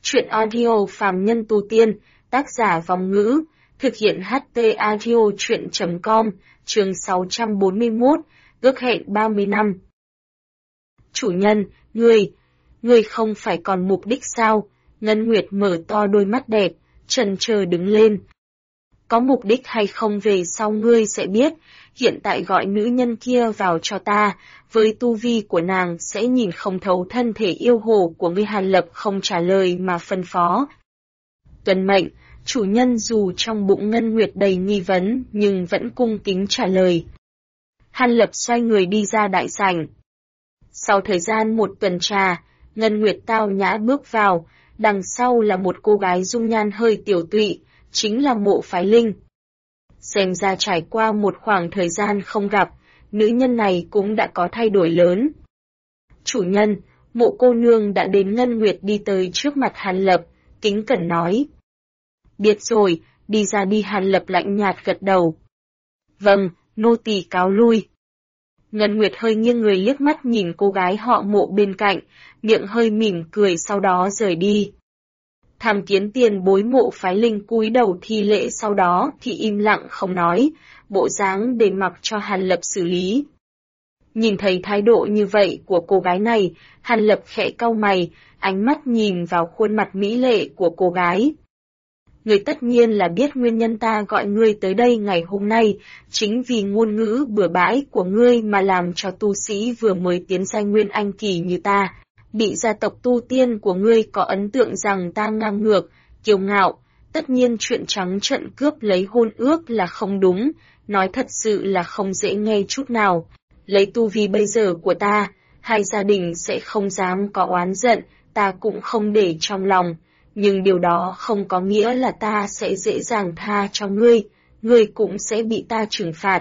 Truyện audio phàm nhân tu tiên, tác giả Vong Ngữ, thực hiện HT audio truyện.com, chương 641, ước hẹn 30 năm. Chủ nhân, ngươi không phải còn mục đích sao? Ngân Nguyệt mở to đôi mắt đẹp, chần chờ đứng lên. Có mục đích hay không về sau ngươi sẽ biết, hiện tại gọi nữ nhân kia vào cho ta, với tu vi của nàng sẽ nhìn không thấu thân thể yêu hồ của ngươi. Hàn Lập không trả lời mà phân phó. Tuân mệnh, chủ nhân. Dù trong bụng Ngân Nguyệt đầy nghi vấn nhưng vẫn cung kính trả lời. Hàn Lập xoay người đi ra đại sảnh. Sau thời gian một tuần trà, Ngân Nguyệt tao nhã bước vào, đằng sau là một cô gái dung nhan hơi tiểu tụy, chính là Mộ Phái Linh. Xem ra trải qua một khoảng thời gian không gặp, nữ nhân này cũng đã có thay đổi lớn. Chủ nhân, Mộ cô nương đã đến. Ngân Nguyệt đi tới trước mặt Hàn Lập, kính cẩn nói. Biết rồi, đi ra đi. Hàn Lập lạnh nhạt gật đầu. Vâng, nô tỳ cáo lui. Ngân Nguyệt hơi nghiêng người liếc mắt nhìn cô gái họ Mộ bên cạnh, miệng hơi mỉm cười sau đó rời đi. Tham kiến tiền bối. Mộ Phái Linh cúi đầu thi lễ, sau đó thì im lặng không nói, bộ dáng để mặc cho Hàn Lập xử lý. Nhìn thấy thái độ như vậy của cô gái này, Hàn Lập khẽ cau mày, ánh mắt nhìn vào khuôn mặt mỹ lệ của cô gái. Ngươi tất nhiên là biết nguyên nhân ta gọi ngươi tới đây ngày hôm nay, chính vì ngôn ngữ bừa bãi của ngươi mà làm cho tu sĩ vừa mới tiến giai Nguyên Anh kỳ như ta, bị gia tộc tu tiên của ngươi có ấn tượng rằng ta ngang ngược, kiêu ngạo. Tất nhiên chuyện trắng trợn cướp lấy hôn ước là không đúng, nói thật sự là không dễ nghe chút nào. Lấy tu vi bây giờ của ta, hai gia đình sẽ không dám có oán giận, ta cũng không để trong lòng. Nhưng điều đó không có nghĩa là ta sẽ dễ dàng tha cho ngươi cũng sẽ bị ta trừng phạt.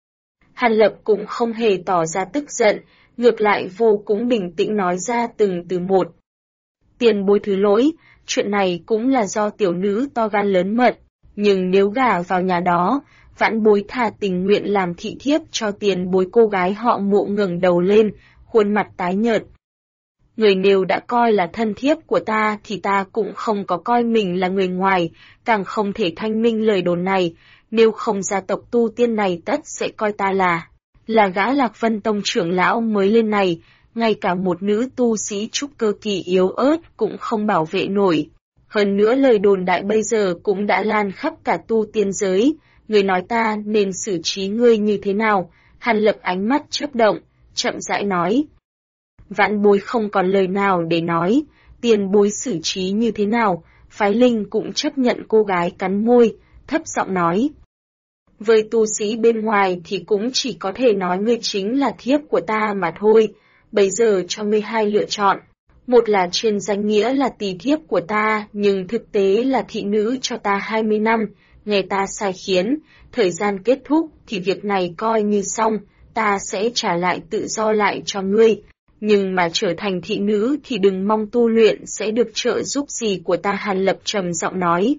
Hàn Lập cũng không hề tỏ ra tức giận, ngược lại vô cùng bình tĩnh nói ra từng từ một. Tiền bối thứ lỗi, chuyện này cũng là do tiểu nữ to gan lớn mật, nhưng nếu gả vào nhà đó, vãn bối thà tình nguyện làm thị thiếp cho tiền bối. Cô gái họ Mộ ngẩng đầu lên, khuôn mặt tái nhợt. Người nếu đã coi là thân thiếp của ta thì ta cũng không có coi mình là người ngoài, càng không thể thanh minh lời đồn này, nếu không gia tộc tu tiên này tất sẽ coi ta là gã Lạc Vân Tông trưởng lão mới lên này, ngay cả một nữ tu sĩ trúc cơ kỳ yếu ớt cũng không bảo vệ nổi. Hơn nữa lời đồn đại bây giờ cũng đã lan khắp cả tu tiên giới, người nói ta nên xử trí ngươi như thế nào? Hàn Lập ánh mắt chớp động, chậm rãi nói. Vãn bối không còn lời nào để nói, tiền bối xử trí như thế nào? Phái Linh cũng chấp nhận. Cô gái cắn môi, thấp giọng nói. Với tu sĩ bên ngoài thì cũng chỉ có thể nói ngươi chính là thiếp của ta mà thôi. Bây giờ cho ngươi hai lựa chọn. Một là trên danh nghĩa là tỳ thiếp của ta, nhưng thực tế là thị nữ cho ta 20 năm. Nghe ta sai khiến, thời gian kết thúc thì việc này coi như xong, ta sẽ trả lại tự do lại cho ngươi. Nhưng mà trở thành thị nữ thì đừng mong tu luyện sẽ được trợ giúp gì của ta. Hàn Lập trầm giọng nói.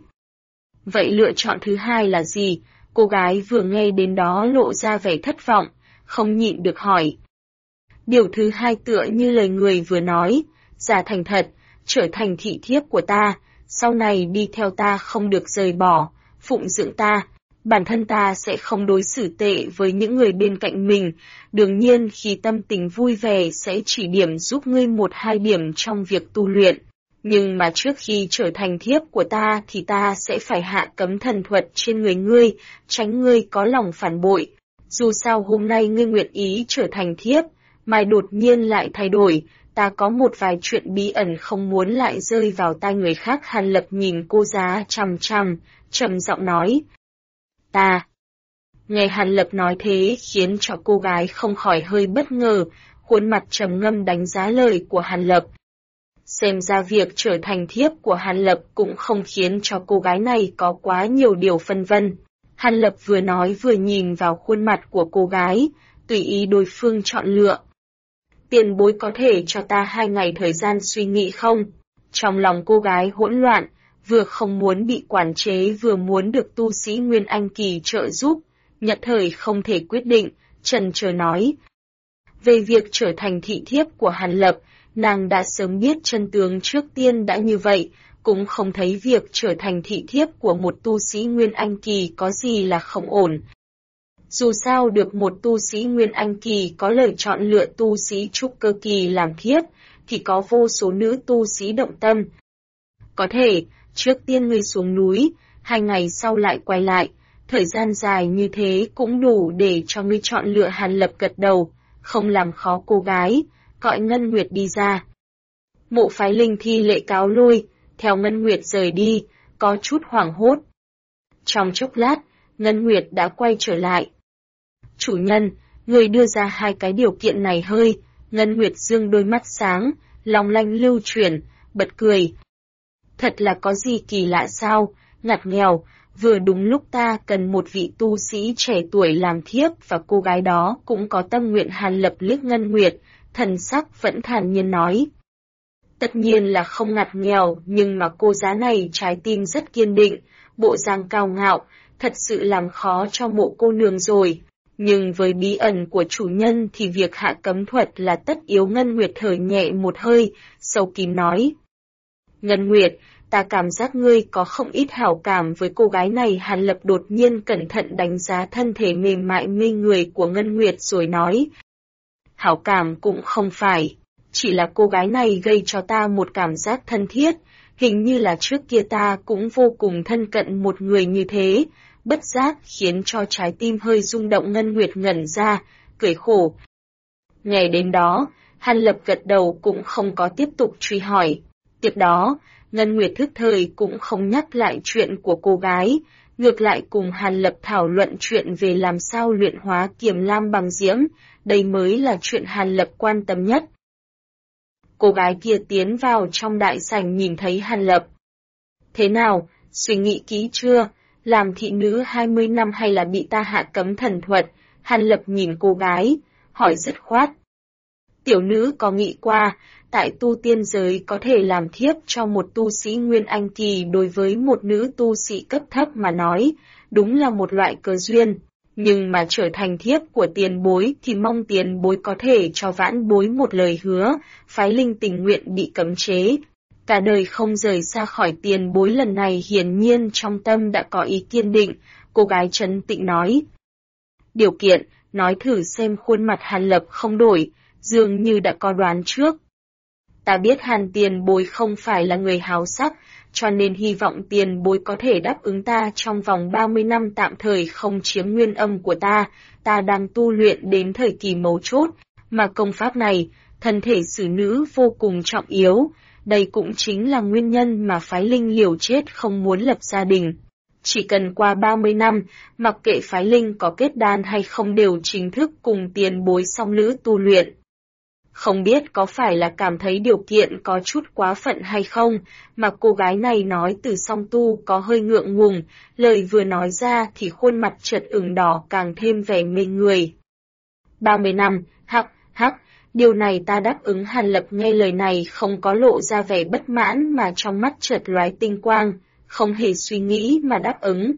Vậy lựa chọn thứ hai là gì? Cô gái vừa nghe đến đó lộ ra vẻ thất vọng, không nhịn được hỏi. Điều thứ hai tựa như lời người vừa nói, giả thành thật, trở thành thị thiếp của ta, sau này đi theo ta không được rời bỏ, phụng dưỡng ta. Bản thân ta sẽ không đối xử tệ với những người bên cạnh mình, đương nhiên khi tâm tình vui vẻ sẽ chỉ điểm giúp ngươi 1-2 điểm trong việc tu luyện. Nhưng mà trước khi trở thành thiếp của ta thì ta sẽ phải hạ cấm thần thuật trên người ngươi, tránh ngươi có lòng phản bội. Dù sao hôm nay ngươi nguyện ý trở thành thiếp, mai đột nhiên lại thay đổi, ta có một vài chuyện bí ẩn không muốn lại rơi vào tai người khác. Hàn Lập nhìn cô giá chằm chằm, trầm giọng nói. Ta. Nghe Hàn Lập nói thế khiến cho cô gái không khỏi hơi bất ngờ, khuôn mặt trầm ngâm đánh giá lời của Hàn Lập. Xem ra việc trở thành thiếp của Hàn Lập cũng không khiến cho cô gái này có quá nhiều điều phân vân. Hàn Lập vừa nói vừa nhìn vào khuôn mặt của cô gái, tùy ý đối phương chọn lựa. Tiền bối có thể cho ta 2 ngày thời gian suy nghĩ không? Trong lòng cô gái hỗn loạn, vừa không muốn bị quản chế vừa muốn được tu sĩ Nguyên Anh kỳ trợ giúp, nhất thời không thể quyết định, chần chờ nói. Về việc trở thành thị thiếp của Hàn Lập, nàng đã sớm biết chân tướng trước tiên đã như vậy, cũng không thấy việc trở thành thị thiếp của một tu sĩ Nguyên Anh Kỳ có gì là không ổn. Dù sao được một tu sĩ Nguyên Anh Kỳ có lời chọn lựa tu sĩ Trúc Cơ Kỳ làm thiếp, thì có vô số nữ tu sĩ động tâm. Có thể, trước tiên ngươi xuống núi, 2 ngày sau lại quay lại, thời gian dài như thế cũng đủ để cho ngươi chọn lựa. Hàn Lập gật đầu, không làm khó cô gái, gọi Ngân Nguyệt đi ra. Mộ Phái Linh thi lễ cáo lui, theo Ngân Nguyệt rời đi, có chút hoảng hốt. Trong chốc lát, Ngân Nguyệt đã quay trở lại. Chủ nhân, người đưa ra 2 cái điều kiện này hơi. Ngân Nguyệt dương đôi mắt sáng, long lanh lưu chuyển, bật cười. Thật là có gì kỳ lạ sao, ngặt nghèo, vừa đúng lúc ta cần một vị tu sĩ trẻ tuổi làm thiếp và cô gái đó cũng có tâm nguyện. Hàn Lập liếc Ngân Nguyệt, thần sắc vẫn thản nhiên nói. Tất nhiên là không ngặt nghèo, nhưng mà cô giá này trái tim rất kiên định, bộ dáng cao ngạo, thật sự làm khó cho Mộ cô nương rồi. Nhưng với bí ẩn của chủ nhân thì việc hạ cấm thuật là tất yếu. Ngân Nguyệt thở nhẹ một hơi, sâu kín nói. Ngân Nguyệt, ta cảm giác ngươi có không ít hảo cảm với cô gái này. Hàn Lập đột nhiên cẩn thận đánh giá thân thể mềm mại mê người của Ngân Nguyệt rồi nói. Hảo cảm cũng không phải, chỉ là cô gái này gây cho ta một cảm giác thân thiết, hình như là trước kia ta cũng vô cùng thân cận một người như thế, bất giác khiến cho trái tim hơi rung động. Ngân Nguyệt ngẩn ra, cười khổ. Ngày đến đó, Hàn Lập gật đầu cũng không có tiếp tục truy hỏi. Tiếp đó, Ngân Nguyệt thức thời cũng không nhắc lại chuyện của cô gái, ngược lại cùng Hàn Lập thảo luận chuyện về làm sao luyện hóa Kiềm Lam bằng diễm, đây mới là chuyện Hàn Lập quan tâm nhất. Cô gái kia tiến vào trong đại sảnh nhìn thấy Hàn Lập. Thế nào, suy nghĩ kỹ chưa, làm thị nữ 20 năm hay là bị ta hạ cấm thần thuật? Hàn Lập nhìn cô gái, hỏi dứt khoát. Tiểu nữ có nghĩ qua, tại tu tiên giới có thể làm thiếp cho một tu sĩ Nguyên Anh Kỳ, đối với một nữ tu sĩ cấp thấp mà nói, đúng là một loại cơ duyên. Nhưng mà trở thành thiếp của tiền bối thì mong tiền bối có thể cho vãn bối một lời hứa. Phái Linh tình nguyện bị cấm chế, cả đời không rời xa khỏi tiền bối. Lần này hiển nhiên trong tâm đã có ý kiên định, cô gái trấn tĩnh nói. Điều kiện, nói thử xem. Khuôn mặt Hàn Lập không đổi, dường như đã có đoán trước. Ta biết Hàn tiền bối không phải là người háo sắc, cho nên hy vọng tiền bối có thể đáp ứng ta trong vòng 30 năm tạm thời không chiếm nguyên âm của ta. Ta đang tu luyện đến thời kỳ mấu chốt, mà công pháp này, thân thể xử nữ vô cùng trọng yếu. Đây cũng chính là nguyên nhân mà phái Linh liều chết không muốn lập gia đình. Chỉ cần qua 30 năm, mặc kệ phái Linh có kết đan hay không đều chính thức cùng tiền bối song nữ tu luyện. Không biết có phải là cảm thấy điều kiện có chút quá phận hay không, mà cô gái này nói từ song tu có hơi ngượng ngùng, lời vừa nói ra thì khuôn mặt chợt ửng đỏ càng thêm vẻ mê người. 30 năm, hắc, điều này ta đáp ứng. Hàn Lập nghe lời này không có lộ ra vẻ bất mãn mà trong mắt chợt lóe tinh quang, không hề suy nghĩ mà đáp ứng.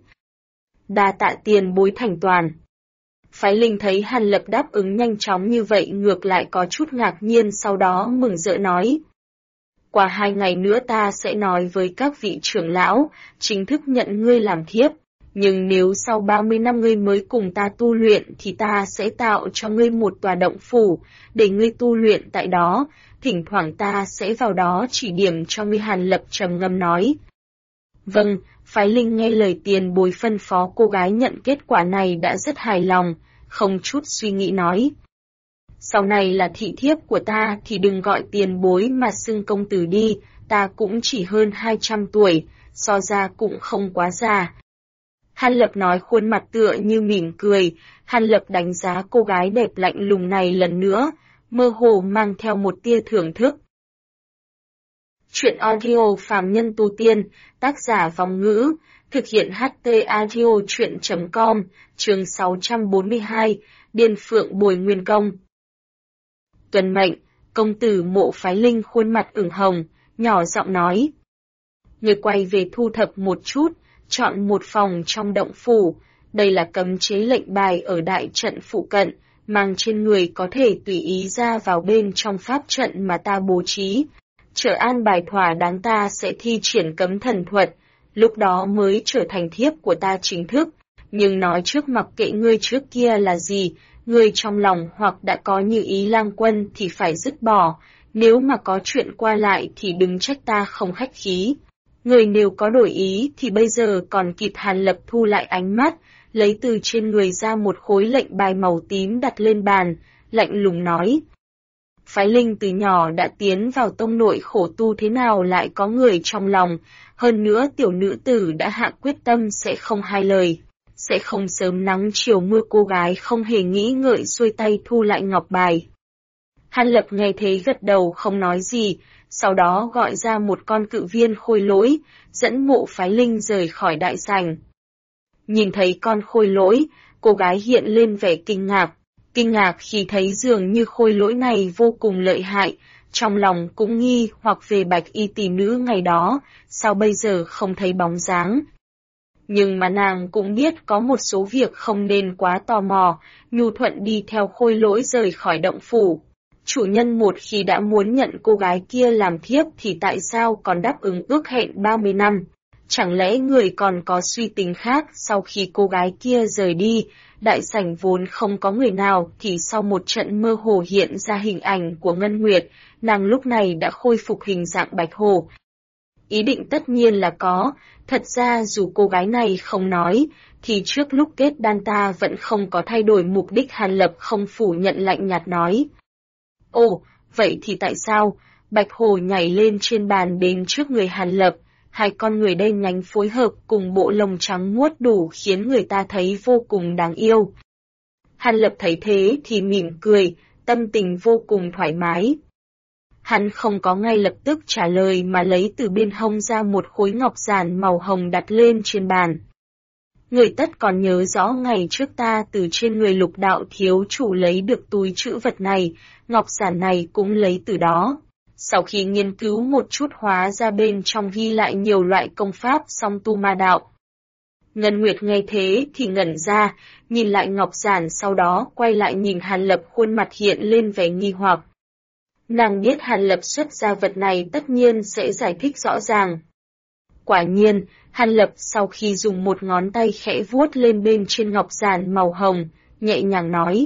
Đa tạ tiền bối thành toàn. Phái Linh thấy Hàn Lập đáp ứng nhanh chóng như vậy ngược lại có chút ngạc nhiên, sau đó mừng rỡ nói. Qua 2 ngày nữa ta sẽ nói với các vị trưởng lão, chính thức nhận ngươi làm thiếp, nhưng nếu sau 30 năm ngươi mới cùng ta tu luyện thì ta sẽ tạo cho ngươi một tòa động phủ, để ngươi tu luyện tại đó, thỉnh thoảng ta sẽ vào đó chỉ điểm cho ngươi. Hàn Lập trầm ngâm nói. Vâng, Phái Linh nghe lời tiền bối phân phó, cô gái nhận kết quả này đã rất hài lòng, không chút suy nghĩ nói. Sau này là thị thiếp của ta thì đừng gọi tiền bối mà xưng công tử đi, ta cũng chỉ hơn 200 tuổi, so ra cũng không quá già. Hàn Lập nói khuôn mặt tựa như mỉm cười. Hàn Lập đánh giá cô gái đẹp lạnh lùng này lần nữa, mơ hồ mang theo một tia thưởng thức. Chuyện audio Phàm Nhân Tu Tiên, tác giả Vong Ngữ, thực hiện HT Audio Chuyện.com, chương 642, Điên Phượng Bồi Nguyên Công. Tuần mệnh, công tử Mộ Phái Linh khuôn mặt ửng hồng, nhỏ giọng nói. Người quay về thu thập một chút, chọn một phòng trong động phủ, đây là cấm chế lệnh bài ở đại trận phụ cận, mang trên người có thể tùy ý ra vào bên trong pháp trận mà ta bố trí. chờ an bài thỏa đáng ta sẽ thi triển cấm thần thuật, lúc đó mới trở thành thiếp của ta chính thức. Nhưng nói trước mặc kệ ngươi trước kia là gì, ngươi trong lòng hoặc đã có như ý lang quân thì phải dứt bỏ, nếu mà có chuyện qua lại thì đừng trách ta không khách khí. Người nếu có đổi ý thì bây giờ còn kịp. Hàn Lập thu lại ánh mắt, lấy từ trên người ra một khối lệnh bài màu tím đặt lên bàn, lạnh lùng nói. Phái Linh từ nhỏ đã tiến vào tông nội khổ tu, thế nào lại có người trong lòng, hơn nữa tiểu nữ tử đã hạ quyết tâm sẽ không hai lời, sẽ không sớm nắng chiều mưa. Cô gái không hề nghĩ ngợi xuôi tay thu lại ngọc bài. Hàn Lập nghe thế gật đầu không nói gì, sau đó gọi ra một con cự viên khôi lỗi, dẫn Mộ Phái Linh rời khỏi đại sảnh. Nhìn thấy con khôi lỗi, cô gái hiện lên vẻ kinh ngạc khi thấy dường như khôi lỗi này vô cùng lợi hại, trong lòng cũng nghi hoặc về Bạch Y tỷ nữ ngày đó, sao bây giờ không thấy bóng dáng. Nhưng mà nàng cũng biết có một số việc không nên quá tò mò, nhu thuận đi theo khôi lỗi rời khỏi động phủ. Chủ nhân một khi đã muốn nhận cô gái kia làm thiếp thì tại sao còn đáp ứng ước hẹn 30 năm? Chẳng lẽ người còn có suy tính khác? Sau khi cô gái kia rời đi, đại sảnh vốn không có người nào thì sau một trận mơ hồ hiện ra hình ảnh của Ngân Nguyệt, nàng lúc này đã khôi phục hình dạng bạch hổ. Ý định tất nhiên là có, thật ra dù cô gái này không nói, thì trước lúc kết đan ta vẫn không có thay đổi mục đích. Hàn Lập không phủ nhận, lạnh nhạt nói. Ồ, vậy thì tại sao? Bạch hổ nhảy lên trên bàn đến trước người Hàn Lập, hai con người đen nhánh phối hợp cùng bộ lông trắng muốt đủ khiến người ta thấy vô cùng đáng yêu. Hàn Lập thấy thế thì mỉm cười, tâm tình vô cùng thoải mái. Hắn không có ngay lập tức trả lời mà lấy từ bên hông ra một khối ngọc giản màu hồng đặt lên trên bàn. Người tất còn nhớ rõ ngày trước ta từ trên người Lục đạo thiếu chủ lấy được túi trữ vật này, ngọc giản này cũng lấy từ đó. Sau khi nghiên cứu một chút hóa ra bên trong ghi lại nhiều loại công pháp song tu ma đạo. Ngân Nguyệt nghe thế thì ngẩn ra, nhìn lại ngọc giản sau đó quay lại nhìn Hàn Lập, khuôn mặt hiện lên vẻ nghi hoặc. Nàng biết Hàn Lập xuất ra vật này tất nhiên sẽ giải thích rõ ràng. Quả nhiên, Hàn Lập sau khi dùng một ngón tay khẽ vuốt lên bên trên ngọc giản màu hồng, nhẹ nhàng nói.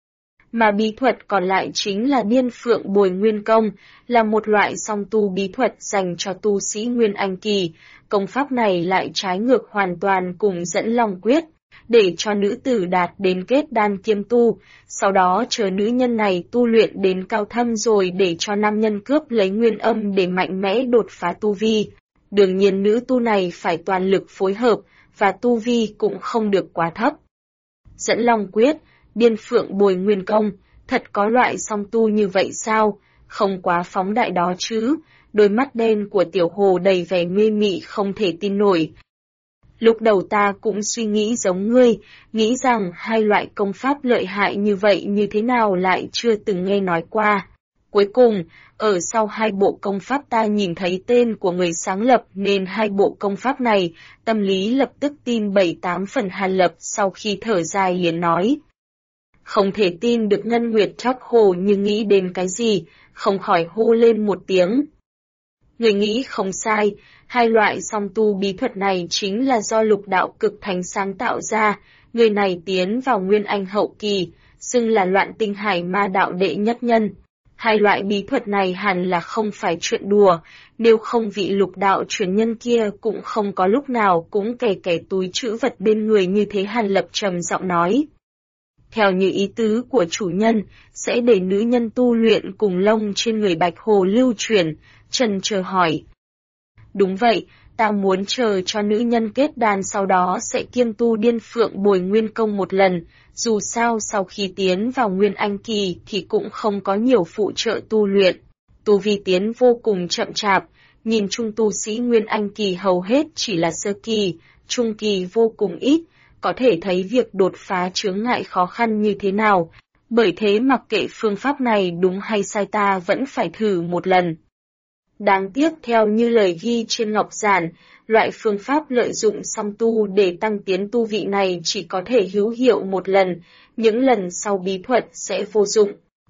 Mà bí thuật còn lại chính là Điên Phượng Bồi Nguyên Công, là một loại song tu bí thuật dành cho tu sĩ Nguyên Anh kỳ. Công pháp này lại trái ngược hoàn toàn cùng Dẫn Long Quyết, để cho nữ tử đạt đến kết đan kiêm tu, sau đó chờ nữ nhân này tu luyện đến cao thâm rồi để cho nam nhân cướp lấy nguyên âm để mạnh mẽ đột phá tu vi. Đương nhiên nữ tu này phải toàn lực phối hợp, và tu vi cũng không được quá thấp. Dẫn Long Quyết, Điên Phượng Bồi Nguyên Công, thật có loại song tu như vậy sao? Không quá phóng đại đó chứ? Đôi mắt đen của Tiểu Hồ đầy vẻ mê mị không thể tin nổi. Lúc đầu ta cũng suy nghĩ giống ngươi, nghĩ rằng hai loại công pháp lợi hại như vậy như thế nào lại chưa từng nghe nói qua. Cuối cùng, ở sau hai bộ công pháp ta nhìn thấy tên của người sáng lập nên hai bộ công pháp này, tâm lý lập tức tin 7-8 phần. Hàn Lập sau khi thở dài liền nói. Không thể tin được. Ngân Nguyệt Tróc Hồ như nghĩ đến cái gì, không khỏi hô lên một tiếng. Người nghĩ không sai, hai loại song tu bí thuật này chính là do Lục đạo cực thánh sáng tạo ra, người này tiến vào Nguyên Anh hậu kỳ, xưng là Loạn Tinh Hải ma đạo đệ nhất nhân. Hai loại bí thuật này hẳn là không phải chuyện đùa, nếu không vị Lục đạo truyền nhân kia cũng không có lúc nào cũng kẻ túi trữ vật bên người như thế. Hàn Lập trầm giọng nói. Theo như ý tứ của chủ nhân, sẽ để nữ nhân tu luyện cùng lông trên người Bạch Hồ lưu truyền, trần chờ hỏi. Đúng vậy, ta muốn chờ cho nữ nhân kết đan sau đó sẽ kiêm tu Điên Phượng Bồi Nguyên Công một lần, dù sao sau khi tiến vào Nguyên Anh kỳ thì cũng không có nhiều phụ trợ tu luyện. Tu vi tiến vô cùng chậm chạp, nhìn chung tu sĩ Nguyên Anh kỳ hầu hết chỉ là sơ kỳ, trung kỳ vô cùng ít, có thể thấy việc đột phá chướng ngại khó khăn như thế nào. Bởi thế mặc kệ phương pháp này đúng hay sai ta vẫn phải thử một lần. Đáng tiếc theo như lời ghi trên ngọc giản, loại phương pháp lợi dụng song tu để tăng tiến tu vị này chỉ có thể hữu hiệu một lần, những lần sau bí thuật sẽ vô dụng.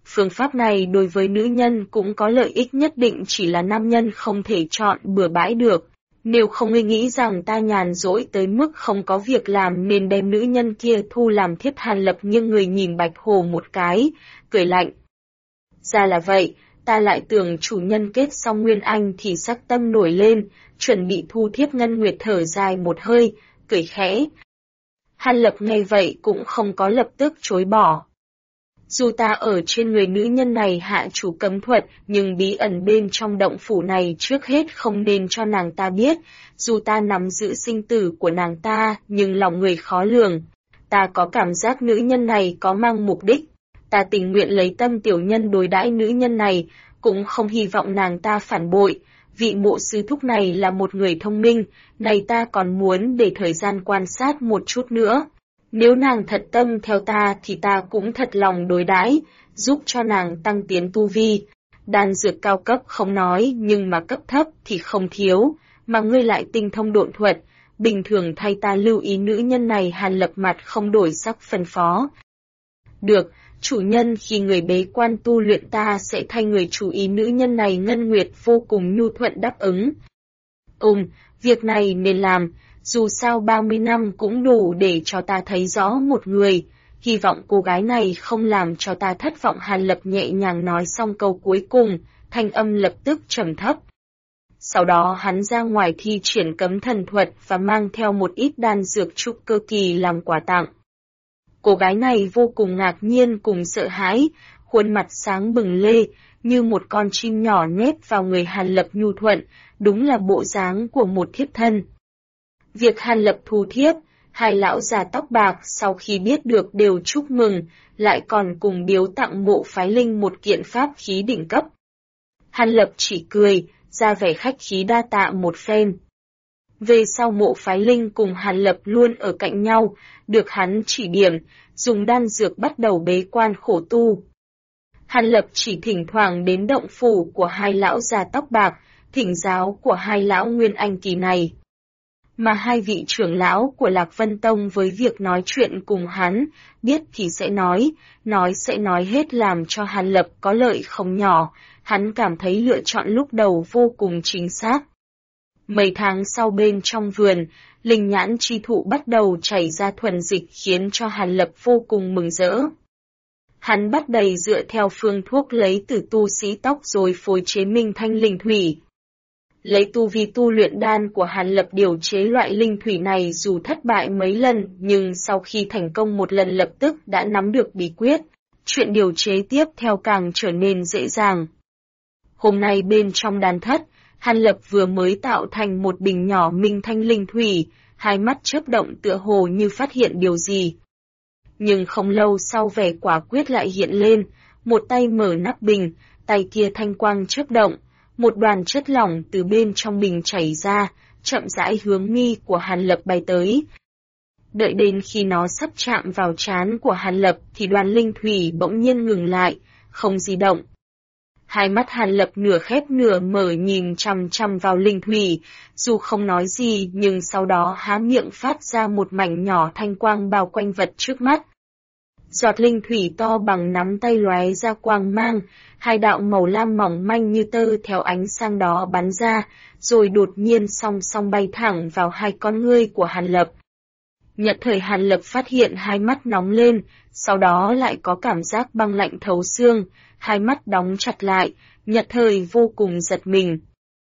Phương pháp này đối với nữ nhân cũng có lợi ích nhất định, chỉ là nam nhân không thể chọn bừa bãi được. Nếu không ngươi nghĩ rằng ta nhàn rỗi tới mức không có việc làm nên đem nữ nhân kia thu làm thiếp. Hàn Lập nghiêng người nhìn Bạch Hồ một cái, cười lạnh. Ra là vậy, ta lại tưởng chủ nhân kết xong nguyên anh thì sắc tâm nổi lên, chuẩn bị thu thiếp. Ngân Nguyệt thở dài một hơi, cười khẽ. Hàn Lập nghe vậy cũng không có lập tức chối bỏ. Dù ta ở trên người nữ nhân này hạ chủ cấm thuật, nhưng bí ẩn bên trong động phủ này trước hết không nên cho nàng ta biết. Dù ta nắm giữ sinh tử của nàng ta, nhưng lòng người khó lường. Ta có cảm giác nữ nhân này có mang mục đích. Ta tình nguyện lấy tâm tiểu nhân đối đãi nữ nhân này, cũng không hy vọng nàng ta phản bội. Vị Mộ sư thúc này là một người thông minh, này ta còn muốn để thời gian quan sát một chút nữa. Nếu nàng thật tâm theo ta thì ta cũng thật lòng đối đãi, giúp cho nàng tăng tiến tu vi. Đan dược cao cấp không nói, nhưng mà cấp thấp thì không thiếu, mà ngươi lại tinh thông độn thuật, bình thường thay ta lưu ý nữ nhân này. Hàn Lập mặt không đổi sắc phân phó. Được, chủ nhân, khi người bế quan tu luyện ta sẽ thay người chú ý nữ nhân này. Ngân Nguyệt vô cùng nhu thuận đáp ứng. Việc này nên làm. Dù sao 30 năm cũng đủ để cho ta thấy rõ một người, hy vọng cô gái này không làm cho ta thất vọng. Hàn Lập nhẹ nhàng nói xong câu cuối cùng, thanh âm lập tức trầm thấp. Sau đó hắn ra ngoài thi triển cấm thần thuật và mang theo một ít đan dược trúc cơ kỳ làm quà tặng. Cô gái này vô cùng ngạc nhiên cùng sợ hãi, khuôn mặt sáng bừng lê, như một con chim nhỏ nhét vào người Hàn Lập nhu thuận, đúng là bộ dáng của một thiếp thân. Việc Hàn Lập thu thiếp, hai lão già tóc bạc sau khi biết được đều chúc mừng, lại còn cùng biếu tặng Mộ Phái Linh một kiện pháp khí đỉnh cấp. Hàn Lập chỉ cười, ra vẻ khách khí đa tạ một phen. Về sau Mộ Phái Linh cùng Hàn Lập luôn ở cạnh nhau, được hắn chỉ điểm, dùng đan dược bắt đầu bế quan khổ tu. Hàn Lập chỉ thỉnh thoảng đến động phủ của hai lão già tóc bạc, thỉnh giáo của hai lão nguyên anh kỳ này. Mà hai vị trưởng lão của Lạc Vân Tông với việc nói chuyện cùng hắn, biết thì sẽ nói hết, làm cho Hàn Lập có lợi không nhỏ. Hắn cảm thấy lựa chọn lúc đầu vô cùng chính xác. Mấy tháng sau bên trong vườn, linh nhãn chi thụ bắt đầu chảy ra thuần dịch khiến cho Hàn Lập vô cùng mừng rỡ. Hắn bắt đầy dựa theo phương thuốc lấy từ tu sĩ tóc rồi phối chế minh thanh linh thủy. Lấy tu vi tu luyện đan của Hàn Lập điều chế loại linh thủy này dù thất bại mấy lần nhưng sau khi thành công một lần lập tức đã nắm được bí quyết, chuyện điều chế tiếp theo càng trở nên dễ dàng. Hôm nay bên trong đan thất, Hàn Lập vừa mới tạo thành một bình nhỏ minh thanh linh thủy, hai mắt chớp động tựa hồ như phát hiện điều gì. Nhưng không lâu sau vẻ quả quyết lại hiện lên, một tay mở nắp bình, tay kia thanh quang chớp động, một đoàn chất lỏng từ bên trong bình chảy ra, chậm rãi hướng mi của Hàn Lập bay tới. Đợi đến khi nó sắp chạm vào trán của Hàn Lập thì đoàn linh thủy bỗng nhiên ngừng lại, không di động. Hai mắt Hàn Lập nửa khép nửa mở nhìn chằm chằm vào linh thủy, dù không nói gì nhưng sau đó há miệng phát ra một mảnh nhỏ thanh quang bao quanh vật trước mắt. Giọt linh thủy to bằng nắm tay lóe ra quang mang, hai đạo màu lam mỏng manh như tơ theo ánh sáng đó bắn ra, rồi đột nhiên song song bay thẳng vào hai con ngươi của Hàn Lập. Nhất thời Hàn Lập phát hiện hai mắt nóng lên, sau đó lại có cảm giác băng lạnh thấu xương, hai mắt đóng chặt lại, nhất thời vô cùng giật mình.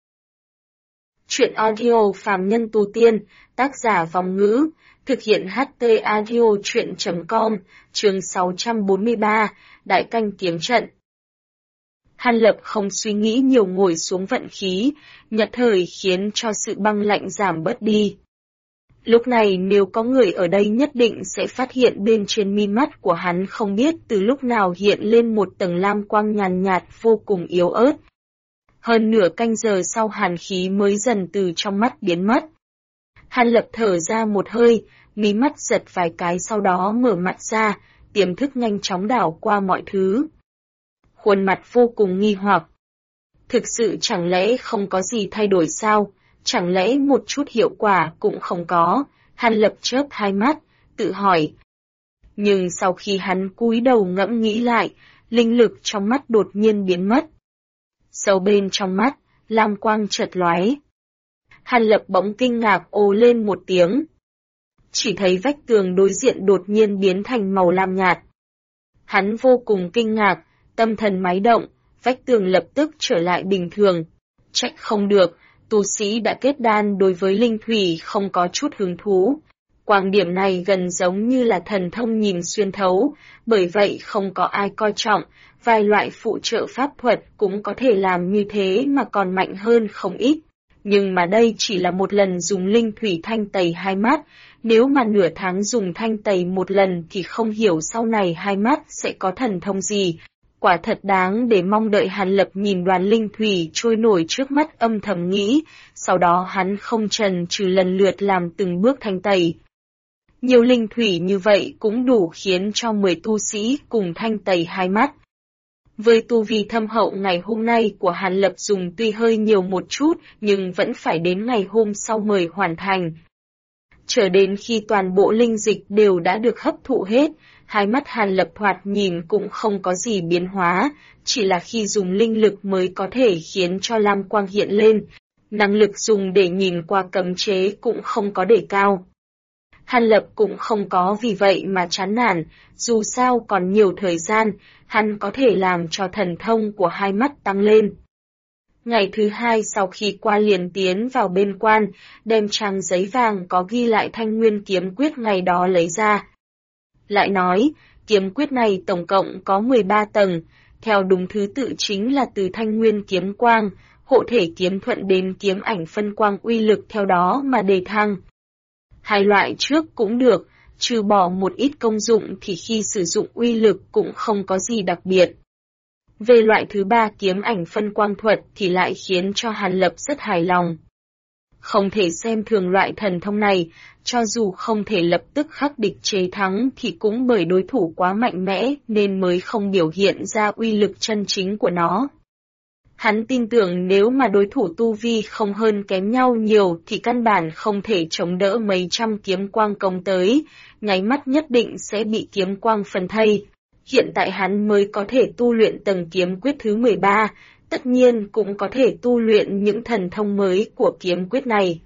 Chuyện audio phàm nhân tu tiên, tác giả Vong Ngữ, thực hiện HT Audio Chuyện.com, chương 643, Đại canh kiếm trận. Hàn Lập không suy nghĩ nhiều ngồi xuống vận khí, nhất thời khiến cho sự băng lạnh giảm bớt đi. Lúc này nếu có người ở đây nhất định sẽ phát hiện bên trên mi mắt của hắn không biết từ lúc nào hiện lên một tầng lam quang nhàn nhạt vô cùng yếu ớt. Hơn nửa canh giờ sau hàn khí mới dần từ trong mắt biến mất. Hàn Lập thở ra một hơi, mí mắt giật vài cái sau đó mở mặt ra, tiềm thức nhanh chóng đảo qua mọi thứ. Khuôn mặt vô cùng nghi hoặc. Thực sự chẳng lẽ không có gì thay đổi sao? Chẳng lẽ một chút hiệu quả cũng không có? Hàn Lập chớp hai mắt, tự hỏi. Nhưng sau khi hắn cúi đầu ngẫm nghĩ lại, linh lực trong mắt đột nhiên biến mất. Sâu bên trong mắt, lam quang chợt lóe. Hàn Lập bỗng kinh ngạc ồ lên một tiếng. Chỉ thấy vách tường đối diện đột nhiên biến thành màu lam nhạt. Hắn vô cùng kinh ngạc, tâm thần máy động, vách tường lập tức trở lại bình thường. Trách không được, tu sĩ đã kết đan đối với linh thủy không có chút hứng thú. Quang điểm này gần giống như là thần thông nhìn xuyên thấu, bởi vậy không có ai coi trọng, vài loại phụ trợ pháp thuật cũng có thể làm như thế mà còn mạnh hơn không ít. Nhưng mà đây chỉ là một lần dùng linh thủy thanh tẩy hai mắt, nếu mà nửa tháng dùng thanh tẩy một lần thì không hiểu sau này hai mắt sẽ có thần thông gì. Quả thật đáng để mong đợi. Hàn Lập nhìn đoàn linh thủy trôi nổi trước mắt âm thầm nghĩ, sau đó hắn không chần chừ lần lượt làm từng bước thanh tẩy. Nhiều linh thủy như vậy cũng đủ khiến cho 10 tu sĩ cùng thanh tẩy hai mắt. Với tu vi thâm hậu ngày hôm nay của Hàn Lập dùng tuy hơi nhiều một chút nhưng vẫn phải đến ngày hôm sau mới hoàn thành. Chờ đến khi toàn bộ linh dịch đều đã được hấp thụ hết, hai mắt Hàn Lập thoạt nhìn cũng không có gì biến hóa, chỉ là khi dùng linh lực mới có thể khiến cho lam quang hiện lên, năng lực dùng để nhìn qua cấm chế cũng không có để cao. Hàn Lập cũng không có vì vậy mà chán nản, dù sao còn nhiều thời gian, hắn có thể làm cho thần thông của hai mắt tăng lên. Ngày thứ hai sau khi qua liền tiến vào bên quan, đem trang giấy vàng có ghi lại Thanh Nguyên kiếm quyết ngày đó lấy ra. Lại nói, kiếm quyết này tổng cộng có 13 tầng, theo đúng thứ tự chính là từ Thanh Nguyên kiếm quang, hộ thể kiếm thuận đến kiếm ảnh phân quang uy lực theo đó mà đề thăng. Hai loại trước cũng được, trừ bỏ một ít công dụng thì khi sử dụng uy lực cũng không có gì đặc biệt. Về loại thứ ba kiếm ảnh phân quang thuật thì lại khiến cho Hàn Lập rất hài lòng. Không thể xem thường loại thần thông này, cho dù không thể lập tức khắc địch chế thắng thì cũng bởi đối thủ quá mạnh mẽ nên mới không biểu hiện ra uy lực chân chính của nó. Hắn tin tưởng nếu mà đối thủ tu vi không hơn kém nhau nhiều thì căn bản không thể chống đỡ mấy trăm kiếm quang công tới, nháy mắt nhất định sẽ bị kiếm quang phân thây. Hiện tại hắn mới có thể tu luyện tầng kiếm quyết thứ 13, tất nhiên cũng có thể tu luyện những thần thông mới của kiếm quyết này.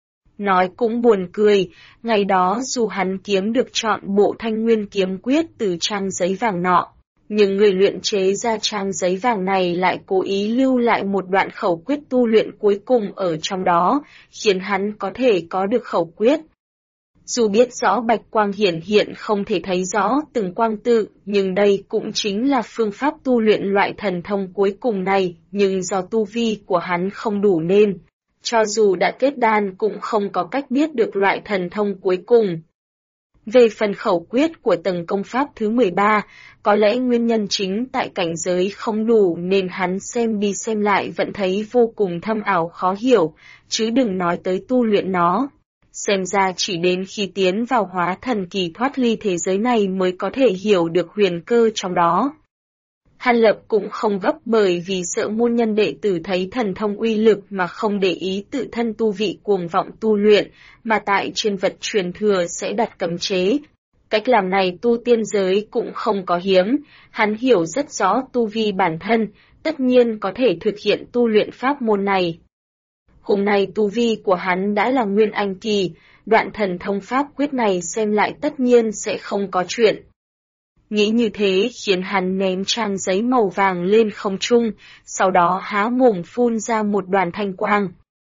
Nói cũng buồn cười, ngày đó dù hắn kiếm được chọn bộ Thanh Nguyên kiếm quyết từ trang giấy vàng nọ, nhưng người luyện chế ra trang giấy vàng này lại cố ý lưu lại một đoạn khẩu quyết tu luyện cuối cùng ở trong đó, khiến hắn có thể có được khẩu quyết. Dù biết rõ bạch quang hiển hiện không thể thấy rõ từng quang tự, nhưng đây cũng chính là phương pháp tu luyện loại thần thông cuối cùng này, nhưng do tu vi của hắn không đủ nên, cho dù đã kết đan cũng không có cách biết được loại thần thông cuối cùng. Về phần khẩu quyết của tầng công pháp thứ 13, có lẽ nguyên nhân chính tại cảnh giới không đủ nên hắn xem đi xem lại vẫn thấy vô cùng thâm ảo khó hiểu, chứ đừng nói tới tu luyện nó. Xem ra chỉ đến khi tiến vào hóa thần kỳ thoát ly thế giới này mới có thể hiểu được huyền cơ trong đó. Hàn Lập cũng không gấp bởi vì sợ môn nhân đệ tử thấy thần thông uy lực mà không để ý tự thân tu vị cuồng vọng tu luyện, mà tại trên vật truyền thừa sẽ đặt cấm chế. Cách làm này tu tiên giới cũng không có hiếm, hắn hiểu rất rõ tu vi bản thân, tất nhiên có thể thực hiện tu luyện pháp môn này. Hôm nay tu vi của hắn đã là Nguyên Anh kỳ, đoạn thần thông pháp quyết này xem lại tất nhiên sẽ không có chuyện. Nghĩ như thế khiến hắn ném trang giấy màu vàng lên không trung, sau đó há mồm phun ra một đoàn thanh quang.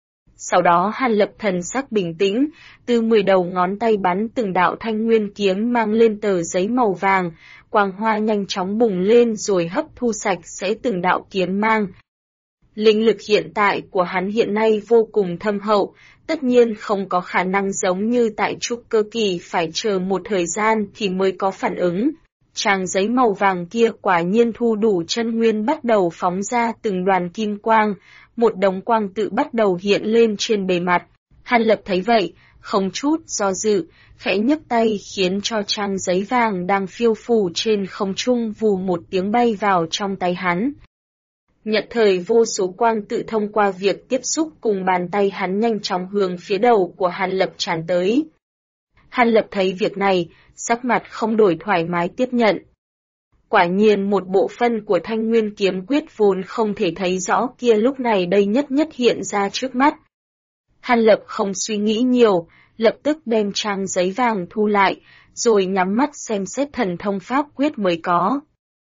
Sau đó Hàn Lập thần sắc bình tĩnh, từ 10 đầu ngón tay bắn từng đạo thanh nguyên kiếm mang lên tờ giấy màu vàng, quang hoa nhanh chóng bùng lên rồi hấp thu sạch sẽ từng đạo kiếm mang. Linh lực hiện tại của hắn hiện nay vô cùng thâm hậu, tất nhiên không có khả năng giống như tại trúc cơ kỳ phải chờ một thời gian thì mới có phản ứng. Trang giấy màu vàng kia quả nhiên thu đủ chân nguyên bắt đầu phóng ra từng đoàn kim quang, một đống quang tự bắt đầu hiện lên trên bề mặt. Hàn Lập thấy vậy, không chút do dự, khẽ nhấc tay khiến cho trang giấy vàng đang phiêu phù trên không trung vù một tiếng bay vào trong tay hắn. Nhận thời vô số quang tự thông qua việc tiếp xúc cùng bàn tay hắn nhanh chóng hướng phía đầu của Hàn Lập tràn tới. Hàn Lập thấy việc này, sắc mặt không đổi thoải mái tiếp nhận. Quả nhiên một bộ phận của Thanh Nguyên kiếm quyết vốn không thể thấy rõ kia lúc này đây nhất nhất hiện ra trước mắt. Hàn Lập không suy nghĩ nhiều, lập tức đem trang giấy vàng thu lại, rồi nhắm mắt xem xét thần thông pháp quyết mới có.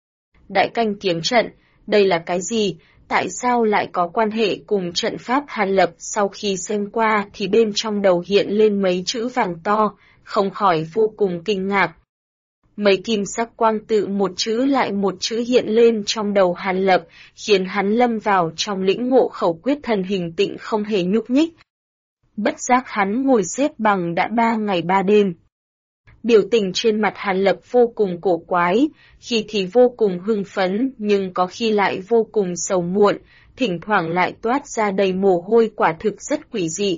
Đại canh kiếm trận, đây là cái gì? Tại sao lại có quan hệ cùng trận pháp? Hàn Lập sau khi xem qua thì bên trong đầu hiện lên mấy chữ vàng to, không khỏi vô cùng kinh ngạc. Mấy kim sắc quang tự một chữ lại một chữ hiện lên trong đầu Hàn Lập, khiến hắn lâm vào trong lĩnh ngộ khẩu quyết thần hình tịnh không hề nhúc nhích. Bất giác hắn ngồi xếp bằng đã 3 ngày 3 đêm. Biểu tình trên mặt Hàn Lập vô cùng cổ quái, khi thì vô cùng hưng phấn nhưng có khi lại vô cùng sầu muộn, thỉnh thoảng lại toát ra đầy mồ hôi, quả thực rất quỷ dị.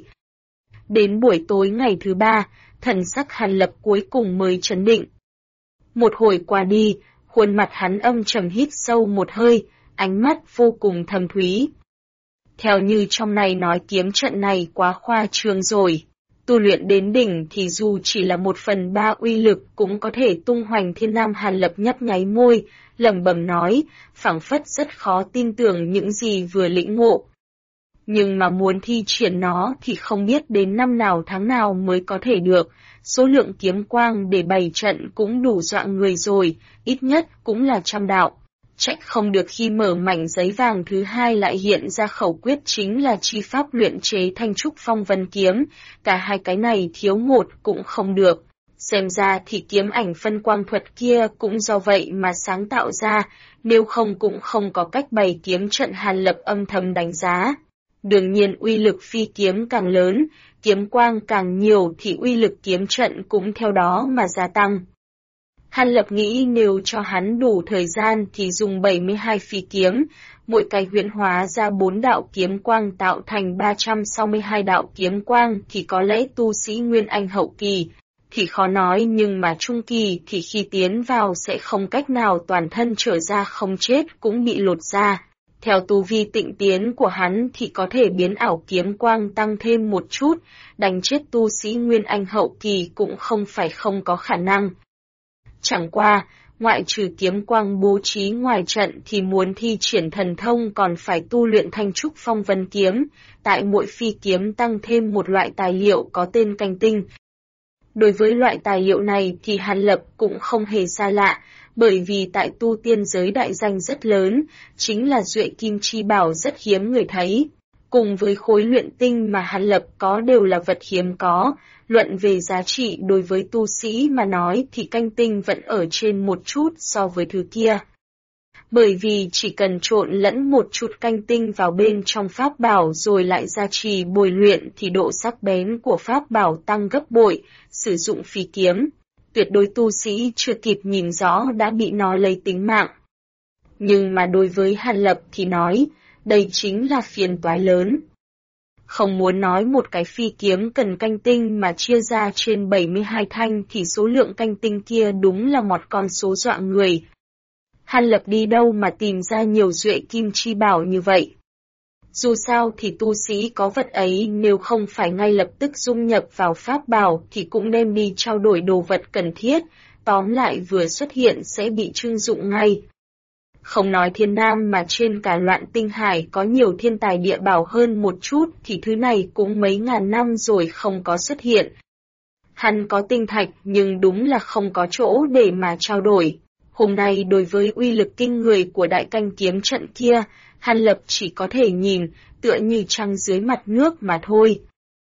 Đến buổi tối ngày thứ 3, thần sắc Hàn Lập cuối cùng mới trấn định. Một hồi qua đi, khuôn mặt hắn âm trầm hít sâu một hơi, ánh mắt vô cùng thâm thúy. Theo như trong này nói kiếm trận này quá khoa trương rồi. Tu luyện đến đỉnh thì dù chỉ là 1/3 uy lực cũng có thể tung hoành thiên nam. Hàn Lập nhấp nháy môi, lẩm bẩm nói, phảng phất rất khó tin tưởng những gì vừa lĩnh ngộ. Nhưng mà muốn thi triển nó thì không biết đến năm nào tháng nào mới có thể được, số lượng kiếm quang để bày trận cũng đủ dọa người rồi, ít nhất cũng là 100 đạo. Trách không được khi mở mảnh giấy vàng thứ 2 lại hiện ra khẩu quyết chính là chi pháp luyện chế Thanh Trúc Phong Vân Kiếm, cả hai cái này thiếu một cũng không được. Xem ra thì kiếm ảnh phân quang thuật kia cũng do vậy mà sáng tạo ra, nếu không cũng không có cách bày kiếm trận. Hàn Lập âm thầm đánh giá. Đương nhiên uy lực phi kiếm càng lớn, kiếm quang càng nhiều thì uy lực kiếm trận cũng theo đó mà gia tăng. Hàn Lập nghĩ nếu cho hắn đủ thời gian thì dùng 72 phi kiếm, mỗi cái huyễn hóa ra 4 đạo kiếm quang tạo thành 362 đạo kiếm quang thì có lẽ tu sĩ Nguyên Anh hậu kỳ thì khó nói, nhưng mà trung kỳ thì khi tiến vào sẽ không cách nào toàn thân trở ra, không chết cũng bị lột ra. Theo tu vi tịnh tiến của hắn thì có thể biến ảo kiếm quang tăng thêm một chút, đánh chết tu sĩ Nguyên Anh hậu kỳ cũng không phải không có khả năng. Chẳng qua, ngoại trừ kiếm quang bố trí ngoài trận thì muốn thi triển thần thông còn phải tu luyện Thanh Trúc Phong Vân Kiếm, tại mỗi phi kiếm tăng thêm một loại tài liệu có tên canh tinh. Đối với loại tài liệu này thì Hàn Lập cũng không hề xa lạ, bởi vì tại tu tiên giới đại danh rất lớn, chính là Duệ Kim Chi Bảo rất hiếm người thấy. Cùng với khối luyện tinh mà Hàn Lập có đều là vật hiếm có, luận về giá trị đối với tu sĩ mà nói thì canh tinh vẫn ở trên một chút so với thứ kia. Bởi vì chỉ cần trộn lẫn một chút canh tinh vào bên trong pháp bảo rồi lại gia trì bồi luyện thì độ sắc bén của pháp bảo tăng gấp bội, sử dụng phi kiếm. Tuyệt đối tu sĩ chưa kịp nhìn rõ đã bị nó lấy tính mạng. Nhưng mà đối với Hàn Lập thì nói, đây chính là phiền toái lớn. Không muốn nói một cái phi kiếm cần canh tinh mà chia ra trên 72 thanh thì số lượng canh tinh kia đúng là một con số dọa người. Hàn Lập đi đâu mà tìm ra nhiều Duệ Kim Chi Bảo như vậy? Dù sao thì tu sĩ có vật ấy nếu không phải ngay lập tức dung nhập vào pháp bảo thì cũng đem đi trao đổi đồ vật cần thiết, tóm lại vừa xuất hiện sẽ bị trưng dụng ngay. Không nói thiên nam mà trên cả loạn tinh hải có nhiều thiên tài địa bảo hơn một chút thì thứ này cũng mấy ngàn năm rồi không có xuất hiện. Hắn có tinh thạch nhưng đúng là không có chỗ để mà trao đổi. Hôm nay đối với uy lực kinh người của đại canh kiếm trận kia, Hàn Lập chỉ có thể nhìn, tựa như trăng dưới mặt nước mà thôi.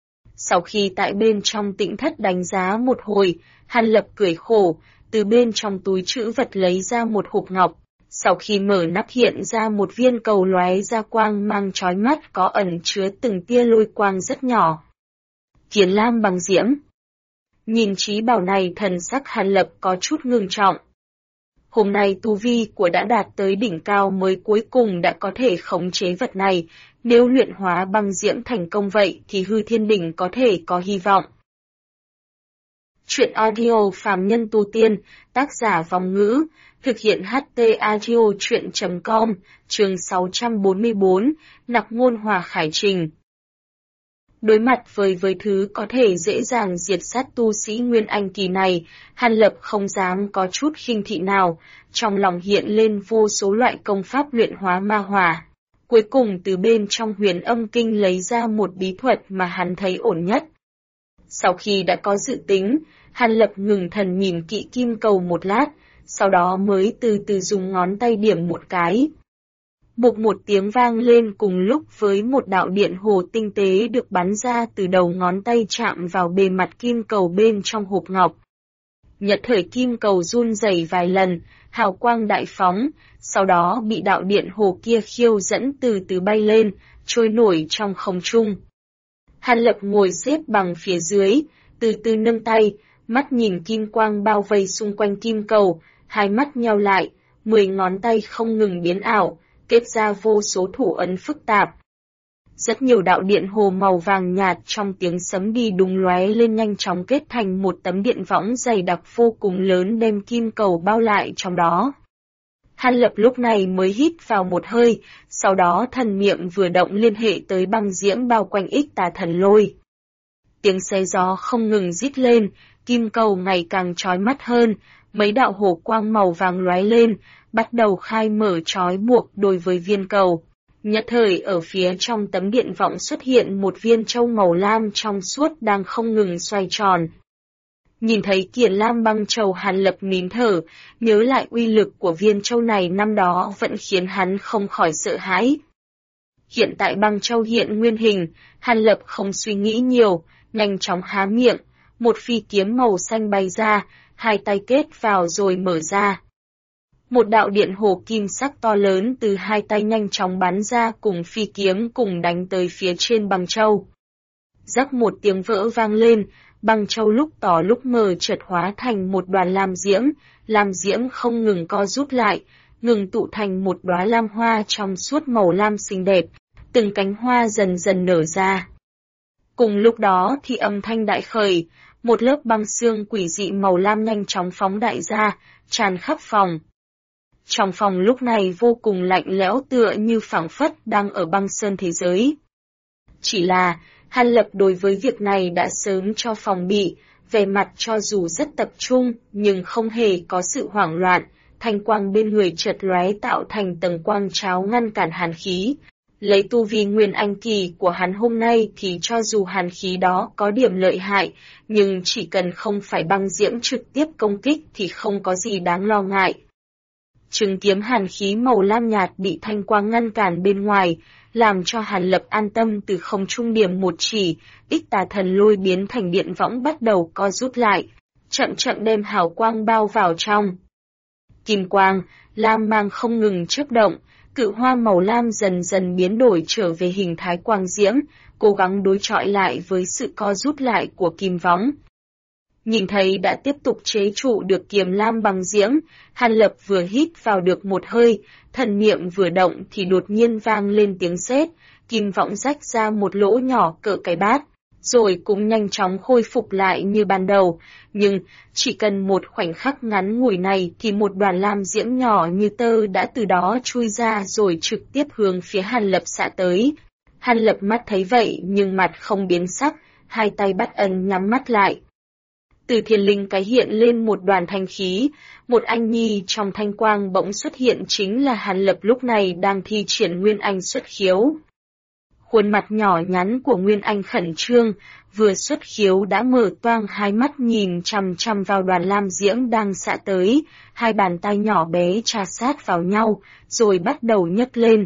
Sau khi tại bên trong tĩnh thất đánh giá một hồi, Hàn Lập cười khổ, từ bên trong túi trữ vật lấy ra một hộp ngọc. Sau khi mở nắp hiện ra một viên cầu lóe ra quang mang chói mắt có ẩn chứa từng tia lôi quang rất nhỏ. Kiến lam bằng diễm. Nhìn trí bảo này thần sắc Hàn Lập có chút ngưng trọng. Hôm nay tu vi của đã đạt tới đỉnh cao mới cuối cùng đã có thể khống chế vật này, nếu luyện hóa băng diễm thành công vậy thì hư thiên đỉnh có thể có hy vọng. Chuyện audio phàm nhân tu tiên, tác giả Vong Ngữ, thực hiện HT Audio Chuyện.com, chương 644, Nặc Ngôn Hòa Khải Trình. Đối mặt với thứ có thể dễ dàng diệt sát tu sĩ Nguyên Anh kỳ này, Hàn Lập không dám có chút khinh thị nào, trong lòng hiện lên vô số loại công pháp luyện hóa ma hỏa. Cuối cùng từ bên trong Huyền Âm Kinh lấy ra một bí thuật mà hắn thấy ổn nhất. Sau khi đã có dự tính, Hàn Lập ngừng thần nhìn kỹ kim cầu một lát, sau đó mới từ từ dùng ngón tay điểm một cái. Bụp một tiếng vang lên cùng lúc với một đạo điện hồ tinh tế được bắn ra từ đầu ngón tay chạm vào bề mặt kim cầu bên trong hộp ngọc. Nhất thời kim cầu run rẩy vài lần, hào quang đại phóng, sau đó bị đạo điện hồ kia khiêu dẫn từ từ bay lên, trôi nổi trong không trung. Hàn Lập ngồi xếp bằng phía dưới, từ từ nâng tay, mắt nhìn kim quang bao vây xung quanh kim cầu, hai mắt nheo lại, 10 ngón tay không ngừng biến ảo, kết ra vô số thủ ấn phức tạp. Rất nhiều đạo điện hồ màu vàng nhạt trong tiếng sấm đi đùng lóe lên nhanh chóng kết thành một tấm điện võng dày đặc vô cùng lớn đem kim cầu bao lại trong đó. Hàn Lập lúc này mới hít vào một hơi, sau đó thần niệm vừa động liên hệ tới băng diễm bao quanh Ích Tà Thần Lôi. Tiếng xé gió không ngừng rít lên, kim cầu ngày càng chói mắt hơn, mấy đạo hồ quang màu vàng lóe lên, bắt đầu khai mở trói buộc đối với viên cầu. Nhất thời ở phía trong tấm điện vọng xuất hiện một viên châu màu lam trong suốt đang không ngừng xoay tròn. Nhìn thấy Kiền Lam băng châu, Hàn Lập nín thở, nhớ lại uy lực của viên châu này năm đó vẫn khiến hắn không khỏi sợ hãi. Hiện tại băng châu hiện nguyên hình, Hàn Lập không suy nghĩ nhiều, nhanh chóng há miệng, một phi kiếm màu xanh bay ra, hai tay kết vào rồi mở ra. Một đạo điện hồ kim sắc to lớn từ hai tay nhanh chóng bắn ra cùng phi kiếm cùng đánh tới phía trên băng châu. Rắc một tiếng vỡ vang lên, băng châu lúc tỏ lúc mờ chợt hóa thành một đoàn lam diễm không ngừng co rút lại, ngừng tụ thành một đóa lam hoa trong suốt màu lam xinh đẹp, từng cánh hoa dần dần nở ra. Cùng lúc đó thì âm thanh đại khởi, một lớp băng xương quỷ dị màu lam nhanh chóng phóng đại ra, tràn khắp phòng. Trong phòng lúc này vô cùng lạnh lẽo tựa như phảng phất đang ở băng sơn thế giới. Chỉ là, Hàn Lập đối với việc này đã sớm cho phòng bị, vẻ mặt cho dù rất tập trung nhưng không hề có sự hoảng loạn, thanh quang bên người chợt lóe tạo thành tầng quang cháo ngăn cản hàn khí. Lấy tu vi Nguyên Anh kỳ của hắn hôm nay thì cho dù hàn khí đó có điểm lợi hại, nhưng chỉ cần không phải băng diễm trực tiếp công kích thì không có gì đáng lo ngại. Trường kiếm hàn khí màu lam nhạt bị thanh quang ngăn cản bên ngoài, làm cho Hàn Lập an tâm. Từ không trung điểm một chỉ, Ích Tà Thần Lôi biến thành điện võng bắt đầu co rút lại, chậm chậm đem hào quang bao vào trong. Kim quang, lam mang không ngừng chớp động, cự hoa màu lam dần dần biến đổi trở về hình thái quang diễm, cố gắng đối chọi lại với sự co rút lại của kim võng. Nhìn thấy đã tiếp tục chế trụ được kiềm lam bằng diễm, Hàn Lập vừa hít vào được một hơi, thần niệm vừa động thì đột nhiên vang lên tiếng sét, kim võng rách ra một lỗ nhỏ cỡ cái bát, rồi cũng nhanh chóng khôi phục lại như ban đầu. Nhưng, chỉ cần một khoảnh khắc ngắn ngủi này thì một đoàn lam diễm nhỏ như tơ đã từ đó chui ra rồi trực tiếp hướng phía Hàn Lập xạ tới. Hàn Lập mắt thấy vậy nhưng mặt không biến sắc, hai tay bắt ấn nhắm mắt lại. Từ thiên linh cái hiện lên một đoàn thanh khí, một anh nhi trong thanh quang bỗng xuất hiện chính là Hàn Lập lúc này đang thi triển Nguyên Anh xuất khiếu. Khuôn mặt nhỏ nhắn của Nguyên Anh khẩn trương, vừa xuất khiếu đã mở toang hai mắt nhìn chằm chằm vào đoàn lam diễm đang xạ tới, hai bàn tay nhỏ bé chà sát vào nhau, rồi bắt đầu nhấc lên.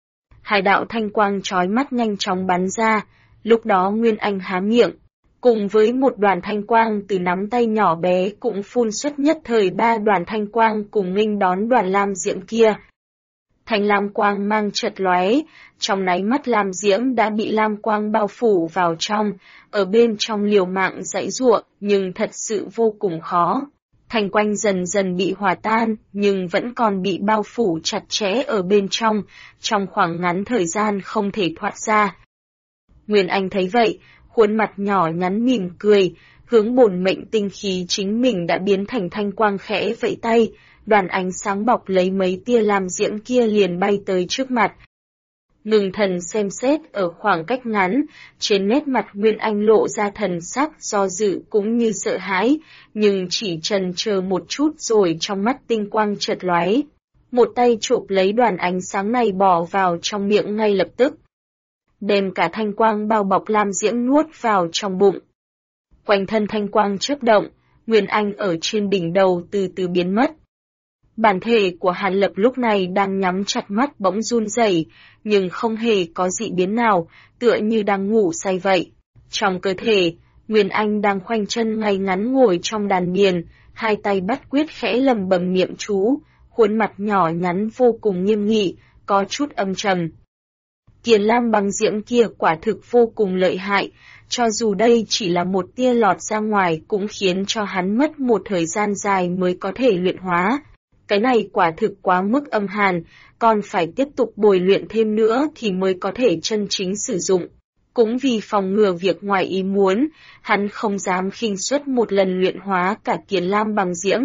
Hai đạo thanh quang chói mắt nhanh chóng bắn ra, lúc đó Nguyên Anh há miệng. Cùng với một đoàn thanh quang từ nắm tay nhỏ bé cũng phun xuất nhất thời ba đoàn thanh quang cùng nghênh đón đoàn lam diễm kia. Thanh lam quang mang chợt lóe, trong nháy mắt lam diễm đã bị lam quang bao phủ vào trong, ở bên trong liều mạng giãy giụa nhưng thật sự vô cùng khó. Thanh quang dần dần bị hòa tan nhưng vẫn còn bị bao phủ chặt chẽ ở bên trong khoảng ngắn thời gian không thể thoát ra. Nguyên Anh thấy vậy, khuôn mặt nhỏ nhắn mỉm cười, hướng bổn mệnh tinh khí chính mình đã biến thành thanh quang khẽ vẫy tay, đoàn ánh sáng bọc lấy mấy tia lam diễm kia liền bay tới trước mặt. Ngừng thần xem xét ở khoảng cách ngắn, trên nét mặt Nguyên Anh lộ ra thần sắc do dự cũng như sợ hãi, nhưng chỉ chần chờ một chút rồi trong mắt tinh quang chợt lóe. Một tay chộp lấy đoàn ánh sáng này bỏ vào trong miệng ngay lập tức. Đem cả thanh quang bao bọc lam diễm nuốt vào trong bụng. Quanh thân thanh quang chớp động, Nguyên Anh ở trên đỉnh đầu từ từ biến mất. Bản thể của Hàn Lập lúc này đang nhắm chặt mắt bỗng run rẩy, nhưng không hề có dị biến nào, tựa như đang ngủ say vậy. Trong cơ thể, Nguyên Anh đang khoanh chân ngay ngắn ngồi trong đàn điền, hai tay bắt quyết khẽ lầm bầm niệm chú, khuôn mặt nhỏ nhắn vô cùng nghiêm nghị, có chút âm trầm. Kiền lam băng diễm kia quả thực vô cùng lợi hại, cho dù đây chỉ là một tia lọt ra ngoài cũng khiến cho hắn mất một thời gian dài mới có thể luyện hóa. Cái này quả thực quá mức âm hàn, còn phải tiếp tục bồi luyện thêm nữa thì mới có thể chân chính sử dụng. Cũng vì phòng ngừa việc ngoài ý muốn, hắn không dám khinh suất một lần luyện hóa cả kiền lam băng diễm.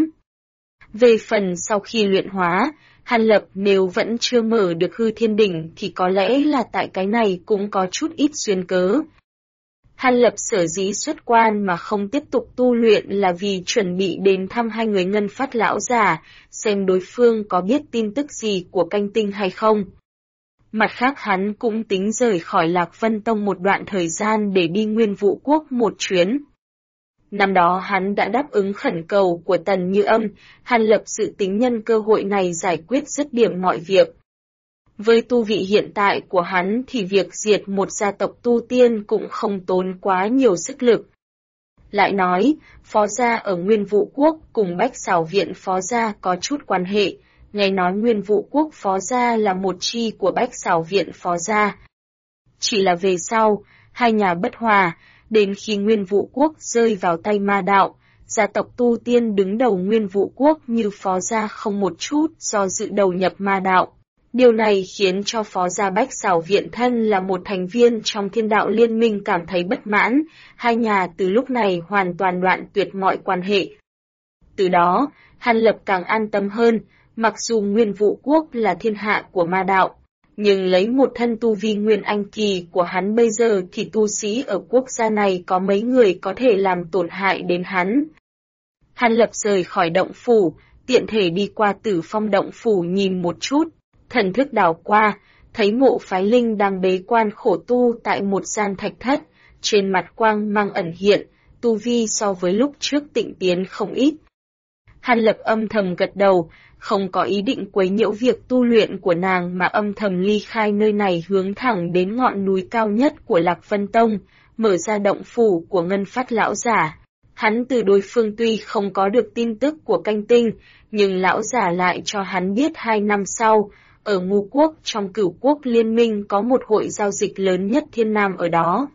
Về phần sau khi luyện hóa, Hàn Lập nếu vẫn chưa mở được hư thiên đỉnh thì có lẽ là tại cái này cũng có chút ít duyên cớ. Hàn Lập sở dĩ xuất quan mà không tiếp tục tu luyện là vì chuẩn bị đến thăm hai người Ngân Phát lão giả, xem đối phương có biết tin tức gì của canh tinh hay không. Mặt khác hắn cũng tính rời khỏi Lạc Vân Tông một đoạn thời gian để đi Nguyên Vũ Quốc một chuyến. Năm đó hắn đã đáp ứng khẩn cầu của Tần Như Âm, Hàn Lập dự tính nhân cơ hội này giải quyết dứt điểm mọi việc. Với tu vị hiện tại của hắn thì việc diệt một gia tộc tu tiên cũng không tốn quá nhiều sức lực. Lại nói, Phó gia ở Nguyên Vũ Quốc cùng Bách Xảo Viện Phó gia có chút quan hệ, nghe nói Nguyên Vũ Quốc Phó gia là một chi của Bách Xảo Viện Phó gia. Chỉ là về sau, hai nhà bất hòa, đến khi Nguyên Vũ Quốc rơi vào tay ma đạo, gia tộc tu tiên đứng đầu Nguyên Vũ Quốc như Phó gia không một chút do dự đầu nhập ma đạo. Điều này khiến cho Phó gia Bách Xảo Viện thân là một thành viên trong Thiên Đạo Liên minh cảm thấy bất mãn, hai nhà từ lúc này hoàn toàn đoạn tuyệt mọi quan hệ. Từ đó, Hàn Lập càng an tâm hơn, mặc dù Nguyên Vũ Quốc là thiên hạ của ma đạo, nhưng lấy một thân tu vi Nguyên Anh kỳ của hắn bây giờ thì tu sĩ ở quốc gia này có mấy người có thể làm tổn hại đến hắn. Hàn Lập rời khỏi động phủ, tiện thể đi qua Tử Phong động phủ nhìn một chút. Thần thức đảo qua, thấy Mộ Phái Linh đang bế quan khổ tu tại một gian thạch thất, trên mặt quang mang ẩn hiện, tu vi so với lúc trước tịnh tiến không ít. Hàn Lập âm thầm gật đầu, không có ý định quấy nhiễu việc tu luyện của nàng mà âm thầm ly khai nơi này hướng thẳng đến ngọn núi cao nhất của Lạc Vân Tông, mở ra động phủ của Ngân Phát lão giả. Hắn từ đối phương tuy không có được tin tức của canh tinh, nhưng lão giả lại cho hắn biết 2 năm sau, ở Ngũ Quốc trong Cửu Quốc Liên minh có một hội giao dịch lớn nhất Thiên Nam ở đó.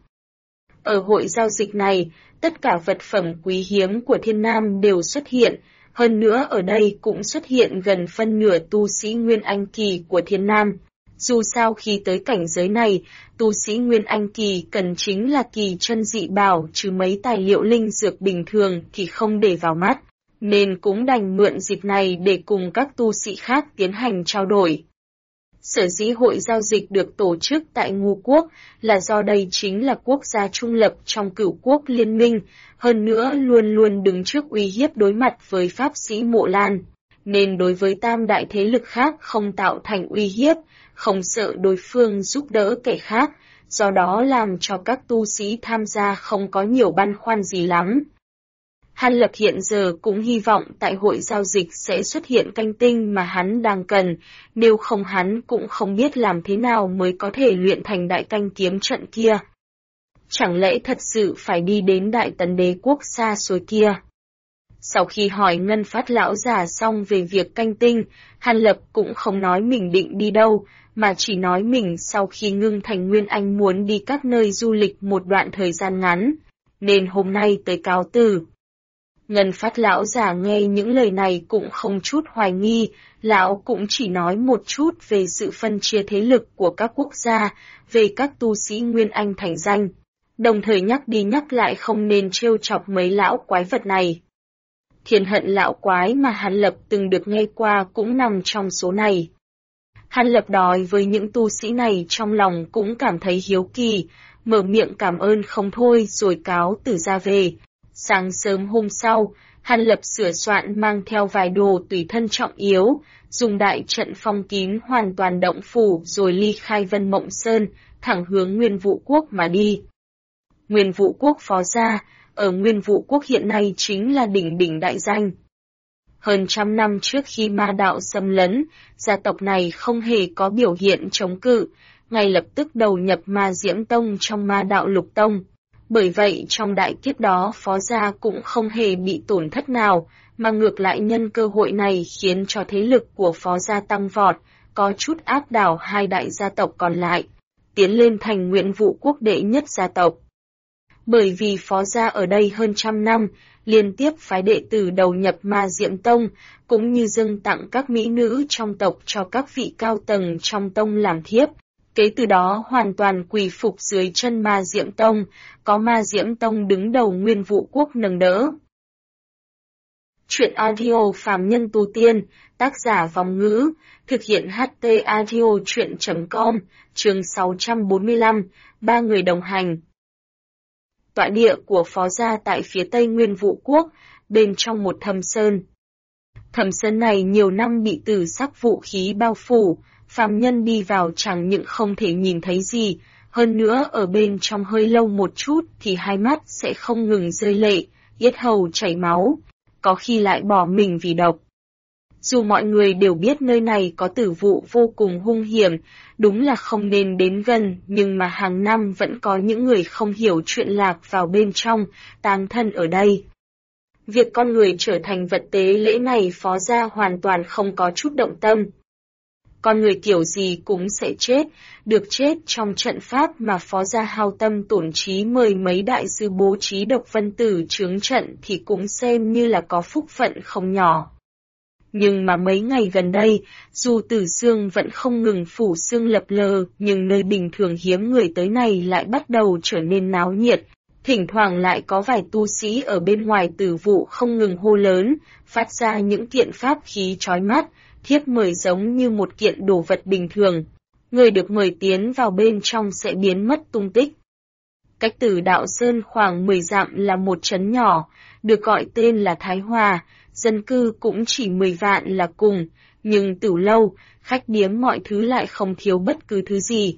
Ở hội giao dịch này, tất cả vật phẩm quý hiếm của Thiên Nam đều xuất hiện, hơn nữa ở đây cũng xuất hiện gần phân nửa tu sĩ Nguyên Anh kỳ của Thiên Nam. Dù sao khi tới cảnh giới này, tu sĩ Nguyên Anh kỳ cần chính là kỳ chân dị bảo chứ mấy tài liệu linh dược bình thường thì không để vào mắt, nên cũng đành mượn dịp này để cùng các tu sĩ khác tiến hành trao đổi. Sở dĩ hội giao dịch được tổ chức tại Ngũ Quốc là do đây chính là quốc gia trung lập trong Cửu Quốc Liên minh, hơn nữa luôn luôn đứng trước uy hiếp đối mặt với Pháp sĩ Mộ Lan, nên đối với tam đại thế lực khác không tạo thành uy hiếp, không sợ đối phương giúp đỡ kẻ khác, do đó làm cho các tu sĩ tham gia không có nhiều băn khoăn gì lắm. Hàn Lập hiện giờ cũng hy vọng tại hội giao dịch sẽ xuất hiện canh tinh mà hắn đang cần, nếu không hắn cũng không biết làm thế nào mới có thể luyện thành đại canh kiếm trận kia. Chẳng lẽ thật sự phải đi đến Đại Tấn Đế quốc xa xôi kia? Sau khi hỏi Ngân Phát lão giả xong về việc canh tinh, Hàn Lập cũng không nói mình định đi đâu, mà chỉ nói mình sau khi ngưng thành Nguyên Anh muốn đi các nơi du lịch một đoạn thời gian ngắn, nên hôm nay tới cáo từ. Ngân Phát lão giả nghe những lời này cũng không chút hoài nghi, lão cũng chỉ nói một chút về sự phân chia thế lực của các quốc gia, về các tu sĩ Nguyên Anh thành danh, đồng thời nhắc đi nhắc lại không nên trêu chọc mấy lão quái vật này. Thiên Hận lão quái mà Hàn Lập từng được nghe qua cũng nằm trong số này. Hàn Lập đói với những tu sĩ này trong lòng cũng cảm thấy hiếu kỳ, mở miệng cảm ơn không thôi rồi cáo từ ra về. Sáng sớm hôm sau, Hàn Lập sửa soạn mang theo vài đồ tùy thân trọng yếu, dùng đại trận phong kín hoàn toàn động phủ rồi ly khai Vân Mộng Sơn, thẳng hướng Nguyên Vũ Quốc mà đi. Nguyên Vũ Quốc phó gia, ở Nguyên Vũ Quốc hiện nay chính là đỉnh đỉnh đại danh. Hơn trăm năm trước khi ma đạo xâm lấn, gia tộc này không hề có biểu hiện chống cự, ngay lập tức đầu nhập Ma Diễm Tông trong Ma Đạo Lục Tông. Bởi vậy trong đại kiếp đó phó gia cũng không hề bị tổn thất nào, mà ngược lại nhân cơ hội này khiến cho thế lực của phó gia tăng vọt, có chút áp đảo hai đại gia tộc còn lại, tiến lên thành Nguyên Vũ Quốc đệ nhất gia tộc. Bởi vì phó gia ở đây hơn trăm năm, liên tiếp phái đệ tử đầu nhập Ma Diệm Tông, cũng như dâng tặng các mỹ nữ trong tộc cho các vị cao tầng trong tông làm thiếp. Kế từ đó hoàn toàn quỳ phục dưới chân Ma Diệm Tông, có Ma Diễm Tông đứng đầu Nguyên Vũ Quốc nâng đỡ. Chuyện audio phàm nhân tu tiên, tác giả Vòng Ngữ, thực hiện HT audio chuyện.com, chương 645, ba người đồng hành. Tọa địa của phó gia tại phía tây Nguyên Vũ Quốc, bên trong một thâm sơn. Thâm sơn này nhiều năm bị tử sắc vũ khí bao phủ, phàm nhân đi vào chẳng những không thể nhìn thấy gì, hơn nữa ở bên trong hơi lâu một chút thì hai mắt sẽ không ngừng rơi lệ, yết hầu chảy máu, có khi lại bỏ mình vì độc. Dù mọi người đều biết nơi này có tử vụ vô cùng hung hiểm, đúng là không nên đến gần, nhưng mà hàng năm vẫn có những người không hiểu chuyện lạc vào bên trong, táng thân ở đây. Việc con người trở thành vật tế lễ này phó gia hoàn toàn không có chút động tâm. Con người kiểu gì cũng sẽ chết, được chết trong trận pháp mà phó gia hao tâm tổn trí mời mấy đại sư bố trí độc vân tử chướng trận thì cũng xem như là có phúc phận không nhỏ. Nhưng mà mấy ngày gần đây, dù tử xương vẫn không ngừng phủ sương lập lờ, nhưng nơi bình thường hiếm người tới này lại bắt đầu trở nên náo nhiệt. Thỉnh thoảng lại có vài tu sĩ ở bên ngoài tử vụ không ngừng hô lớn, phát ra những kiện pháp khí chói mắt, thiếp mời giống như một kiện đồ vật bình thường. Người được mời tiến vào bên trong sẽ biến mất tung tích. Cách Tử Đạo Sơn khoảng 10 dặm là một trấn nhỏ, được gọi tên là Thái Hòa, dân cư cũng chỉ 10 vạn là cùng, nhưng tửu lâu, khách điếm mọi thứ lại không thiếu bất cứ thứ gì.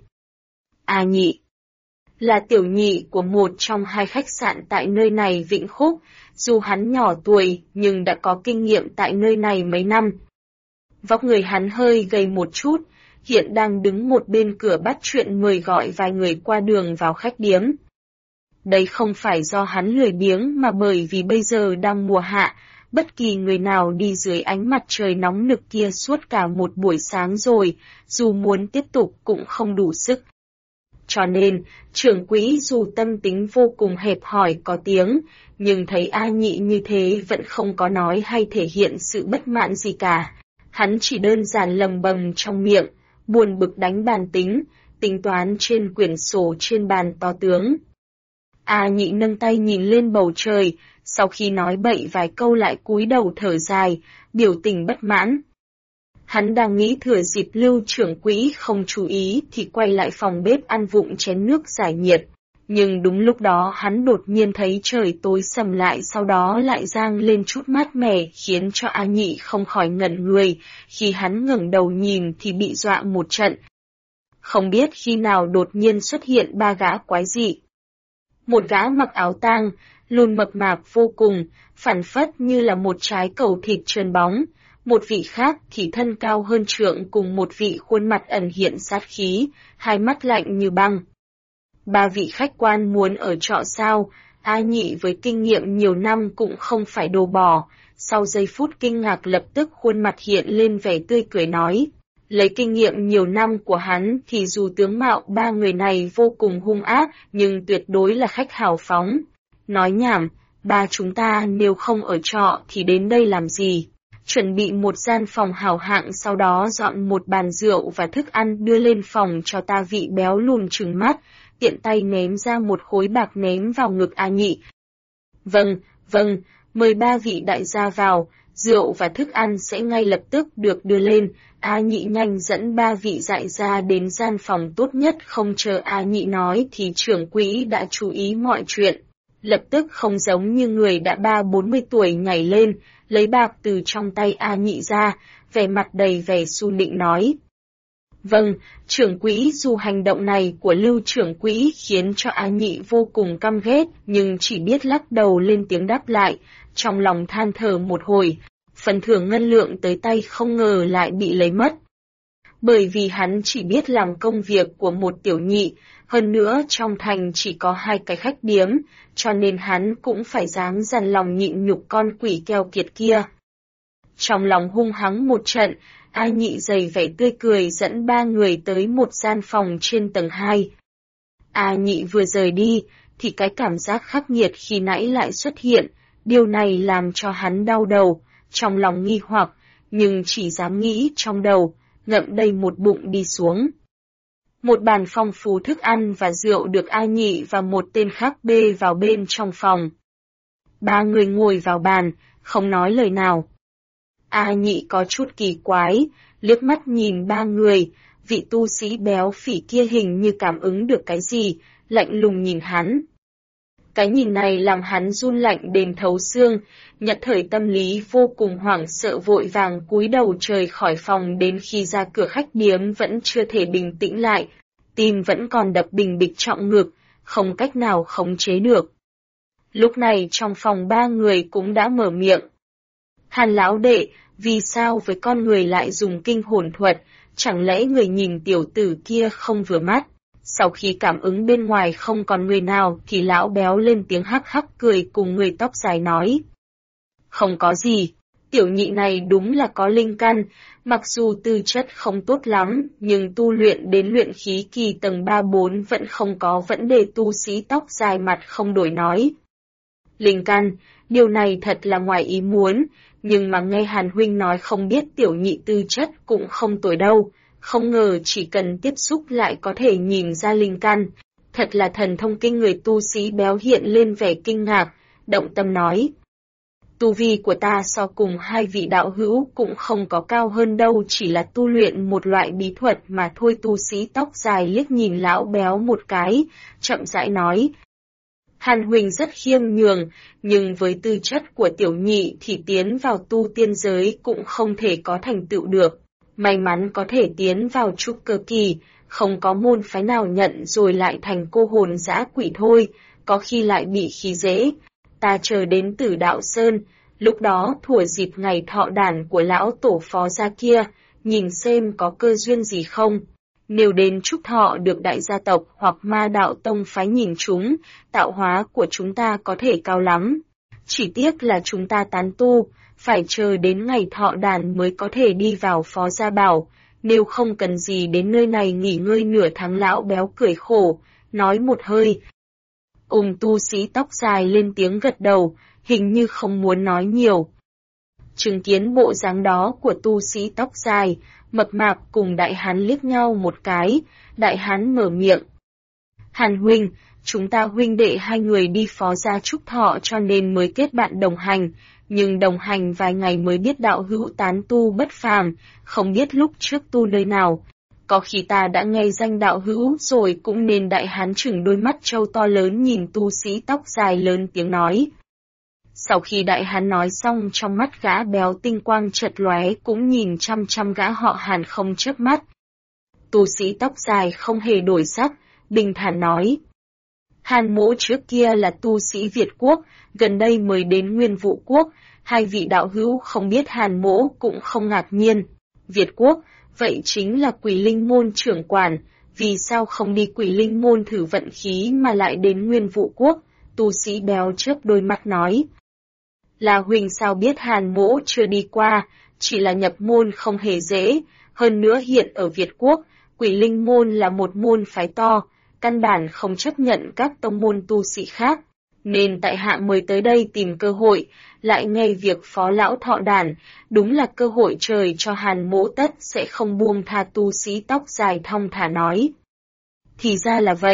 A Nhị là tiểu nhị của một trong hai khách sạn tại nơi này Vĩnh Khúc, dù hắn nhỏ tuổi nhưng đã có kinh nghiệm tại nơi này mấy năm. Vóc người hắn hơi gầy một chút, hiện đang đứng một bên cửa bắt chuyện mời gọi vài người qua đường vào khách điếm. Đây không phải do hắn lười biếng mà bởi vì bây giờ đang mùa hạ, bất kỳ người nào đi dưới ánh mặt trời nóng nực kia suốt cả một buổi sáng rồi, dù muốn tiếp tục cũng không đủ sức. Cho nên, trưởng quỹ dù tâm tính vô cùng hẹp hòi có tiếng, nhưng thấy A Nhị như thế vẫn không có nói hay thể hiện sự bất mãn gì cả. Hắn chỉ đơn giản lầm bầm trong miệng, buồn bực đánh bàn tính toán trên quyển sổ trên bàn to tướng. A Nhị nâng tay nhìn lên bầu trời, sau khi nói bậy vài câu lại cúi đầu thở dài, biểu tình bất mãn. Hắn đang nghĩ thừa dịp Lưu trưởng quỹ không chú ý thì quay lại phòng bếp ăn vụng chén nước giải nhiệt. Nhưng đúng lúc đó hắn đột nhiên thấy trời tối sầm lại sau đó lại giang lên chút mát mẻ khiến cho A Nhị không khỏi ngẩn người, khi hắn ngẩng đầu nhìn thì bị dọa một trận. Không biết khi nào đột nhiên xuất hiện ba gã quái dị. Một gã mặc áo tang, lùn mập mạp vô cùng, phản phất như là một trái cầu thịt trơn bóng. Một vị khác thì thân cao hơn trượng cùng một vị khuôn mặt ẩn hiện sát khí, hai mắt lạnh như băng. Ba vị khách quan muốn ở trọ sao? A Nhị với kinh nghiệm nhiều năm cũng không phải đồ bỏ, sau giây phút kinh ngạc lập tức khuôn mặt hiện lên vẻ tươi cười nói. Lấy kinh nghiệm nhiều năm của hắn thì dù tướng mạo ba người này vô cùng hung ác nhưng tuyệt đối là khách hào phóng. Nói nhảm, ba chúng ta nếu không ở trọ thì đến đây làm gì? Chuẩn bị một gian phòng hào hạng sau đó dọn một bàn rượu và thức ăn đưa lên phòng cho ta. Vị béo lùn trừng mắt, tiện tay ném ra một khối bạc ném vào ngực A Nhị. Vâng, mời ba vị đại gia vào, rượu và thức ăn sẽ ngay lập tức được đưa lên. A Nhị nhanh dẫn 3 vị dại ra đến gian phòng tốt nhất, không chờ A Nhị nói thì trưởng quỹ đã chú ý mọi chuyện. Lập tức không giống như người đã 30-40 tuổi nhảy lên, lấy bạc từ trong tay A Nhị ra, vẻ mặt đầy vẻ su nịnh nói. Vâng, trưởng quỹ. Dù hành động này của Lưu trưởng quỹ khiến cho A Nhị vô cùng căm ghét, nhưng chỉ biết lắc đầu lên tiếng đáp lại, trong lòng than thở một hồi. Phần thưởng ngân lượng tới tay không ngờ lại bị lấy mất. Bởi vì hắn chỉ biết làm công việc của một tiểu nhị, hơn nữa trong thành chỉ có 2 cái khách điếm, cho nên hắn cũng phải dáng dằn lòng nhịn nhục con quỷ keo kiệt kia. Trong lòng hung hăng một trận, A Nhị dày vẻ tươi cười dẫn 3 người tới một gian phòng trên tầng 2. A Nhị vừa rời đi, thì cái cảm giác khắc nghiệt khi nãy lại xuất hiện, điều này làm cho hắn đau đầu, trong lòng nghi hoặc, nhưng chỉ dám nghĩ trong đầu, ngậm đầy một bụng đi xuống. Một bàn phong phú thức ăn và rượu được A Nhị và một tên khác bê vào bên trong phòng. 3 người ngồi vào bàn, không nói lời nào. A Nhị có chút kỳ quái, liếc mắt nhìn 3 người, vị tu sĩ béo phì kia hình như cảm ứng được cái gì, lạnh lùng nhìn hắn. Cái nhìn này làm hắn run lạnh đến thấu xương, nhất thời tâm lý vô cùng hoảng sợ, vội vàng cúi đầu rời khỏi phòng, đến khi ra cửa khách điếm vẫn chưa thể bình tĩnh lại, tim vẫn còn đập bình bịch trọng ngực, không cách nào khống chế được. Lúc này trong phòng 3 người cũng đã mở miệng. Hàn lão đệ, vì sao với con người lại dùng kinh hồn thuật, chẳng lẽ người nhìn tiểu tử kia không vừa mắt? Sau khi cảm ứng bên ngoài không còn người nào thì lão béo lên tiếng hắc hắc cười cùng người tóc dài nói. Không có gì, tiểu nhị này đúng là có linh căn, mặc dù tư chất không tốt lắm, nhưng tu luyện đến luyện khí kỳ tầng 3-4 vẫn không có vấn đề. Tu sĩ tóc dài mặt không đổi nói. Linh căn, điều này thật là ngoài ý muốn, nhưng mà nghe Hàn huynh nói không biết tiểu nhị tư chất cũng không tồi đâu, không ngờ chỉ cần tiếp xúc lại có thể nhìn ra linh căn, thật là thần thông kinh người. Tu sĩ béo hiện lên vẻ kinh ngạc, động tâm nói. Tu vi của ta so cùng 2 vị đạo hữu cũng không có cao hơn đâu, chỉ là tu luyện một loại bí thuật mà thôi. Tu sĩ tóc dài liếc nhìn lão béo một cái, chậm rãi nói. Hàn huynh rất khiêm nhường, nhưng với tư chất của tiểu nhị thì tiến vào tu tiên giới cũng không thể có thành tựu được. May mắn có thể tiến vào trúc cơ kỳ, không có môn phái nào nhận rồi lại thành cô hồn dã quỷ thôi, có khi lại bị khi dễ. Ta chờ đến Tử Đạo Sơn, lúc đó thủa dịp ngày thọ đản của lão tổ phó gia kia, nhìn xem có cơ duyên gì không. Nếu đến chúc thọ được đại gia tộc hoặc ma đạo tông phái nhìn chúng, tạo hóa của chúng ta có thể cao lắm. Chỉ tiếc là chúng ta tán tu, phải chờ đến ngày thọ đàn mới có thể đi vào phó gia bảo, nếu không cần gì đến nơi này nghỉ ngơi nửa tháng. Lão béo cười khổ, nói một hơi. Tu sĩ tóc dài lên tiếng gật đầu, hình như không muốn nói nhiều. Chứng kiến bộ dáng đó của tu sĩ tóc dài, mập mạp cùng đại hán liếc nhau một cái, đại hán mở miệng. Hàn huynh, chúng ta huynh đệ 2 người đi phó gia chúc thọ cho nên mới kết bạn đồng hành, nhưng đồng hành vài ngày mới biết đạo hữu tán tu bất phàm, không biết lúc trước tu nơi nào. Có khi ta đã nghe danh đạo hữu rồi cũng nên. Đại hán chừng đôi mắt trâu to lớn nhìn tu sĩ tóc dài lớn tiếng nói. Sau khi đại hán nói xong, trong mắt gã béo tinh quang chợt lóe, cũng nhìn chăm chăm gã họ Hàn không chớp mắt. Tu sĩ tóc dài không hề đổi sắc, bình thản nói. Hàn mỗ trước kia là tu sĩ Việt quốc, gần đây mới đến Nguyên Vũ quốc, 2 vị đạo hữu không biết Hàn mỗ cũng không ngạc nhiên. Việt quốc, vậy chính là Quỷ Linh môn trưởng quản, vì sao không đi Quỷ Linh môn thử vận khí mà lại đến Nguyên Vũ quốc? Tu sĩ béo chớp đôi mắt nói. Là huynh sao biết? Hàn mỗ chưa đi qua, chỉ là nhập môn không hề dễ, hơn nữa hiện ở Việt quốc, Quỷ Linh môn là một môn phái to, căn bản không chấp nhận các tông môn tu sĩ khác, nên tại hạ mới tới đây tìm cơ hội, lại nghe việc phó lão thọ đản, đúng là cơ hội trời cho. Hàn mỗ tất sẽ không buông tha. Tu sĩ tóc dài thong thả nói. Thì ra là vậy,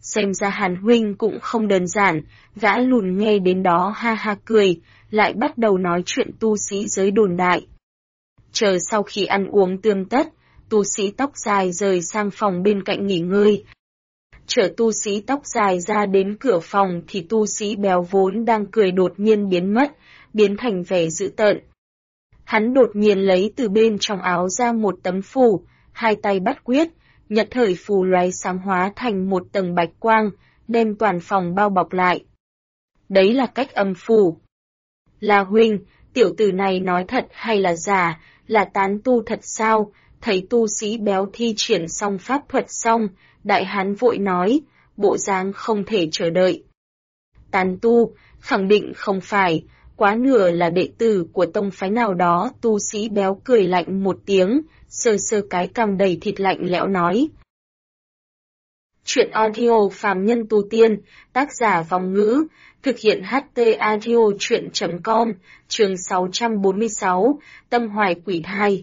Xem ra Hàn huynh cũng không đơn giản, gã lùn nghe đến đó ha ha cười, lại bắt đầu nói chuyện tu sĩ giới đồn đại. Chờ sau khi ăn uống tươm tất, tu sĩ tóc dài rời sang phòng bên cạnh nghỉ ngơi. Chở tu sĩ tóc dài ra đến cửa phòng thì tu sĩ béo vốn đang cười đột nhiên biến mất, biến thành vẻ dữ tợn. Hắn đột nhiên lấy từ bên trong áo ra một tấm phù, hai tay bắt quyết, nhất thời phù lóe sáng hóa thành một tầng bạch quang, đem toàn phòng bao bọc lại. Đấy là cách âm phù. La huynh, tiểu tử này nói thật hay là giả, là tán tu thật sao? Thấy tu sĩ béo thi triển xong pháp thuật xong, đại hán vội nói, bộ dáng không thể chờ đợi. Tán tu, khẳng định không phải, quá nửa là đệ tử của tông phái nào đó. Tu sĩ béo cười lạnh một tiếng, sơ sơ cái cằm đầy thịt lạnh lẽo nói. Chuyện audio phàm nhân tu tiên, tác giả Vòng Ngữ, thực hiện HT audio chuyện.com, chương 646, Tâm Hoài Quỷ Thai.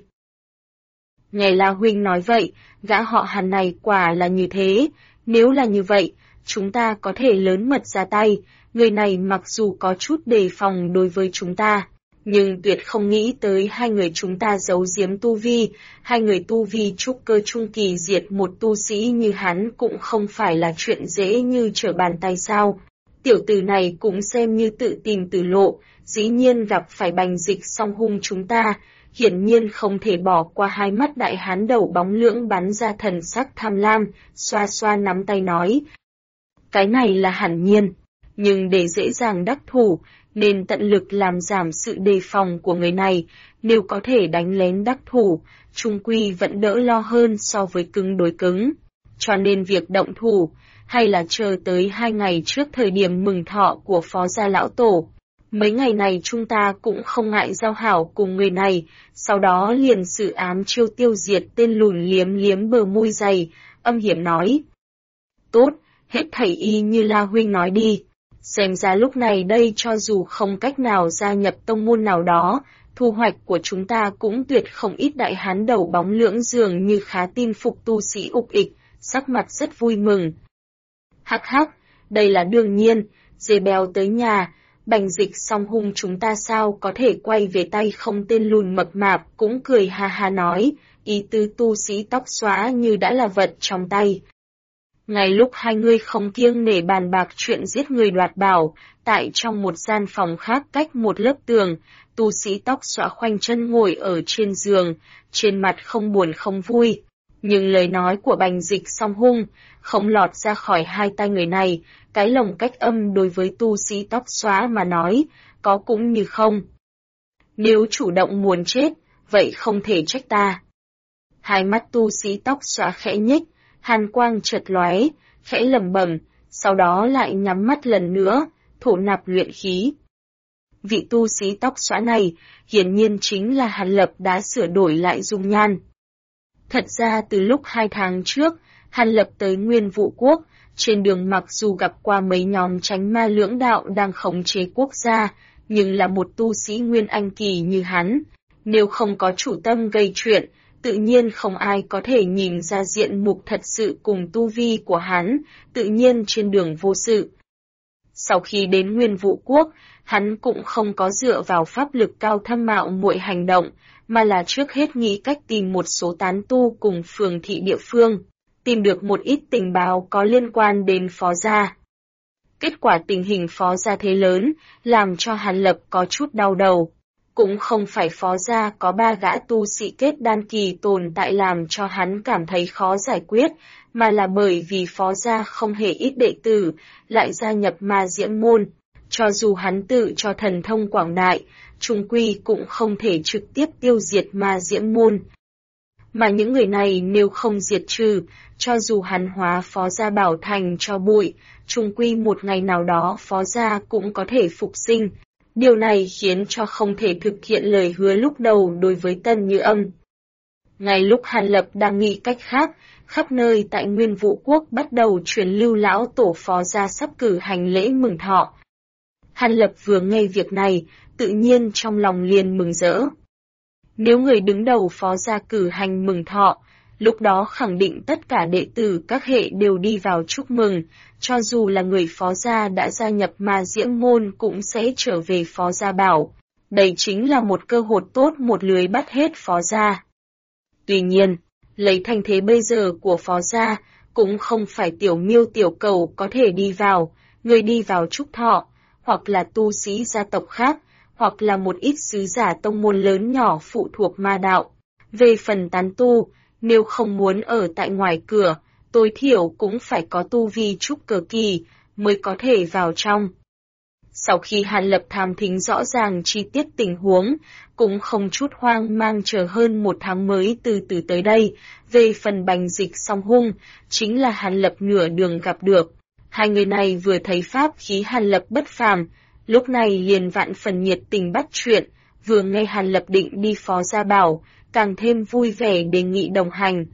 Nghe La huynh nói vậy, gã họ Hàn này quả là như thế, nếu là như vậy, chúng ta có thể lớn mật ra tay, người này mặc dù có chút đề phòng đối với chúng ta, nhưng tuyệt không nghĩ tới hai người chúng ta giấu giếm tu vi, hai người tu vi trúc cơ trung kỳ diệt một tu sĩ như hắn cũng không phải là chuyện dễ như trở bàn tay sao. Tiểu tử này cũng xem như tự tìm tử lộ, dĩ nhiên gặp phải Bành Dịch song hung chúng ta, hiển nhiên không thể bỏ qua. Hai mắt đại hán đầu bóng lưỡng bắn ra thần sắc tham lam, xoa xoa nắm tay nói. Cái này là hẳn nhiên, nhưng để dễ dàng đắc thủ, nên tận lực làm giảm sự đề phòng của người này, nếu có thể đánh lén đắc thủ, chung quy vẫn đỡ lo hơn so với cứng đối cứng. Cho nên việc động thủ, hay là chờ tới 2 ngày trước thời điểm mừng thọ của phó gia lão tổ. Mấy ngày này chúng ta cũng không ngại giao hảo cùng người này, sau đó liền xử ám chiêu tiêu diệt tên lùn liếm liếm bờ môi dày, âm hiểm nói. Tốt, hết thảy y như La huynh nói đi. Xem ra lúc này đây cho dù không cách nào gia nhập tông môn nào đó, thu hoạch của chúng ta cũng tuyệt không ít. Đại hán đầu bóng lưỡng dường như khá tin phục tu sĩ ục ịch, sắc mặt rất vui mừng. Hắc hắc, đây là đương nhiên, dê béo tới nhà, Bành Dịch song hung chúng ta sao có thể quay về tay không. Tên lùn mập mạp cũng cười ha ha nói, ý tứ tu sĩ tóc xóa như đã là vật trong tay. Ngay lúc hai người không kiêng nể bàn bạc chuyện giết người đoạt bảo, tại trong một gian phòng khác cách một lớp tường, tu sĩ tóc xõa khoanh chân ngồi ở trên giường, trên mặt không buồn không vui. Nhưng lời nói của Bành Dịch song hung, không lọt ra khỏi hai tay người này, cái lồng cách âm đối với tu sĩ tóc xóa mà nói, có cũng như không. Nếu chủ động muốn chết, vậy không thể trách ta. Hai mắt tu sĩ tóc xóa khẽ nhích, hàn quang chợt lóe, khẽ lẩm bẩm, sau đó lại nhắm mắt lần nữa, thổ nạp luyện khí. Vị tu sĩ tóc xóa này, hiển nhiên chính là Hàn Lập đã sửa đổi lại dung nhan. Thật ra từ lúc 2 tháng trước, Hàn Lập tới Nguyên Vũ Quốc, trên đường mặc dù gặp qua mấy nhóm tránh ma lưỡng đạo đang khống chế quốc gia, nhưng là một tu sĩ Nguyên Anh kỳ như hắn, nếu không có chủ tâm gây chuyện, tự nhiên không ai có thể nhìn ra diện mục thật sự cùng tu vi của hắn, tự nhiên trên đường vô sự. Sau khi đến Nguyên Vũ Quốc, hắn cũng không có dựa vào pháp lực cao thâm mạo muội hành động, mà là trước hết nghĩ cách tìm một số tán tu cùng phường thị địa phương, tìm được một ít tình báo có liên quan đến phó gia. Kết quả tình hình phó gia thế lớn, làm cho Hàn Lập có chút đau đầu. Cũng không phải phó gia có 3 gã tu sĩ kết đan kỳ tồn tại làm cho hắn cảm thấy khó giải quyết, mà là bởi vì phó gia không hề ít đệ tử, lại gia nhập ma diễm môn. Cho dù hắn tự cho thần thông quảng đại, chung quy cũng không thể trực tiếp tiêu diệt ma diễm môn. Mà những người này nếu không diệt trừ, cho dù hắn hóa phó gia bảo thành cho bụi, chung quy một ngày nào đó phó gia cũng có thể phục sinh. Điều này khiến cho không thể thực hiện lời hứa lúc đầu đối với Tân Như Âm. Ngay lúc Hàn Lập đang nghĩ cách khác, khắp nơi tại Nguyên Vũ Quốc bắt đầu truyền lưu lão tổ phó gia sắp cử hành lễ mừng thọ. Hàn Lập vừa nghe việc này, tự nhiên trong lòng liền mừng rỡ. Nếu người đứng đầu phó gia cử hành mừng thọ, lúc đó khẳng định tất cả đệ tử các hệ đều đi vào chúc mừng, cho dù là người phó gia đã gia nhập Ma Diễm Môn cũng sẽ trở về phó gia bảo. Đây chính là một cơ hội tốt một lưới bắt hết phó gia. Tuy nhiên, lấy thành thế bây giờ của phó gia, cũng không phải tiểu miêu tiểu cầu có thể đi vào, người đi vào trúc thọ, hoặc là tu sĩ gia tộc khác, hoặc là một ít sứ giả tông môn lớn nhỏ phụ thuộc ma đạo. Về phần tán tu, nếu không muốn ở tại ngoài cửa, tối thiểu cũng phải có tu vi trúc cơ kỳ, mới có thể vào trong. Sau khi Hàn Lập tham thính rõ ràng chi tiết tình huống, cũng không chút hoang mang chờ hơn 1 tháng mới từ từ tới đây, về phần Bành Dịch Song Hung, chính là Hàn Lập nửa đường gặp được. Hai người này vừa thấy pháp khí Hàn Lập bất phàm, lúc này liền vạn phần nhiệt tình bắt chuyện, vừa nghe Hàn Lập định đi phó gia bảo, càng thêm vui vẻ đề nghị đồng hành.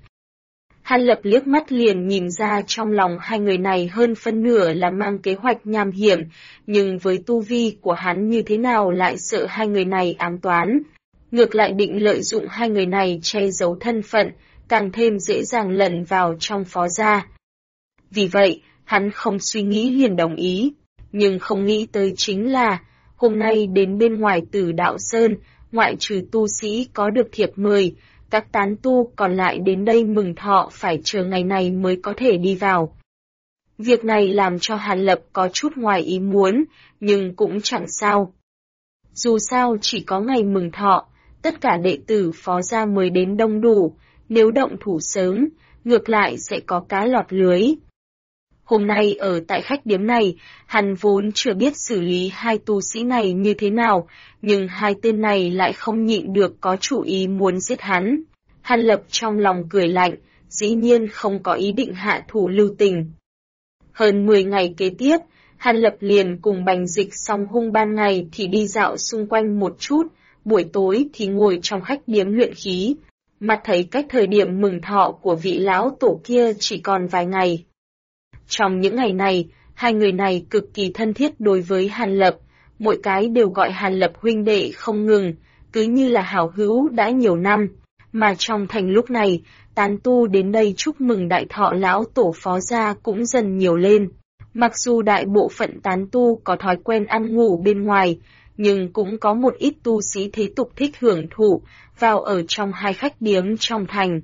Hàn Lập liếc mắt liền nhìn ra trong lòng hai người này hơn phân nửa là mang kế hoạch nham hiểm, nhưng với tu vi của hắn như thế nào lại sợ hai người này ám toán. Ngược lại định lợi dụng hai người này che giấu thân phận, càng thêm dễ dàng lẩn vào trong phó gia. Vì vậy, hắn không suy nghĩ liền đồng ý, nhưng không nghĩ tới chính là, hôm nay đến bên ngoài Tử Đạo Sơn, ngoại trừ tu sĩ có được thiệp mời, các tán tu còn lại đến đây mừng thọ phải chờ ngày này mới có thể đi vào. Việc này làm cho Hàn Lập có chút ngoài ý muốn, nhưng cũng chẳng sao. Dù sao chỉ có ngày mừng thọ, tất cả đệ tử phó gia mới đến đông đủ, nếu động thủ sớm, ngược lại sẽ có cá lọt lưới. Hôm nay ở tại khách điếm này, hắn vốn chưa biết xử lý hai tu sĩ này như thế nào, nhưng hai tên này lại không nhịn được có chủ ý muốn giết hắn. Hàn Lập trong lòng cười lạnh, dĩ nhiên không có ý định hạ thủ lưu tình. Hơn 10 ngày kế tiếp, Hàn Lập liền cùng Bành Dịch Song Hung ban ngày thì đi dạo xung quanh một chút, buổi tối thì ngồi trong khách điếm luyện khí, mà thấy cách thời điểm mừng thọ của vị lão tổ kia chỉ còn vài ngày. Trong những ngày này, hai người này cực kỳ thân thiết đối với Hàn Lập, mỗi cái đều gọi Hàn Lập huynh đệ không ngừng, cứ như là hảo hữu đã nhiều năm. Mà trong thành lúc này, tán tu đến đây chúc mừng đại thọ lão tổ phó gia cũng dần nhiều lên. Mặc dù đại bộ phận tán tu có thói quen ăn ngủ bên ngoài, nhưng cũng có một ít tu sĩ thế tục thích hưởng thụ, vào ở trong hai khách điếm trong thành.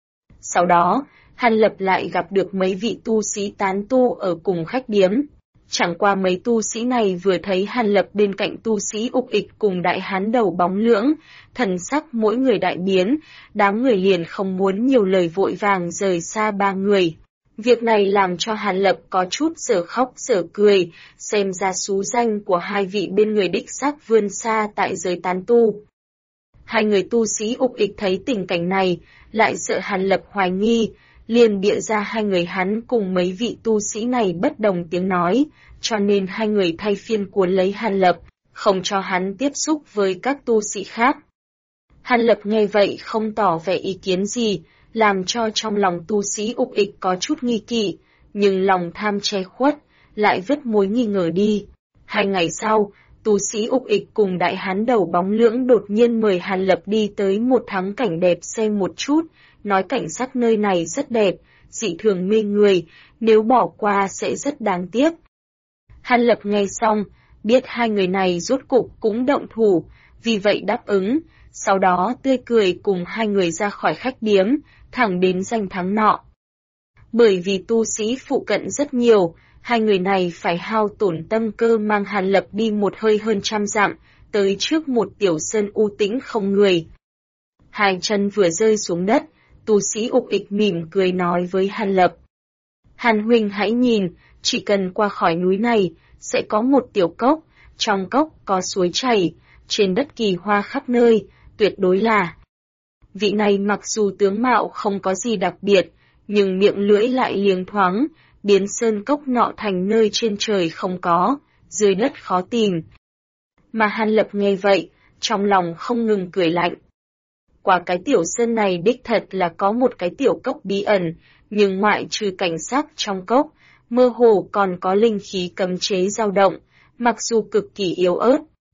Sau đó, Hàn Lập lại gặp được mấy vị tu sĩ tán tu ở cùng khách điếm. Chẳng qua mấy tu sĩ này vừa thấy Hàn Lập bên cạnh tu sĩ Ục Ịch cùng đại hán đầu bóng lưỡng, thần sắc mỗi người đại biến, đám người liền không muốn nhiều lời vội vàng rời xa ba người. Việc này làm cho Hàn Lập có chút sở khóc sở cười, xem ra xú danh của hai vị bên người đích xác vươn xa tại giới tán tu. Hai người tu sĩ Ục Ịch thấy tình cảnh này, lại sợ Hàn Lập hoài nghi, liền bịa ra hai người hắn cùng mấy vị tu sĩ này bất đồng tiếng nói, cho nên hai người thay phiên cuốn lấy Hàn Lập, không cho hắn tiếp xúc với các tu sĩ khác. Hàn Lập nghe vậy không tỏ vẻ ý kiến gì, làm cho trong lòng tu sĩ Ục Ịch có chút nghi kỵ, nhưng lòng tham che khuất, lại vứt mối nghi ngờ đi. 2 ngày sau, tu sĩ Ục Ịch cùng đại hán đầu bóng lưỡng đột nhiên mời Hàn Lập đi tới một thắng cảnh đẹp xem một chút, nói cảnh sắc nơi này rất đẹp, dị thường mê người, nếu bỏ qua sẽ rất đáng tiếc. Hàn Lập nghe xong, biết hai người này rốt cục cũng động thủ, vì vậy đáp ứng, sau đó tươi cười cùng hai người ra khỏi khách điếm, thẳng đến danh thắng nọ. Bởi vì tu sĩ phụ cận rất nhiều, hai người này phải hao tổn tâm cơ mang Hàn Lập đi một hơi hơn 100 dặm, tới trước một tiểu sơn u tĩnh không người. Hai chân vừa rơi xuống đất, tu sĩ Ục Ịch mỉm cười nói với Hàn Lập. Hàn huynh hãy nhìn, chỉ cần qua khỏi núi này, sẽ có một tiểu cốc, trong cốc có suối chảy, trên đất kỳ hoa khắp nơi, tuyệt đối là. Vị này mặc dù tướng mạo không có gì đặc biệt, nhưng miệng lưỡi lại liếng thoáng, biến sơn cốc nọ thành nơi trên trời không có, dưới đất khó tìm. Mà Hàn Lập nghe vậy, trong lòng không ngừng cười lạnh. Qua cái tiểu sơn này đích thật là có một cái tiểu cốc bí ẩn, nhưng ngoại trừ cảnh sắc trong cốc, mơ hồ còn có linh khí cấm chế dao động, mặc dù cực kỳ yếu ớt,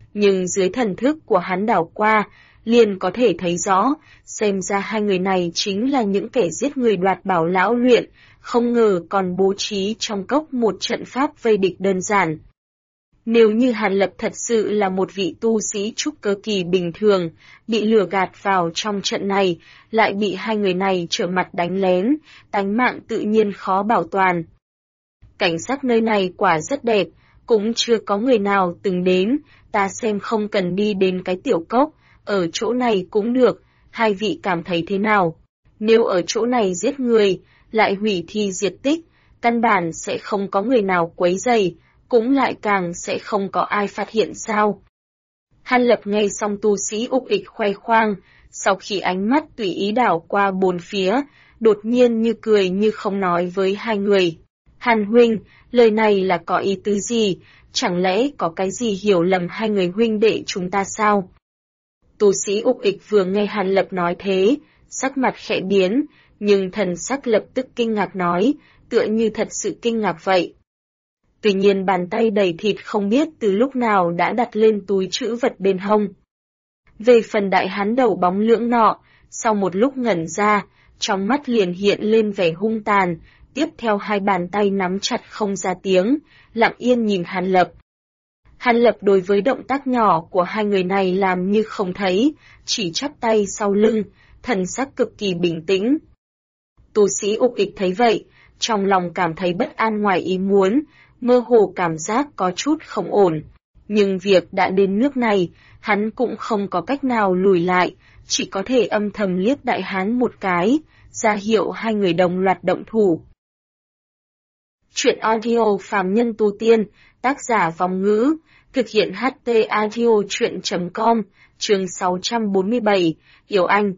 nhưng dưới thần thức của hắn đảo qua, liền có thể thấy rõ, xem ra hai người này chính là những kẻ giết người đoạt bảo lão luyện, không ngờ còn bố trí trong cốc một trận pháp vây địch đơn giản. Nếu như Hàn Lập thật sự là một vị tu sĩ trúc cơ kỳ bình thường, bị lừa gạt vào trong trận này, lại bị hai người này trở mặt đánh lén, tánh mạng tự nhiên khó bảo toàn. Cảnh sắc nơi này quả rất đẹp, cũng chưa có người nào từng đến, ta xem không cần đi đến cái tiểu cốc, ở chỗ này cũng được, hai vị cảm thấy thế nào? Nếu ở chỗ này giết người, lại hủy thi diệt tích, căn bản sẽ không có người nào quấy rầy, cũng lại càng sẽ không có ai phát hiện sao. Hàn Lập nghe xong tu sĩ ục ịch khoe khoang, sau khi ánh mắt tùy ý đảo qua bốn phía, đột nhiên như cười như không nói với hai người. Hàn huynh, lời này là có ý tứ gì, chẳng lẽ có cái gì hiểu lầm hai người huynh đệ chúng ta sao? Tu sĩ ục ịch vừa nghe Hàn Lập nói thế, sắc mặt khẽ biến, nhưng thần sắc lập tức kinh ngạc nói, tựa như thật sự kinh ngạc vậy. Tuy nhiên bàn tay đầy thịt không biết từ lúc nào đã đặt lên túi trữ vật bên hông. Về phần đại hán đầu bóng lưỡng nọ, sau một lúc ngẩn ra, trong mắt liền hiện lên vẻ hung tàn, tiếp theo hai bàn tay nắm chặt không ra tiếng, lặng yên nhìn Hàn Lập. Hàn Lập đối với động tác nhỏ của hai người này làm như không thấy, chỉ chắp tay sau lưng, thần sắc cực kỳ bình tĩnh. Tu sĩ ục ịch thấy vậy, trong lòng cảm thấy bất an ngoài ý muốn, mơ hồ cảm giác có chút không ổn. Nhưng việc đã đến nước này, hắn cũng không có cách nào lùi lại, chỉ có thể âm thầm liếc đại hán một cái, ra hiệu hai người đồng loạt động thủ. Chuyện audio phàm nhân tu tiên, tác giả Vong Ngữ, thực hiện HT audio chuyện.com, chương 647, Yểu Anh.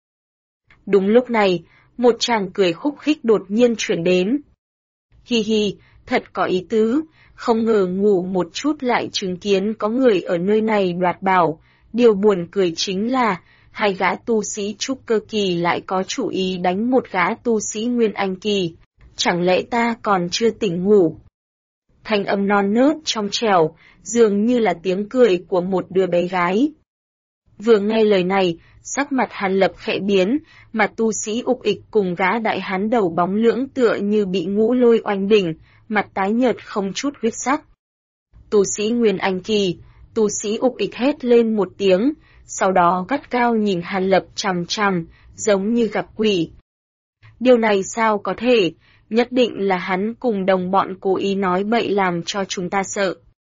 Đúng lúc này, một chàng cười khúc khích đột nhiên chuyển đến. Hi hi, thật có ý tứ, không ngờ ngủ một chút lại chứng kiến có người ở nơi này đoạt bảo. Điều buồn cười chính là, hai gã tu sĩ trúc cơ kỳ lại có chủ ý đánh một gã tu sĩ nguyên anh kỳ. Chẳng lẽ ta còn chưa tỉnh ngủ? Thanh âm non nớt trong trẻo, dường như là tiếng cười của một đứa bé gái. Vừa nghe lời này, sắc mặt Hàn Lập khẽ biến, mà tu sĩ ục ịch cùng gã đại hán đầu bóng lưỡng tựa như bị ngũ lôi oanh đỉnh, mặt tái nhợt không chút huyết sắc. Tu sĩ Nguyên Anh kỳ, tu sĩ ục ịch hét lên một tiếng, sau đó gắt gao nhìn Hàn Lập chằm chằm, giống như gặp quỷ. Điều này sao có thể, nhất định là hắn cùng đồng bọn cố ý nói bậy làm cho chúng ta sợ.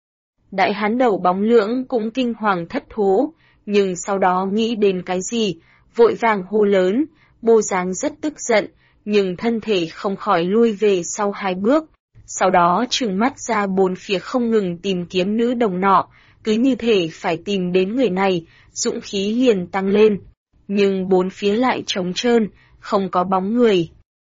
Đại hán đầu bóng lưỡng cũng kinh hoàng thất thố, nhưng sau đó nghĩ đến cái gì, vội vàng hô lớn, bộ dáng rất tức giận, nhưng thân thể không khỏi lui về sau hai bước. Sau đó trừng mắt ra bốn phía không ngừng tìm kiếm nữ đồng nọ, cứ như thể phải tìm đến người này, dũng khí liền tăng lên. Nhưng bốn phía lại trống trơn, không có bóng người.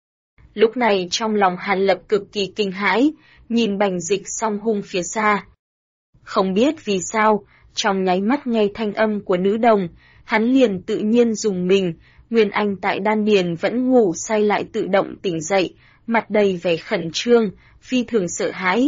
Lúc này trong lòng Hàn Lập cực kỳ kinh hãi, nhìn Bành Dịch song hung phía xa. Không biết vì sao, trong nháy mắt nghe thanh âm của nữ đồng, hắn liền tự nhiên dùng mình, Nguyên Anh tại đan điền vẫn ngủ say lại tự động tỉnh dậy, mặt đầy vẻ khẩn trương, phi thường sợ hãi.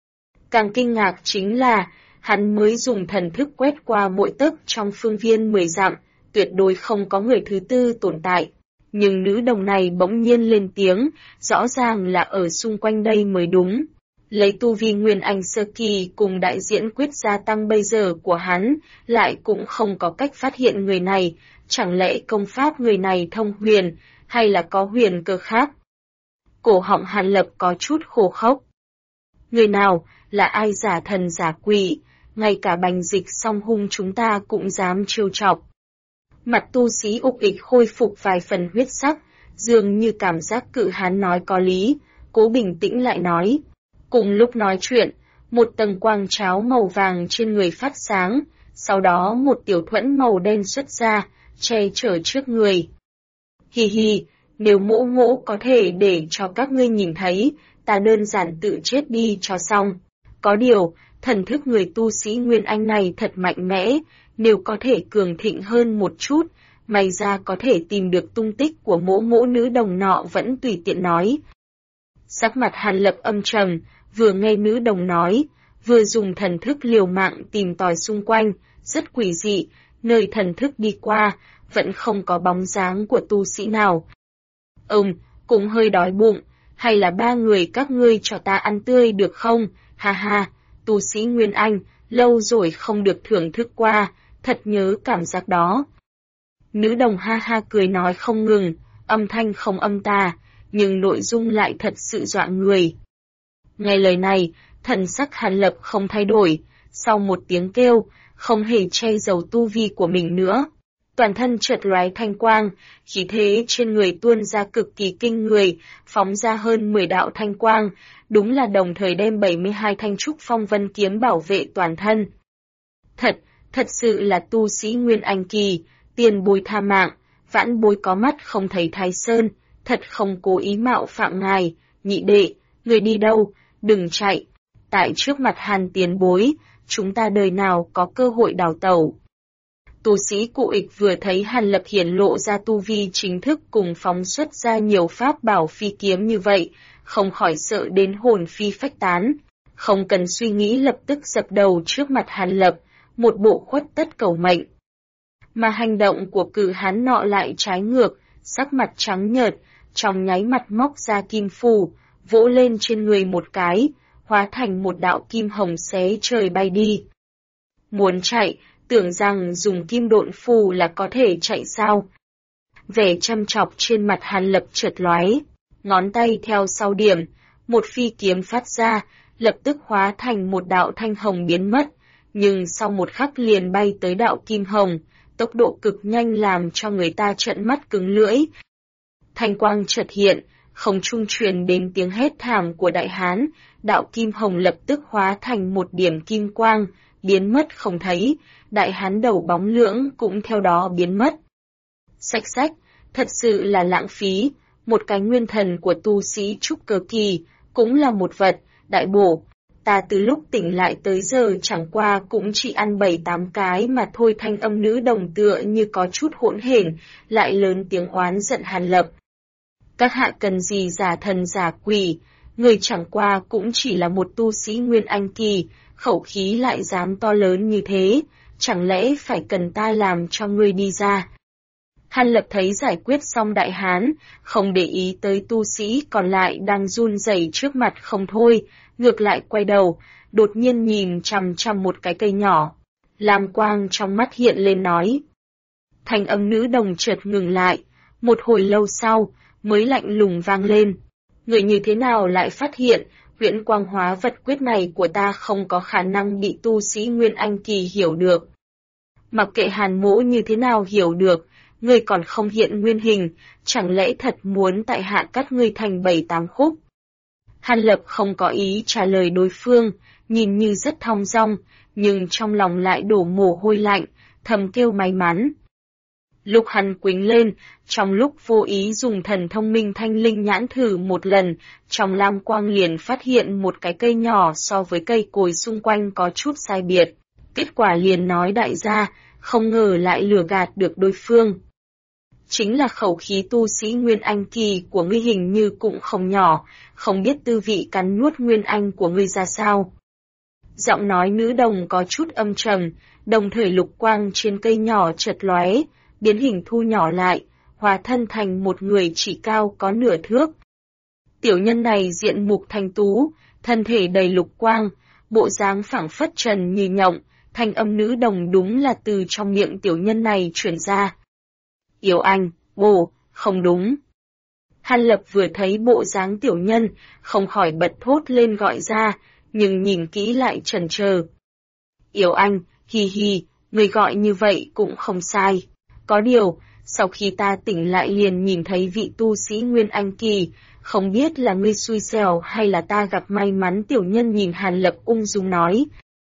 Càng kinh ngạc chính là, hắn mới dùng thần thức quét qua mỗi tấc trong phương viên 10 dặm, tuyệt đối không có người thứ tư tồn tại. Nhưng nữ đồng này bỗng nhiên lên tiếng, rõ ràng là ở xung quanh đây mới đúng. Lấy tu vi Nguyên Anh sơ kỳ cùng đại diễn quyết gia tăng bây giờ của hắn, lại cũng không có cách phát hiện người này, chẳng lẽ công pháp người này thông huyền, hay là có huyền cơ khác? Cổ họng Hàn Lập có chút khô khốc. Người nào, là ai giả thần giả quỷ, ngay cả Bành Dịch song hung chúng ta cũng dám trêu chọc. Mặt tu sĩ ục ịch khôi phục vài phần huyết sắc, dường như cảm giác cự hán nói có lý, cố bình tĩnh lại nói. Cùng lúc nói chuyện, một tầng quang cháo màu vàng trên người phát sáng, sau đó một tiểu thuẫn màu đen xuất ra, che chở trước người. Hi hi, nếu mỗ mỗ có thể để cho các ngươi nhìn thấy, ta đơn giản tự chết đi cho xong. Có điều, thần thức người tu sĩ Nguyên Anh này thật mạnh mẽ, nếu có thể cường thịnh hơn một chút, may ra có thể tìm được tung tích của mỗ mỗ nữ đồng nọ vẫn tùy tiện nói. Sắc mặt Hàn Lập âm trầm, vừa nghe nữ đồng nói, vừa dùng thần thức liều mạng tìm tòi xung quanh, rất quỷ dị, nơi thần thức đi qua, vẫn không có bóng dáng của tu sĩ nào. Cũng hơi đói bụng, hay là ba người các ngươi cho ta ăn tươi được không? Ha ha, tu sĩ Nguyên Anh, lâu rồi không được thưởng thức qua, thật nhớ cảm giác đó. Nữ đồng ha ha cười nói không ngừng, âm thanh không âm tà, nhưng nội dung lại thật sự dọa người. Nghe lời này, thần sắc Hàn Lập không thay đổi, sau một tiếng kêu, không hề che giấu tu vi của mình nữa. Toàn thân chợt lóe thanh quang, khí thế trên người tuôn ra cực kỳ kinh người, phóng ra hơn 10 đạo thanh quang, đúng là đồng thời đem 72 thanh trúc phong vân kiếm bảo vệ toàn thân. Thật sự là tu sĩ Nguyên Anh kỳ, tiền bối tha mạng, vãn bối có mắt không thấy Thái Sơn, thật không cố ý mạo phạm ngài, nhị đệ, người đi đâu, đừng chạy, tại trước mặt Hàn tiền bối, chúng ta đời nào có cơ hội đào tẩu. Tu sĩ Cụ Ịch vừa thấy Hàn Lập hiển lộ ra tu vi chính thức cùng phóng xuất ra nhiều pháp bảo phi kiếm như vậy, không khỏi sợ đến hồn phi phách tán, không cần suy nghĩ lập tức dập đầu trước mặt Hàn Lập, một bộ khuất tất cầu mệnh. Mà hành động của cự hán nọ lại trái ngược, sắc mặt trắng nhợt, trong nháy mặt móc ra kim phù, vỗ lên trên người một cái, hóa thành một đạo kim hồng xé trời bay đi. Muốn chạy, tưởng rằng dùng kim độn phù là có thể chạy sao? Vẻ chăm chọc trên mặt Hàn Lập chợt lóe, ngón tay theo sau điểm, một phi kiếm phát ra, lập tức hóa thành một đạo thanh hồng biến mất, nhưng sau một khắc liền bay tới đạo kim hồng, tốc độ cực nhanh làm cho người ta trợn mắt cứng lưỡi. Thanh quang chợt hiện, không trung truyền đến tiếng hét thảm của đại hán, đạo kim hồng lập tức hóa thành một điểm kim quang, biến mất không thấy, đại hán đầu bóng lưỡng cũng theo đó biến mất. Xách, thật sự là lãng phí, một cái nguyên thần của tu sĩ trúc cơ kỳ, cũng là một vật, đại bổ. Ta từ lúc tỉnh lại tới giờ chẳng qua cũng chỉ ăn 7-8 cái mà thôi. Thanh âm nữ đồng tựa như có chút hỗn hển, lại lớn tiếng oán giận Hàn Lập. Các hạ cần gì giả thần giả quỷ, người chẳng qua cũng chỉ là một tu sĩ Nguyên Anh kỳ, khẩu khí lại dám to lớn như thế, chẳng lẽ phải cần ta làm cho ngươi đi ra? Hàn Lập thấy giải quyết xong đại hán, không để ý tới tu sĩ còn lại đang run rẩy trước mặt không thôi, ngược lại quay đầu, đột nhiên nhìn chằm chằm một cái cây nhỏ. Lam quang trong mắt hiện lên nói. Thanh âm nữ đồng chợt ngừng lại, một hồi lâu sau, mới lạnh lùng vang lên. Người như thế nào lại phát hiện, huyễn quang hóa vật quyết này của ta không có khả năng bị tu sĩ Nguyên Anh kỳ hiểu được. Mặc kệ Hàn Mỗ như thế nào hiểu được, ngươi còn không hiện nguyên hình, chẳng lẽ thật muốn tại hạ cắt ngươi thành 7-8 khúc? Hàn Lập không có ý trả lời đối phương, nhìn như rất thong dong, nhưng trong lòng lại đổ mồ hôi lạnh, thầm kêu may mắn. Lúc hắn quĩnh lên, trong lúc vô ý dùng thần thông minh thanh linh nhãn thử một lần, trong lam quang liền phát hiện một cái cây nhỏ so với cây cối xung quanh có chút sai biệt. Kết quả liền nói đại gia, không ngờ lại lừa gạt được đối phương. Chính là khẩu khí tu sĩ Nguyên Anh kỳ của ngươi hình như cũng không nhỏ, không biết tư vị cắn nuốt Nguyên Anh của ngươi ra sao. Giọng nói nữ đồng có chút âm trầm, đồng thời lục quang trên cây nhỏ chợt lóe, biến hình thu nhỏ lại, hóa thân thành một người chỉ cao có nửa thước. Tiểu nhân này diện mục thanh tú, thân thể đầy lục quang, bộ dáng phảng phất trần như nhộng, thanh âm nữ đồng đúng là từ trong miệng tiểu nhân này truyền ra. Yêu Anh, không đúng. Hàn Lập vừa thấy bộ dáng tiểu nhân, không khỏi bật thốt lên gọi ra, nhưng nhìn kỹ lại chần chờ. Yêu Anh, hi, người gọi như vậy cũng không sai. Có điều, sau khi ta tỉnh lại liền nhìn thấy vị tu sĩ Nguyên Anh kỳ, không biết là ngươi xui xẻo hay là ta gặp may mắn. Tiểu nhân nhìn Hàn Lập ung dung nói.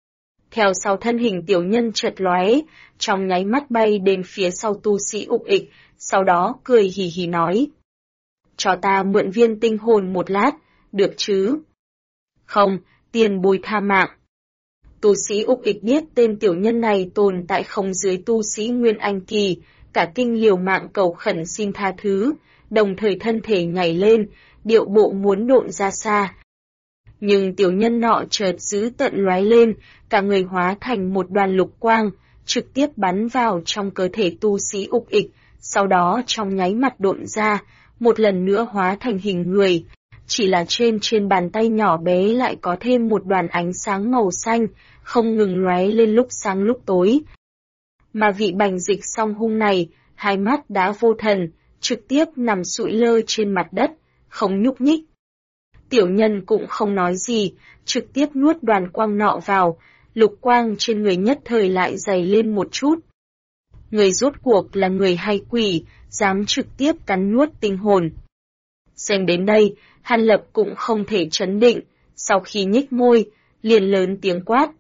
Theo sau thân hình tiểu nhân chợt lóe, trong nháy mắt bay đến phía sau tu sĩ Ục Ịch, sau đó cười hì hì nói. Cho ta mượn viên tinh hồn một lát, được chứ? Không, tiền bồi tha mạng. Tu sĩ Ục Ịch biết tên tiểu nhân này tồn tại không dưới tu sĩ Nguyên Anh kỳ, cả kinh liều mạng cầu khẩn xin tha thứ, đồng thời thân thể nhảy lên, điệu bộ muốn độn ra xa. Nhưng tiểu nhân nọ chợt dữ tợn lóe lên, cả người hóa thành một đoàn lục quang, trực tiếp bắn vào trong cơ thể tu sĩ ục ịch, sau đó trong nháy mắt độn ra, một lần nữa hóa thành hình người. Chỉ là trên bàn tay nhỏ bé lại có thêm một đoàn ánh sáng màu xanh, không ngừng lóe lên lúc sáng lúc tối. Mà vị bành dịch song hung này, hai mắt đã vô thần, trực tiếp nằm sụi lơ trên mặt đất, không nhúc nhích. Tiểu nhân cũng không nói gì, trực tiếp nuốt đoàn quang nọ vào, lục quang trên người nhất thời lại dày lên một chút. Người rốt cuộc là người hay quỷ, dám trực tiếp cắn nuốt tinh hồn. Xem đến đây, Hàn Lập cũng không thể trấn định, sau khi nhếch môi, liền lớn tiếng quát.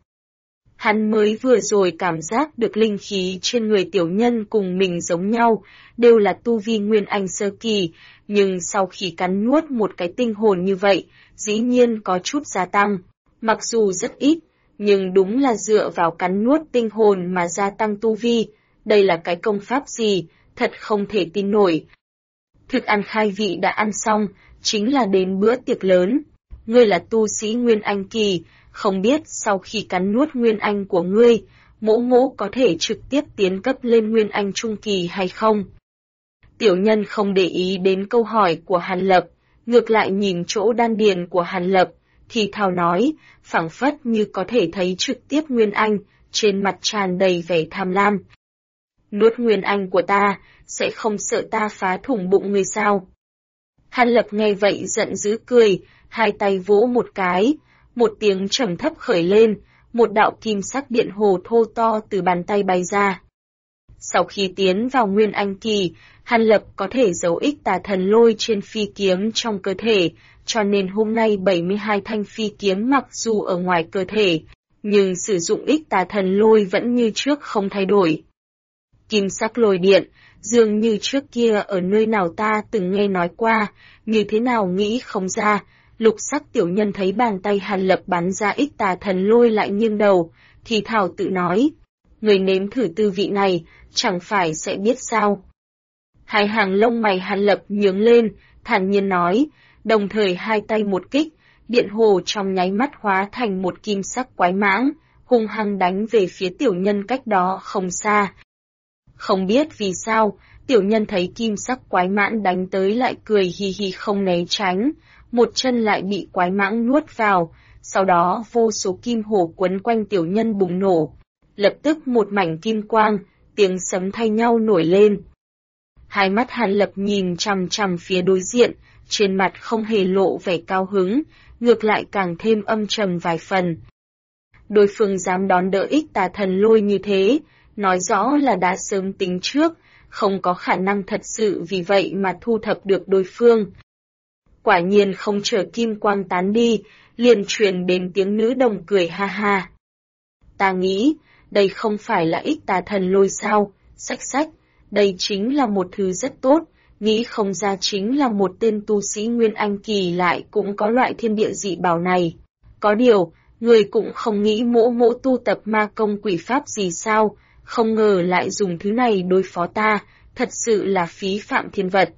Hắn mới vừa rồi cảm giác được linh khí trên người tiểu nhân cùng mình giống nhau, đều là tu vi Nguyên Anh sơ kỳ, nhưng sau khi cắn nuốt một cái tinh hồn như vậy, dĩ nhiên có chút gia tăng. Mặc dù rất ít, nhưng đúng là dựa vào cắn nuốt tinh hồn mà gia tăng tu vi, đây là cái công pháp gì, thật không thể tin nổi. Thức ăn khai vị đã ăn xong, chính là đến bữa tiệc lớn. Ngươi là tu sĩ Nguyên Anh kỳ, không biết sau khi cắn nuốt Nguyên Anh của ngươi, mỗ có thể trực tiếp tiến cấp lên Nguyên Anh trung kỳ hay không? Tiểu nhân không để ý đến câu hỏi của Hàn Lập, ngược lại nhìn chỗ đan điền của Hàn Lập, thì thào nói, phảng phất như có thể thấy trực tiếp Nguyên Anh, trên mặt tràn đầy vẻ tham lam. Nuốt Nguyên Anh của ta, sẽ không sợ ta phá thủng bụng ngươi sao? Hàn Lập nghe vậy giận dữ cười, hai tay vỗ một cái, một tiếng trầm thấp khởi lên, một đạo kim sắc điện hồ thô to từ bàn tay bay ra. Sau khi tiến vào Nguyên Anh kỳ, Hàn Lập có thể giấu ích tà thần lôi trên phi kiếm trong cơ thể, cho nên hôm nay 72 thanh phi kiếm mặc dù ở ngoài cơ thể, nhưng sử dụng ích tà thần lôi vẫn như trước không thay đổi. Kim sắc lôi điện, dường như trước kia ở nơi nào ta từng nghe nói qua, như thế nào nghĩ không ra. Lục sắc tiểu nhân thấy bàn tay Hàn Lập bắn ra ích tà thần lôi lại nghiêng đầu, thì thảo tự nói, người nếm thử tư vị này, chẳng phải sẽ biết sao. Hai hàng lông mày Hàn Lập nhướng lên, thản nhiên nói, đồng thời hai tay một kích, điện hồ trong nháy mắt hóa thành một kim sắc quái mãng, hung hăng đánh về phía tiểu nhân cách đó không xa. Không biết vì sao, tiểu nhân thấy kim sắc quái mãng đánh tới lại cười hi hi không né tránh, một chân lại bị quái mãng nuốt vào, sau đó vô số kim hồ quấn quanh tiểu nhân bùng nổ. Lập tức một mảnh kim quang, tiếng sấm thay nhau nổi lên. Hai mắt Hàn Lập nhìn chằm chằm phía đối diện, trên mặt không hề lộ vẻ cao hứng, ngược lại càng thêm âm trầm vài phần. Đối phương dám đón đỡ ích tà thần lôi như thế, nói rõ là đã sớm tính trước, không có khả năng thật sự vì vậy mà thu thập được đối phương. Quả nhiên không chờ kim quang tán đi, liền truyền đến tiếng nữ đồng cười ha ha. Ta nghĩ, đây không phải là ích tà thần lôi sao, sách, đây chính là một thứ rất tốt, nghĩ không ra chính là một tên tu sĩ Nguyên Anh kỳ lại cũng có loại thiên địa dị bảo này. Có điều, người cũng không nghĩ mỗ tu tập ma công quỷ pháp gì sao, không ngờ lại dùng thứ này đối phó ta, thật sự là phí phạm thiên vật.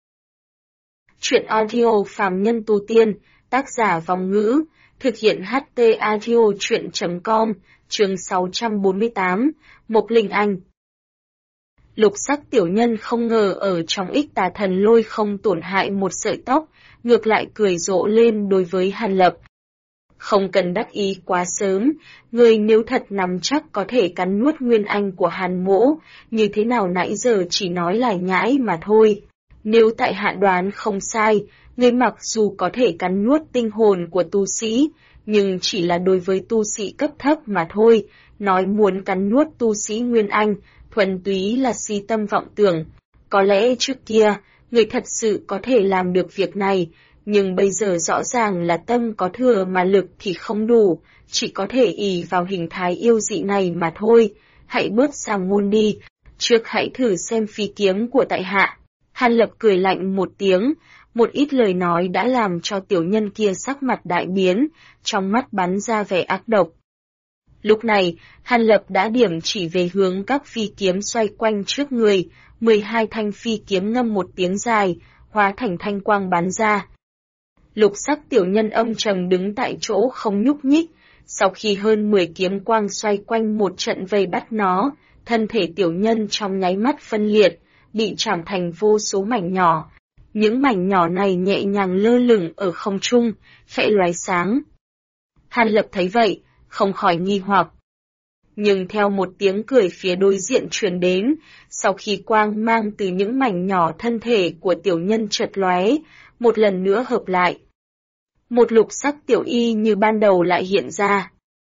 Chuyện audio phàm nhân tu tiên, tác giả Vong Ngữ, thực hiện HT audio chuyện.com, chương 648, Mộc Linh Anh. Lục sắc tiểu nhân không ngờ ở trong ích tà thần lôi không tổn hại một sợi tóc, ngược lại cười rộ lên đối với Hàn Lập. Không cần đắc ý quá sớm, người nếu thật nắm chắc có thể cắn nuốt Nguyên Anh của Hàn mỗ, như thế nào nãy giờ chỉ nói lải nhãi mà thôi. Nếu tại hạ đoán không sai, người mặc dù có thể cắn nuốt tinh hồn của tu sĩ, nhưng chỉ là đối với tu sĩ cấp thấp mà thôi, nói muốn cắn nuốt tu sĩ Nguyên Anh, thuần túy là si tâm vọng tưởng. Có lẽ trước kia, người thật sự có thể làm được việc này, nhưng bây giờ rõ ràng là tâm có thừa mà lực thì không đủ, chỉ có thể ỷ vào hình thái yêu dị này mà thôi. Hãy bớt sang ngôn đi, trước hãy thử xem phi kiếm của tại hạ. Hàn Lập cười lạnh một tiếng, một ít lời nói đã làm cho tiểu nhân kia sắc mặt đại biến, trong mắt bắn ra vẻ ác độc. Lúc này, Hàn Lập đã điểm chỉ về hướng các phi kiếm xoay quanh trước người, 12 thanh phi kiếm ngâm một tiếng dài, hóa thành thanh quang bắn ra. Lục sắc tiểu nhân âm trầm đứng tại chỗ không nhúc nhích, sau khi hơn 10 kiếm quang xoay quanh một trận vây bắt nó, thân thể tiểu nhân trong nháy mắt phân liệt, bị chạm thành vô số mảnh nhỏ. Những mảnh nhỏ này nhẹ nhàng lơ lửng ở không trung, khẽ lóe sáng. Hàn Lập thấy vậy, không khỏi nghi hoặc. Nhưng theo một tiếng cười phía đối diện truyền đến, sau khi quang mang từ những mảnh nhỏ thân thể của tiểu nhân chợt lóe, một lần nữa hợp lại. Một lục sắc tiểu y như ban đầu lại hiện ra.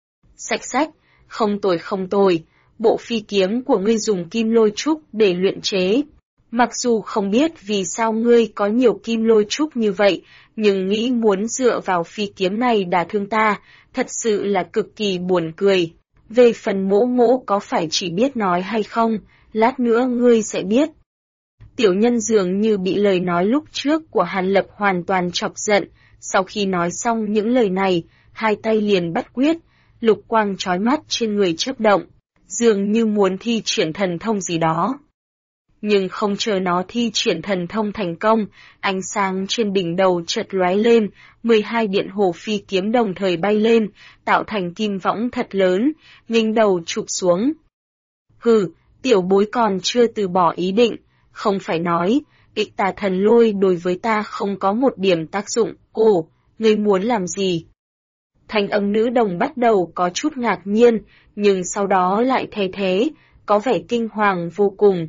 Sách, không tồi, bộ phi kiếm của ngươi dùng kim lôi trúc để luyện chế. Mặc dù không biết vì sao ngươi có nhiều kim lôi trúc như vậy, nhưng nghĩ muốn dựa vào phi kiếm này đả thương ta, thật sự là cực kỳ buồn cười. Về phần mỗ có phải chỉ biết nói hay không, lát nữa ngươi sẽ biết. Tiểu nhân dường như bị lời nói lúc trước của Hàn Lập hoàn toàn chọc giận, sau khi nói xong những lời này, hai tay liền bắt quyết, lục quang chói mắt trên người chớp động, dường như muốn thi triển thần thông gì đó. Nhưng không chờ nó thi triển thần thông thành công, ánh sáng trên đỉnh đầu chợt lóe lên, 12 điện hồ phi kiếm đồng thời bay lên, tạo thành kim võng thật lớn, nghênh đầu chụp xuống. Hừ, tiểu bối còn chưa từ bỏ ý định, không phải nói, Ích Tà Thần Lôi đối với ta không có một điểm tác dụng. Ồ, ngươi muốn làm gì? Thanh âm nữ đồng bắt đầu có chút ngạc nhiên, nhưng sau đó lại thay thế, có vẻ kinh hoàng vô cùng.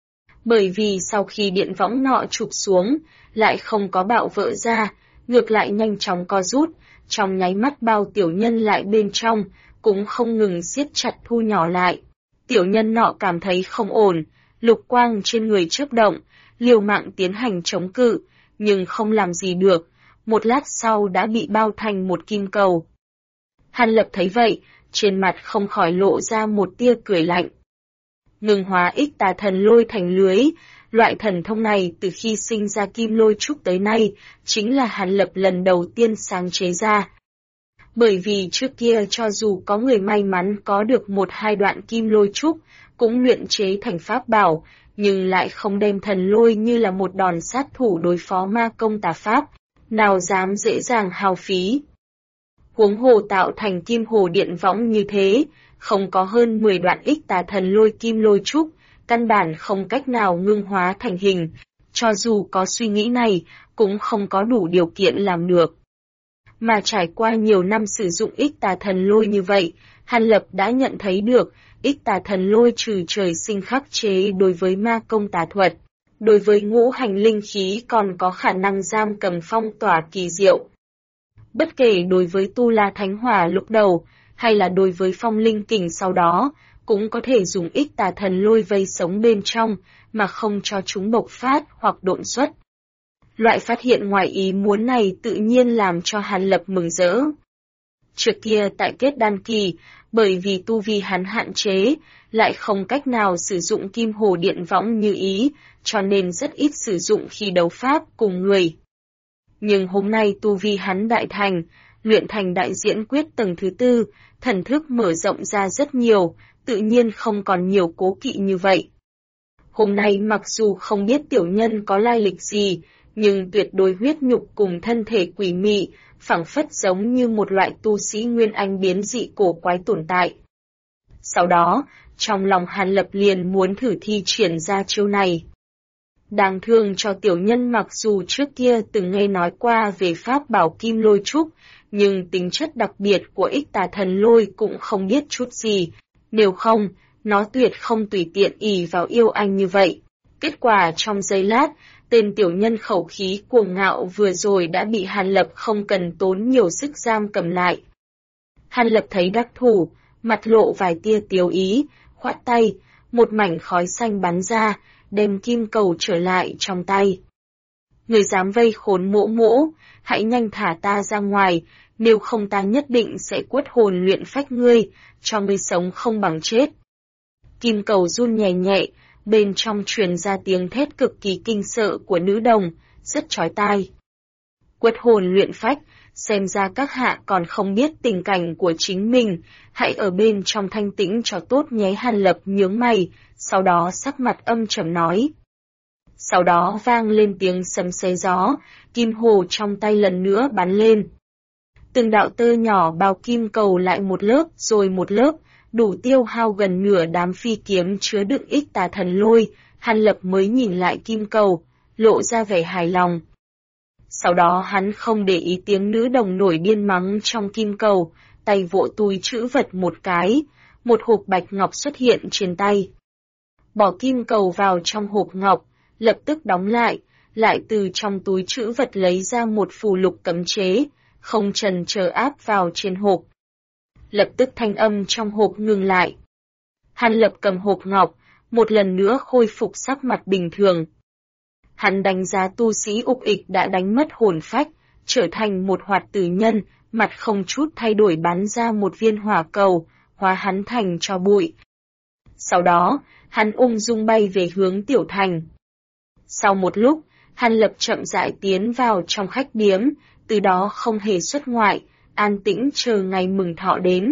Bởi vì sau khi điện võng nọ chụp xuống, lại không có bạo vỡ ra, ngược lại nhanh chóng co rút, trong nháy mắt bao tiểu nhân lại bên trong, cũng không ngừng siết chặt thu nhỏ lại. Tiểu nhân nọ cảm thấy không ổn, lục quang trên người chớp động, liều mạng tiến hành chống cự, nhưng không làm gì được, một lát sau đã bị bao thành một kim cầu. Hàn Lập thấy vậy, trên mặt không khỏi lộ ra một tia cười lạnh. Ngừng hóa Ích Tà Thần Lôi thành lưới, loại thần thông này từ khi sinh ra kim lôi trúc tới nay, chính là Hàn Lập lần đầu tiên sáng chế ra. Bởi vì trước kia cho dù có người may mắn có được một hai đoạn kim lôi trúc, cũng luyện chế thành pháp bảo, nhưng lại không đem thần lôi như là một đòn sát thủ đối phó ma công tà pháp, nào dám dễ dàng hao phí. Huống hồ tạo thành kim hồ điện võng như thế, không có hơn 10 đoạn Ích Tà Thần Lôi kim lôi trúc, căn bản không cách nào ngưng hóa thành hình, cho dù có suy nghĩ này, cũng không có đủ điều kiện làm được. Mà trải qua nhiều năm sử dụng Ích Tà Thần Lôi như vậy, Hàn Lập đã nhận thấy được, Ích Tà Thần Lôi trừ trời sinh khắc chế đối với ma công tà thuật, đối với ngũ hành linh khí còn có khả năng giam cầm phong tỏa kỳ diệu. Bất kể đối với Tu La Thánh Hỏa lúc đầu, hay là đối với phong linh kình sau đó, cũng có thể dùng Ích Tà Thần Lôi vây sống bên trong, mà không cho chúng bộc phát hoặc độn xuất. Loại phát hiện ngoài ý muốn này tự nhiên làm cho Hàn Lập mừng rỡ. Trước kia tại kết đan kỳ, bởi vì tu vi hắn hạn chế, lại không cách nào sử dụng kim hồ điện võng như ý, cho nên rất ít sử dụng khi đấu pháp cùng người. Nhưng hôm nay tu vi hắn đại thành, luyện thành đại diễn quyết tầng thứ 4, thần thức mở rộng ra rất nhiều, tự nhiên không còn nhiều cố kỵ như vậy. Hôm nay mặc dù không biết tiểu nhân có lai lịch gì, nhưng tuyệt đối huyết nhục cùng thân thể quỷ mị, phảng phất giống như một loại tu sĩ nguyên anh biến dị cổ quái tồn tại. Sau đó, trong lòng Hàn Lập liền muốn thử thi triển ra chiêu này. Đáng thương cho tiểu nhân mặc dù trước kia từng nghe nói qua về pháp bảo kim lôi trúc, nhưng tính chất đặc biệt của Ích Tà Thần Lôi cũng không biết chút gì, nếu không, nó tuyệt không tùy tiện ỷ vào yêu anh như vậy. Kết quả trong giây lát, tên tiểu nhân khẩu khí cuồng ngạo vừa rồi đã bị Hàn Lập không cần tốn nhiều sức giam cầm lại. Hàn Lập thấy đắc thủ, mặt lộ vài tia tiếu ý, khoát tay, một mảnh khói xanh bắn ra, đem kim cầu trở lại trong tay. Người dám vây khốn mỗ, hãy nhanh thả ta ra ngoài, nếu không ta nhất định sẽ quất hồn luyện phách ngươi, cho ngươi sống không bằng chết. Kim cầu run nhẹ nhẹ, bên trong truyền ra tiếng thét cực kỳ kinh sợ của nữ đồng, rất chói tai. Quất hồn luyện phách, xem ra các hạ còn không biết tình cảnh của chính mình, hãy ở bên trong thanh tĩnh cho tốt nhé. Hàn Lập nhướng mày, sau đó sắc mặt âm trầm nói. Sau đó vang lên tiếng sấm xé gió, kim hồ trong tay lần nữa bắn lên. Từng đạo tơ nhỏ bao kim cầu lại một lớp rồi một lớp, đủ tiêu hao gần nửa đám phi kiếm chứa đựng ích tà thần lôi. Hàn Lập mới nhìn lại kim cầu, lộ ra vẻ hài lòng. Sau đó hắn không để ý tiếng nữ đồng nổi điên mắng trong kim cầu, tay vỗ túi trữ vật một cái, một hộp bạch ngọc xuất hiện trên tay. Bỏ kim cầu vào trong hộp ngọc, lập tức đóng lại từ trong túi trữ vật lấy ra một phù lục cấm chế, không chần chờ áp vào trên hộp. Lập tức thanh âm trong hộp ngừng lại. Hàn Lập cầm hộp ngọc, một lần nữa khôi phục sắc mặt bình thường. Hắn đánh giá tu sĩ Ục Ịch đã đánh mất hồn phách, trở thành một hoạt tử nhân, mặt không chút thay đổi bắn ra một viên hỏa cầu, hóa hắn thành tro bụi. Sau đó, hắn ung dung bay về hướng tiểu thành. Sau một lúc, Hàn Lập chậm rãi tiến vào trong khách điếm, từ đó không hề xuất ngoại, an tĩnh chờ ngày mừng thọ đến.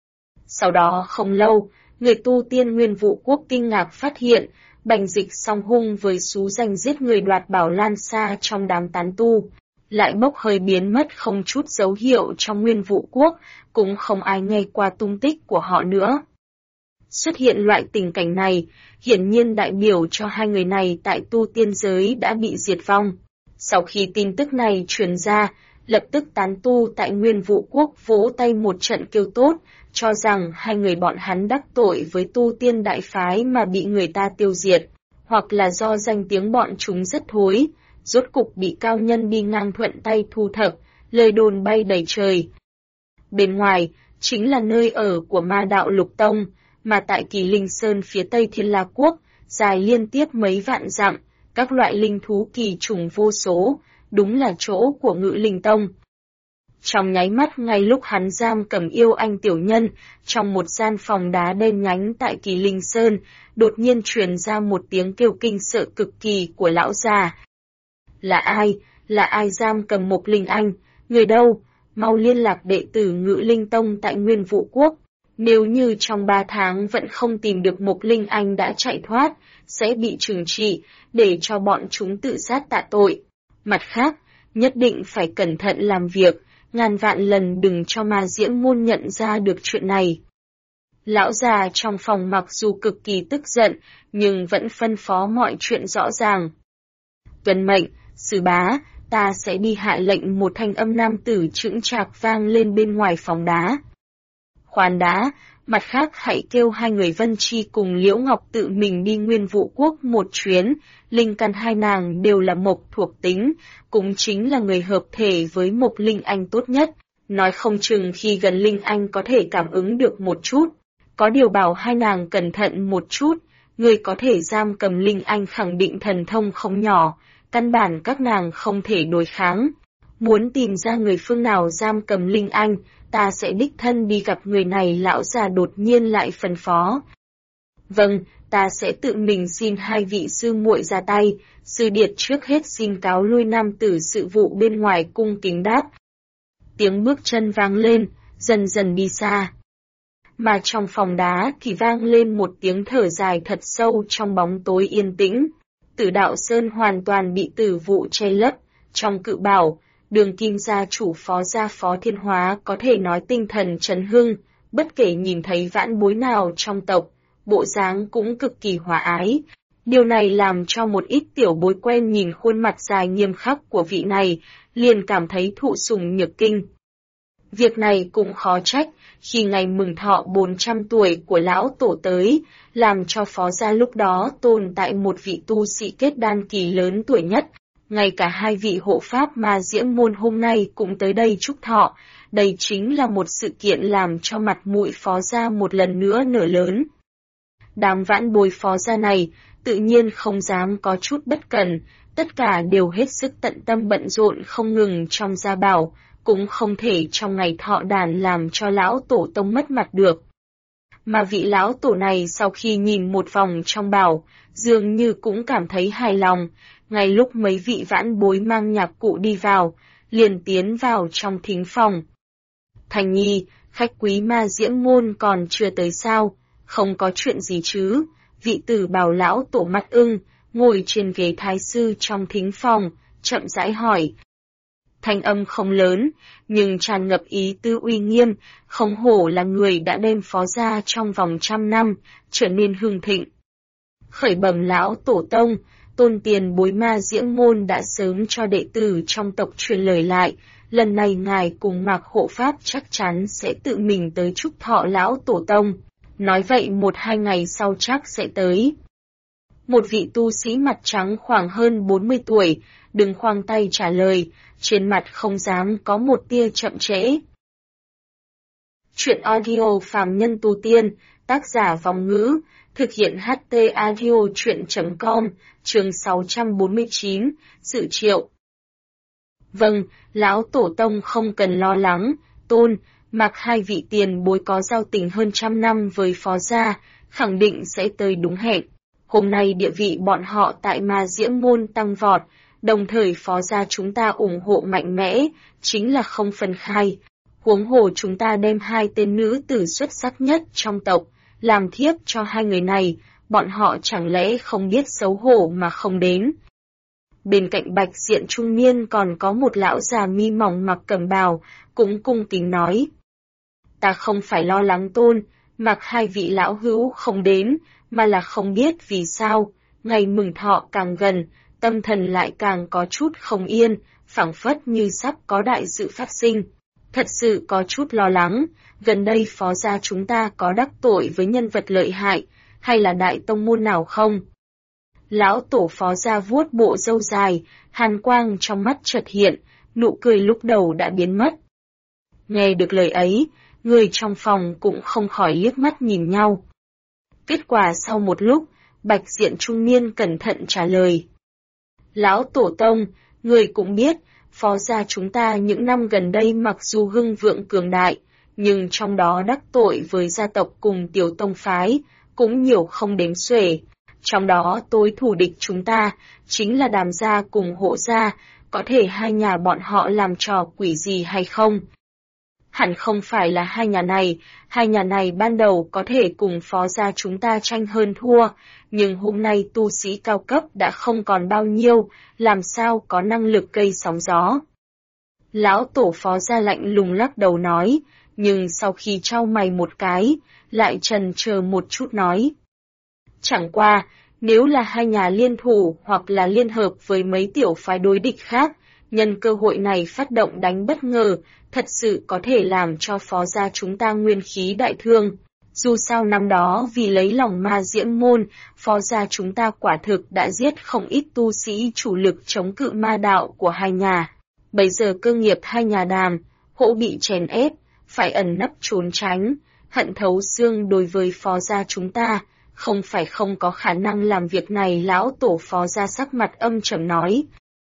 Sau đó không lâu, người tu tiên Nguyên Vũ Quốc kinh ngạc phát hiện, Bành Dịch song hung với xú danh giết người đoạt bảo lan xa trong đám tán tu, lại bốc hơi biến mất không chút dấu hiệu trong Nguyên Vũ Quốc, cũng không ai nghe qua tung tích của họ nữa. Xuất hiện loại tình cảnh này, hiển nhiên đại biểu cho hai người này tại tu tiên giới đã bị diệt vong. Sau khi tin tức này truyền ra, lập tức tán tu tại Nguyên Vũ Quốc vỗ tay một trận kêu tốt, cho rằng hai người bọn hắn đắc tội với tu tiên đại phái mà bị người ta tiêu diệt, hoặc là do danh tiếng bọn chúng rất thối, rốt cục bị cao nhân đi ngang thuận tay thu thập, lời đồn bay đầy trời. Bên ngoài, chính là nơi ở của ma đạo Lục Tông, mà tại Kỳ Linh Sơn phía tây Thiên La Quốc, dài liên tiếp mấy vạn dặm, các loại linh thú kỳ trùng vô số, đúng là chỗ của Ngự Linh Tông. Trong nháy mắt ngay lúc hắn giam cầm yêu anh tiểu nhân, trong một gian phòng đá đen nhánh tại Kỳ Linh Sơn, đột nhiên truyền ra một tiếng kêu kinh sợ cực kỳ của lão già. Là ai giam cầm Mộc Linh Anh, người đâu, mau liên lạc đệ tử Ngự Linh Tông tại Nguyên Vũ Quốc. Nếu như trong 3 tháng vẫn không tìm được Mộc Linh Anh đã chạy thoát, sẽ bị trừng trị, để cho bọn chúng tự sát tạ tội. Mặt khác, nhất định phải cẩn thận làm việc, ngàn vạn lần đừng cho Ma Diễm Môn nhận ra được chuyện này. Lão già trong phòng mặc dù cực kỳ tức giận, nhưng vẫn phân phó mọi chuyện rõ ràng. Tuân mệnh, sư bá, ta sẽ đi hạ lệnh. Một thanh âm nam tử chững chạc vang lên bên ngoài phòng đá. Khoan đã, mặt khác hãy kêu hai người Vân Chi cùng Liễu Ngọc tự mình đi Nguyên Vũ Quốc một chuyến, linh căn hai nàng đều là mộc thuộc tính, cũng chính là người hợp thể với Mộc Linh Anh tốt nhất, nói không chừng khi gần Linh Anh có thể cảm ứng được một chút. Có điều bảo hai nàng cẩn thận một chút, người có thể giam cầm Linh Anh khẳng định thần thông không nhỏ, căn bản các nàng không thể đối kháng. Muốn tìm ra người phương nào giam cầm Linh Anh, ta sẽ đích thân đi gặp người này. Lão già đột nhiên lại phân phó. Vâng, ta sẽ tự mình xin hai vị sư muội ra tay. Sư điệt trước hết xin cáo lui. Nam tử sự vụ bên ngoài cung kính đáp. Tiếng bước chân vang lên, dần dần đi xa. Mà trong phòng đá thì vang lên một tiếng thở dài thật sâu trong bóng tối yên tĩnh. Tử Đạo Sơn hoàn toàn bị tử vụ che lấp, trong cự bảo, Đường Kim gia chủ Phó gia Phó Thiên Hóa có thể nói tinh thần chấn hưng, bất kể nhìn thấy vãn bối nào trong tộc, bộ dáng cũng cực kỳ hòa ái. Điều này làm cho một ít tiểu bối quen nhìn khuôn mặt dài nghiêm khắc của vị này, liền cảm thấy thụ sủng nhược kinh. Việc này cũng khó trách, khi ngày mừng thọ 400 tuổi của lão tổ tới, làm cho Phó gia lúc đó tồn tại một vị tu sĩ kết đan kỳ lớn tuổi nhất. Ngay cả hai vị hộ pháp Ma Diễm Môn hôm nay cũng tới đây chúc thọ, đây chính là một sự kiện làm cho mặt mũi Phó gia một lần nữa nở lớn. Đám vãn bối Phó gia này, tự nhiên không dám có chút bất cẩn, tất cả đều hết sức tận tâm bận rộn không ngừng trong gia bảo, cũng không thể trong ngày thọ đàn làm cho lão tổ tông mất mặt được. Mà vị lão tổ này sau khi nhìn một vòng trong bảo, dường như cũng cảm thấy hài lòng, ngay lúc mấy vị vãn bối mang nhạc cụ đi vào, liền tiến vào trong thính phòng. Thành Nhi, khách quý Ma Diễm Môn còn chưa tới sao, không có chuyện gì chứ? Vị tử bảo lão tổ mặt ưng, ngồi trên ghế thái sư trong thính phòng, chậm rãi hỏi. Thanh âm không lớn, nhưng tràn ngập ý tứ uy nghiêm, không hổ là người đã đem Phó gia trong vòng 100 năm, trở nên hưng thịnh. Khởi bẩm lão tổ tông, tôn tiền bối Ma Diễm Môn đã sớm cho đệ tử trong tộc truyền lời lại, lần này ngài cùng Mạc Hộ Pháp chắc chắn sẽ tự mình tới chúc thọ lão tổ tông. Nói vậy 1-2 ngày sau chắc sẽ tới. Một vị tu sĩ mặt trắng khoảng hơn 40 tuổi, đứng khoanh tay trả lời, trên mặt không dám có một tia chậm trễ. Chuyện audio phàm nhân tu tiên, tác giả Vòng Ngữ, thực hiện HT audio chuyện.com, chương 649, dự triệu. Vâng, lão tổ tông không cần lo lắng, Tôn, Mạc hai vị tiền bối có giao tình hơn 100 năm với Phó gia, khẳng định sẽ tới đúng hẹn. Hôm nay địa vị bọn họ tại Ma Diễm Môn tăng vọt, đồng thời Phó gia chúng ta ủng hộ mạnh mẽ, chính là không phân khai. Huống hồ chúng ta đem 2 tên nữ tử xuất sắc nhất trong tộc, làm thiếp cho 2 người này, bọn họ chẳng lẽ không biết xấu hổ mà không đến. Bên cạnh Bạch Diện trung niên còn có một lão già mi mỏng mặc cẩm bào, cũng cung kính nói. Ta không phải lo lắng Tôn, Mặc hai vị lão hữu không đến, mà là không biết vì sao, ngày mừng thọ càng gần, tâm thần lại càng có chút không yên, phảng phất như sắp có đại sự phát sinh. Thật sự có chút lo lắng, gần đây Phó gia chúng ta có đắc tội với nhân vật lợi hại, hay là đại tông môn nào không? Lão tổ Phó gia vuốt bộ râu dài, hàn quang trong mắt chợt hiện, nụ cười lúc đầu đã biến mất. Nghe được lời ấy, người trong phòng cũng không khỏi liếc mắt nhìn nhau. Kết quả sau một lúc, Bạch Diện trung niên cẩn thận trả lời. Lão tổ tông, người cũng biết, Phó gia chúng ta những năm gần đây mặc dù hưng vượng cường đại, nhưng trong đó đắc tội với gia tộc cùng tiểu tông phái, cũng nhiều không đếm xuể. Trong đó tối thù địch chúng ta, chính là Đàm gia cùng Hộ gia, có thể hai nhà bọn họ làm trò quỷ gì hay không? Hẳn không phải là hai nhà này ban đầu có thể cùng Phó gia chúng ta tranh hơn thua, nhưng hôm nay tu sĩ cao cấp đã không còn bao nhiêu, làm sao có năng lực gây sóng gió. Lão tổ Phó gia lạnh lùng lắc đầu nói, nhưng sau khi trao mày một cái, lại chần chờ một chút nói. Chẳng qua, nếu là hai nhà liên thủ hoặc là liên hợp với mấy tiểu phái đối địch khác, nhân cơ hội này phát động đánh bất ngờ, thật sự có thể làm cho Phó gia chúng ta nguyên khí đại thương. Dù sao năm đó vì lấy lòng Ma Diễm Môn, Phó gia chúng ta quả thực đã giết không ít tu sĩ chủ lực chống cự ma đạo của hai nhà. Bây giờ cơ nghiệp hai nhà Đàm, Hộ bị chèn ép, phải ẩn nấp trốn tránh, hận thấu xương đối với Phó gia chúng ta, không phải không có khả năng làm việc này. Lão tổ Phó gia sắc mặt âm trầm nói.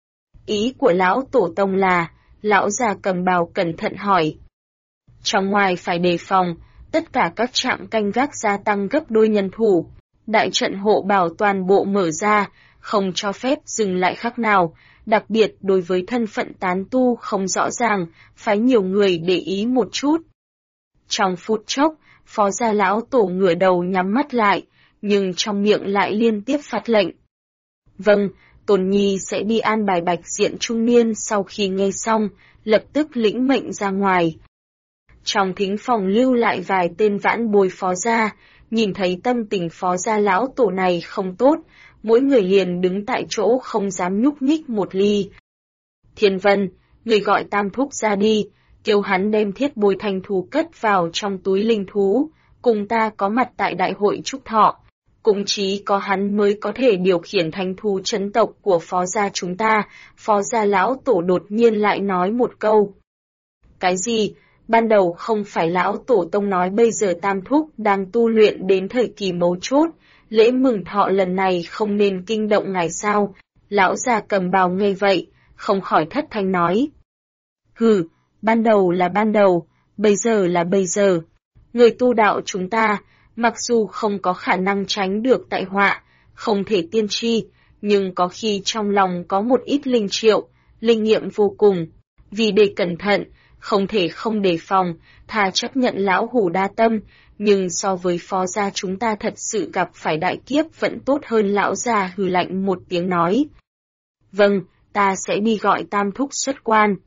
Ý của lão tổ tông là, lão già cầm bào cẩn thận hỏi. Trong ngoài phải đề phòng, tất cả các trạm canh gác gia tăng gấp đôi nhân thủ, đại trận hộ bảo toàn bộ mở ra, không cho phép dừng lại khắc nào, đặc biệt đối với thân phận tán tu không rõ ràng, phải nhiều người để ý một chút. Trong phút chốc, Phó gia lão tổ ngửa đầu nhắm mắt lại, nhưng trong miệng lại liên tiếp phát lệnh. Vâng, Tôn Nhi sẽ đi an bài. Bạch Diện trung niên sau khi nghe xong, lập tức lĩnh mệnh ra ngoài. Trong thính phòng lưu lại vài tên vãn bối Phó gia, nhìn thấy tâm tình Phó gia lão tổ này không tốt, mỗi người liền đứng tại chỗ không dám nhúc nhích một ly. Thiên Vân, người gọi Tam Thúc ra đi, kêu hắn đem thiết bồi thành thú cất vào trong túi linh thú, cùng ta có mặt tại đại hội chúc thọ. Cũng chỉ có hắn mới có thể điều khiển thanh thú trấn tộc của Phó gia chúng ta. Phó gia lão tổ đột nhiên lại nói một câu. Cái gì? Ban đầu không phải lão tổ tông nói bây giờ Tam Thúc đang tu luyện đến thời kỳ mấu chốt, lễ mừng thọ lần này không nên kinh động ngài sao? Lão già cầm bào nghe vậy, không khỏi thất thanh nói. Hừ, ban đầu là ban đầu, bây giờ là bây giờ. Người tu đạo chúng ta, mặc dù không có khả năng tránh được tai họa, không thể tiên tri, nhưng có khi trong lòng có một ít linh triệu, linh nghiệm vô cùng. Vì để cẩn thận, không thể không đề phòng, thà chấp nhận lão hủ đa tâm, nhưng so với Phó gia chúng ta thật sự gặp phải đại kiếp vẫn tốt hơn. Lão già hừ lạnh một tiếng nói. Vâng, ta sẽ đi gọi Tam thúc xuất quan.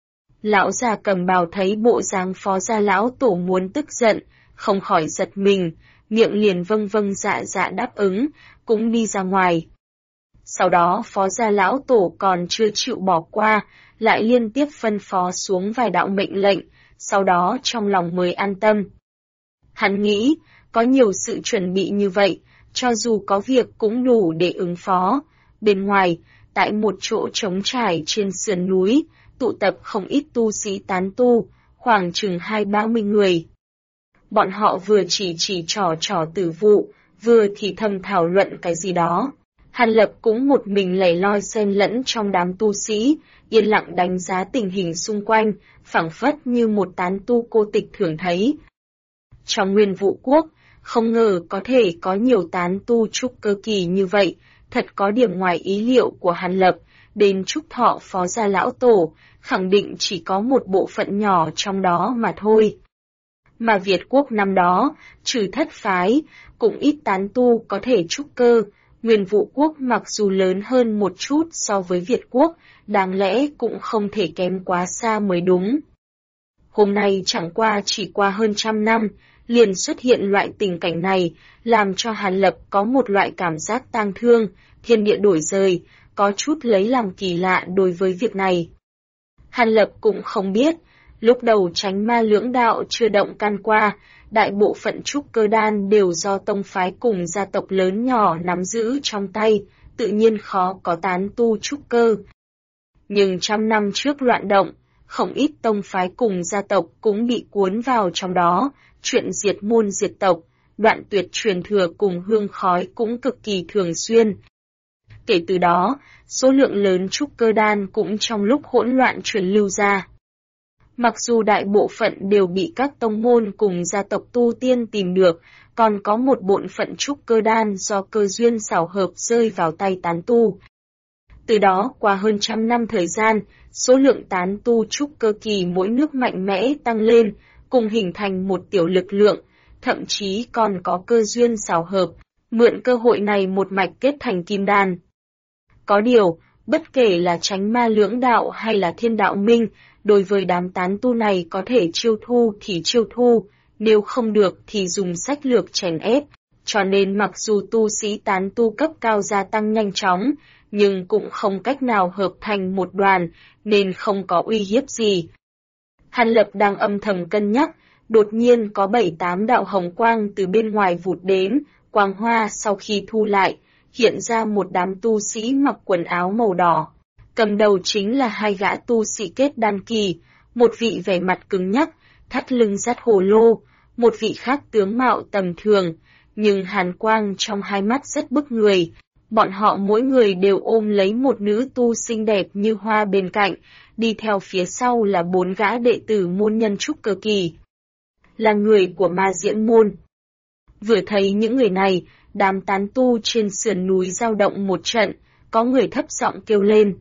Lão già cầm bào thấy bộ dáng Phó gia lão tổ muốn tức giận, không khỏi giật mình, miệng liền vâng vâng dạ dạ đáp ứng, cũng đi ra ngoài. Sau đó Phó gia lão tổ còn chưa chịu bỏ qua, lại liên tiếp phân phó xuống vài đạo mệnh lệnh, sau đó trong lòng mới an tâm. Hắn nghĩ, có nhiều sự chuẩn bị như vậy, cho dù có việc cũng đủ để ứng phó. Bên ngoài, tại một chỗ trống trải trên sườn núi, tụ tập không ít tu sĩ tán tu, khoảng chừng 20-30 người. Bọn họ vừa chỉ trò tử vụ, vừa thì thầm thảo luận cái gì đó. Hàn Lập cũng một mình lẻ loi xen lẫn trong đám tu sĩ, yên lặng đánh giá tình hình xung quanh, phảng phất như một tán tu cô tịch thường thấy. Trong Nguyên Vũ Quốc, không ngờ có thể có nhiều tán tu trúc cơ kỳ như vậy, thật có điểm ngoài ý liệu của Hàn Lập, đến chúc thọ Phó gia lão tổ, khẳng định chỉ có một bộ phận nhỏ trong đó mà thôi. Mà Việt Quốc năm đó, trừ thất phái, cũng ít tán tu có thể trúc cơ. Nguyên Vũ Quốc mặc dù lớn hơn một chút so với Việt Quốc, đáng lẽ cũng không thể kém quá xa mới đúng. Hôm nay chẳng qua chỉ qua hơn 100 năm, liền xuất hiện loại tình cảnh này, làm cho Hàn Lập có một loại cảm giác tang thương, thiên địa đổi rời, có chút lấy làm kỳ lạ đối với việc này. Hàn Lập cũng không biết, lúc đầu Chánh Ma lưỡng đạo chưa động can qua, đại bộ phận trúc cơ đan đều do tông phái cùng gia tộc lớn nhỏ nắm giữ trong tay, tự nhiên khó có tán tu trúc cơ. Nhưng 100 năm trước loạn động, không ít tông phái cùng gia tộc cũng bị cuốn vào trong đó, chuyện diệt môn diệt tộc, đoạn tuyệt truyền thừa cùng hương khói cũng cực kỳ thường xuyên. Kể từ đó, số lượng lớn trúc cơ đan cũng trong lúc hỗn loạn truyền lưu ra. Mặc dù đại bộ phận đều bị các tông môn cùng gia tộc tu tiên tìm được, còn có một bộn phận trúc cơ đan do cơ duyên xảo hợp rơi vào tay tán tu. Từ đó qua hơn 100 năm thời gian, số lượng tán tu trúc cơ kỳ mỗi nước mạnh mẽ tăng lên, cùng hình thành một tiểu lực lượng, thậm chí còn có cơ duyên xảo hợp, mượn cơ hội này một mạch kết thành kim đan. Có điều, bất kể là Chánh Ma lưỡng đạo hay là Thiên đạo minh, đối với đám tán tu này có thể chiêu thu thì chiêu thu, nếu không được thì dùng sách lược chèn ép, cho nên mặc dù tu sĩ tán tu cấp cao gia tăng nhanh chóng, nhưng cũng không cách nào hợp thành một đoàn, nên không có uy hiếp gì. Hàn Lập đang âm thầm cân nhắc, đột nhiên có 7-8 đạo hồng quang từ bên ngoài vụt đến, quang hoa sau khi thu lại, hiện ra một đám tu sĩ mặc quần áo màu đỏ. Cầm đầu chính là 2 gã tu sĩ kết đan kỳ, một vị vẻ mặt cứng nhắc, thắt lưng dắt hồ lô, một vị khác tướng mạo tầm thường, nhưng hàn quang trong hai mắt rất bức người. Bọn họ mỗi người đều ôm lấy một nữ tu xinh đẹp như hoa bên cạnh, đi theo phía sau là 4 gã đệ tử môn nhân trúc cơ kỳ. Là người của Ma Diễn môn. Vừa thấy những người này, đám tán tu trên sườn núi dao động một trận, có người thấp giọng kêu lên.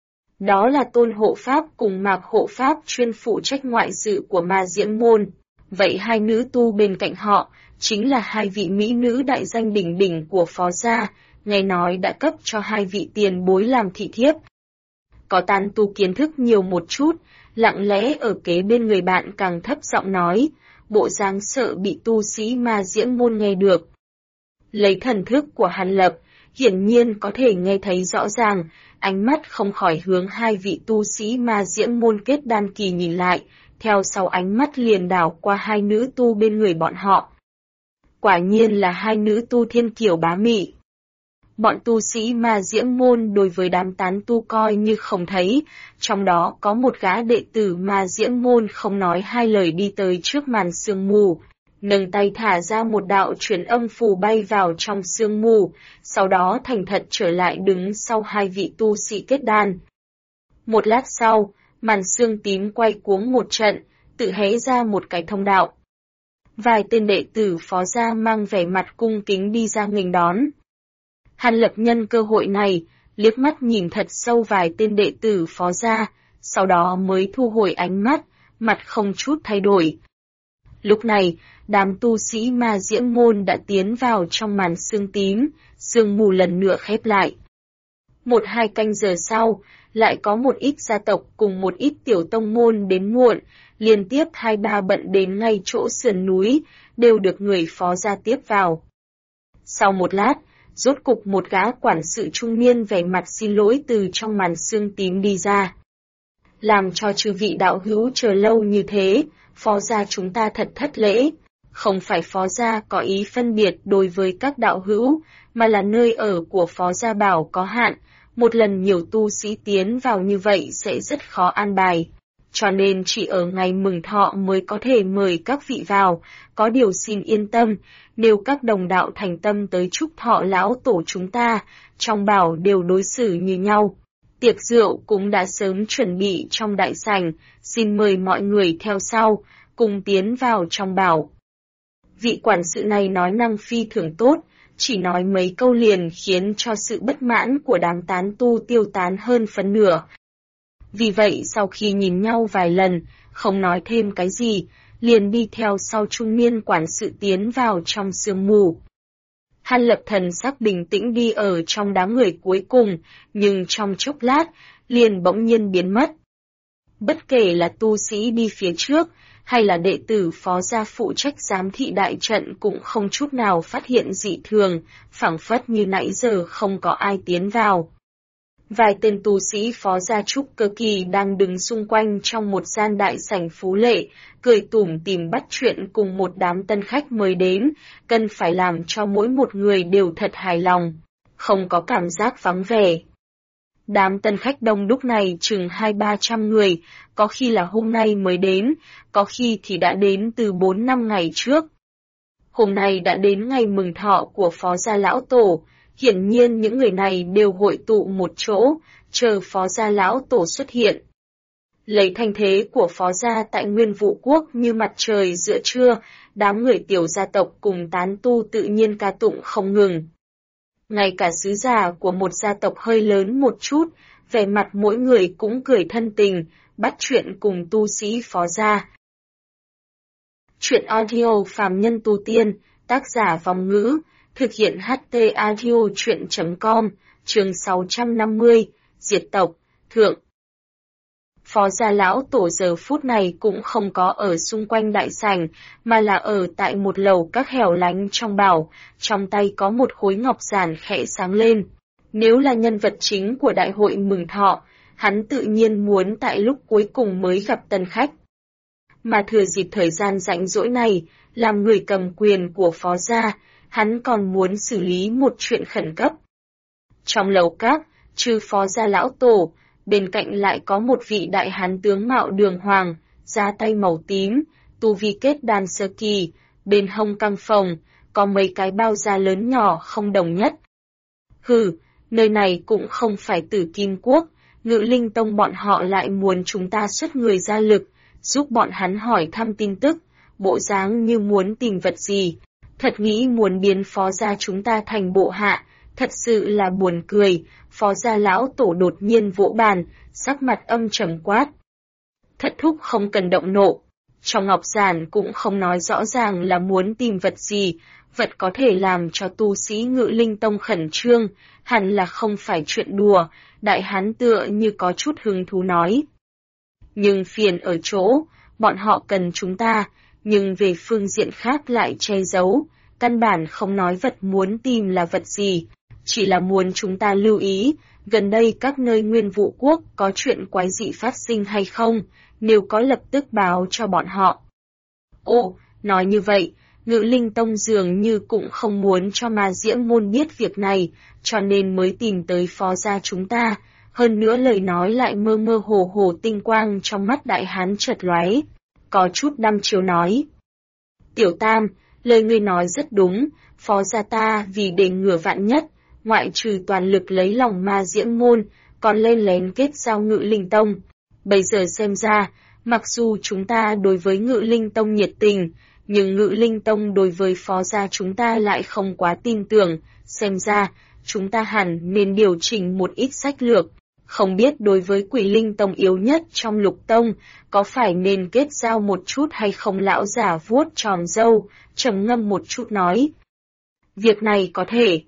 Đó là Tôn Hộ Pháp cùng Mạc Hộ Pháp chuyên phụ trách ngoại sự của Ma Diễn môn. Vậy 2 nữ tu bên cạnh họ, chính là 2 vị mỹ nữ đại danh đỉnh đỉnh của Phó gia, nghe nói đã cấp cho 2 vị tiền bối làm thị thiếp. Có tán tu kiến thức nhiều một chút, lặng lẽ ở kế bên người bạn càng thấp giọng nói, bộ dáng sợ bị tu sĩ Ma Diễn môn nghe được. Lấy thần thức của Hàn Lập, hiển nhiên có thể nghe thấy rõ ràng, ánh mắt không khỏi hướng 2 vị tu sĩ Ma Diễn môn kết đan kỳ nhìn lại, theo sau ánh mắt liền đảo qua 2 nữ tu bên người bọn họ. Quả nhiên là 2 nữ tu thiên kiều bá mị. Bọn tu sĩ Ma Diễn môn đối với đám tán tu coi như không thấy, trong đó có một gã đệ tử Ma Diễn môn không nói 2 lời đi tới trước màn sương mù, nâng tay thả ra một đạo truyền âm phù bay vào trong sương mù, sau đó thành thật trở lại đứng sau 2 vị tu sĩ kết đan. Một lát sau, màn sương tím quay cuống một trận, tự hé ra một cái thông đạo. Vài tên đệ tử Phó gia mang vẻ mặt cung kính đi ra nghênh đón. Hàn Lập nhân cơ hội này, liếc mắt nhìn thật sâu vài tên đệ tử Phó gia, sau đó mới thu hồi ánh mắt, mặt không chút thay đổi. Lúc này, đám tu sĩ Ma Diễm Môn đã tiến vào trong màn sương tím, sương mù lần nữa khép lại. 1-2 canh giờ sau, lại có một ít gia tộc cùng một ít tiểu tông môn đến muộn, liên tiếp 2-3 bận đến ngay chỗ sườn núi, đều được người phó gia tiếp vào. Sau một lát, rốt cục một gã quản sự trung niên vẻ mặt xin lỗi từ trong màn sương tím đi ra. Làm cho chư vị đạo hữu chờ lâu như thế, phó gia chúng ta thật thất lễ. Không phải phó gia có ý phân biệt đối với các đạo hữu, mà là nơi ở của phó gia bảo có hạn, một lần nhiều tu sĩ tiến vào như vậy sẽ rất khó an bài. Cho nên chỉ ở ngày mừng thọ mới có thể mời các vị vào, có điều xin yên tâm, nếu các đồng đạo thành tâm tới chúc thọ lão tổ chúng ta, trong bảo đều đối xử như nhau. Tiệc rượu cũng đã sớm chuẩn bị trong đại sảnh, xin mời mọi người theo sau, cùng tiến vào trong bảo. Vị quản sự này nói năng phi thường tốt, chỉ nói mấy câu liền khiến cho sự bất mãn của đám tán tu tiêu tán hơn phân nửa. Vì vậy sau khi nhìn nhau vài lần, không nói thêm cái gì, liền đi theo sau trung niên quản sự tiến vào trong sương mù. Hàn Lập thần sắc bình tĩnh đi ở trong đám người cuối cùng, nhưng trong chốc lát, liền bỗng nhiên biến mất. Bất kể là tu sĩ đi phía trước, hay là đệ tử phó gia phụ trách giám thị đại trận cũng không chút nào phát hiện dị thường, phảng phất như nãy giờ không có ai tiến vào. Vài tên tu sĩ phó gia trúc cơ kỳ đang đứng xung quanh trong một gian đại sảnh phú lệ, cười tủm tỉm bắt chuyện cùng một đám tân khách mới đến, cần phải làm cho mỗi một người đều thật hài lòng, không có cảm giác vắng vẻ. Đám tân khách đông đúc này chừng 200-300 người, có khi là hôm nay mới đến, có khi thì đã đến từ 4-5 ngày trước. Hôm nay đã đến ngày mừng thọ của phó gia lão tổ, hiển nhiên những người này đều hội tụ một chỗ, chờ phó gia lão tổ xuất hiện. Lấy thanh thế của phó gia tại Nguyên Vũ Quốc như mặt trời giữa trưa, đám người tiểu gia tộc cùng tán tu tự nhiên ca tụng không ngừng. Ngay cả sứ giả của một gia tộc hơi lớn một chút, vẻ mặt mỗi người cũng cười thân tình, bắt chuyện cùng tu sĩ phó gia. Chuyện audio phàm nhân tu tiên, tác giả Vong Ngữ, thực hiện HT audio chuyện.com, chương 650, diệt tộc, thượng. Phó gia lão tổ giờ phút này cũng không có ở xung quanh đại sảnh, mà là ở tại một lầu các hẻo lánh trong bảo, trong tay có một khối ngọc giản khẽ sáng lên. Nếu là nhân vật chính của đại hội mừng thọ, hắn tự nhiên muốn tại lúc cuối cùng mới gặp tân khách. Mà thừa dịp thời gian rảnh rỗi này, làm người cầm quyền của phó gia, hắn còn muốn xử lý một chuyện khẩn cấp. Trong lầu các, trừ phó gia lão tổ, bên cạnh lại có một vị đại hán tướng mạo đường hoàng, da tay màu tím, tu vi kết đan sơ kỳ, bên hông căng phồng, có mấy cái bao da lớn nhỏ không đồng nhất. Hừ, nơi này cũng không phải Tử Kim Quốc, Ngự Linh Tông bọn họ lại muốn chúng ta xuất người ra lực, giúp bọn hắn hỏi thăm tin tức, bộ dáng như muốn tìm vật gì. Thật nghĩ muốn biến phó gia chúng ta thành bộ hạ, thật sự là buồn cười, phó gia lão tổ đột nhiên vỗ bàn, sắc mặt âm trầm quát. Thất thúc không cần động nộ, trong ngọc giản cũng không nói rõ ràng là muốn tìm vật gì, vật có thể làm cho tu sĩ Ngự Linh Tông khẩn trương, hẳn là không phải chuyện đùa, đại hán tựa như có chút hứng thú nói. Nhưng phiền ở chỗ, bọn họ cần chúng ta, nhưng về phương diện khác lại che giấu, căn bản không nói vật muốn tìm là vật gì, chỉ là muốn chúng ta lưu ý, gần đây các nơi Nguyên Vũ Quốc có chuyện quái dị phát sinh hay không, nếu có lập tức báo cho bọn họ. Ồ, nói như vậy, Ngự Linh Tông dường như cũng không muốn cho Ma Diễm Môn biết việc này, cho nên mới tìm tới phó gia chúng ta, hơn nữa lời nói lại mơ mơ hồ hồ tinh quang trong mắt đại hán chợt lóe, có chút đăm chiêu nói. Tiểu Tam, lời ngươi nói rất đúng, phó gia ta vì để ngừa vạn nhất, ngoại trừ toàn lực lấy lòng Ma Diễm Môn, còn lên lén kết giao Ngự Linh Tông. Bây giờ xem ra, mặc dù chúng ta đối với Ngự Linh Tông nhiệt tình, nhưng Ngự Linh Tông đối với phó gia chúng ta lại không quá tin tưởng, xem ra, chúng ta hẳn nên điều chỉnh một ít sách lược, Không biết đối với Quỷ Linh Tông yếu nhất trong Lục Tông, có phải nên kết giao một chút hay không? Lão giả vuốt tròm râu, trầm ngâm một chút nói. Việc này có thể.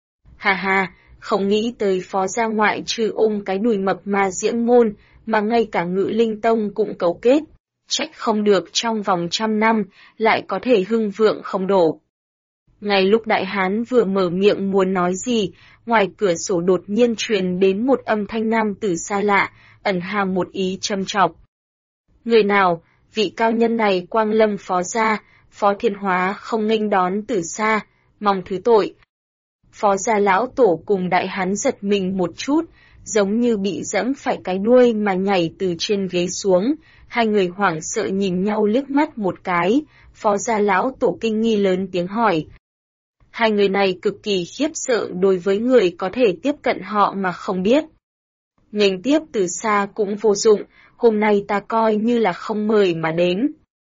Hà hà, không nghĩ tới Phó gia ngoại trừ cái đùi mập mà Diễm Môn, mà ngay cả Ngự Linh Tông cũng cấu kết. Trách không được trong vòng 100 năm, lại có thể hưng vượng không đổ. Ngay lúc Đại Hán vừa mở miệng muốn nói gì, ngoài cửa sổ đột nhiên truyền đến một âm thanh nam tử xa lạ, ẩn hàm một ý châm chọc. Người nào, vị cao nhân này quang lâm Phó gia, Phó Thiên Hóa không nghênh đón từ xa, mong thứ tội. Phó gia lão tổ cùng Đại Hán giật mình một chút, giống như bị dẫm phải cái đuôi mà nhảy từ trên ghế xuống, hai người hoảng sợ nhìn nhau liếc mắt một cái, Phó gia lão tổ kinh nghi lớn tiếng hỏi. Hai người này cực kỳ khiếp sợ đối với người có thể tiếp cận họ mà không biết. Nghênh tiếp từ xa cũng vô dụng, hôm nay ta coi như là không mời mà đến.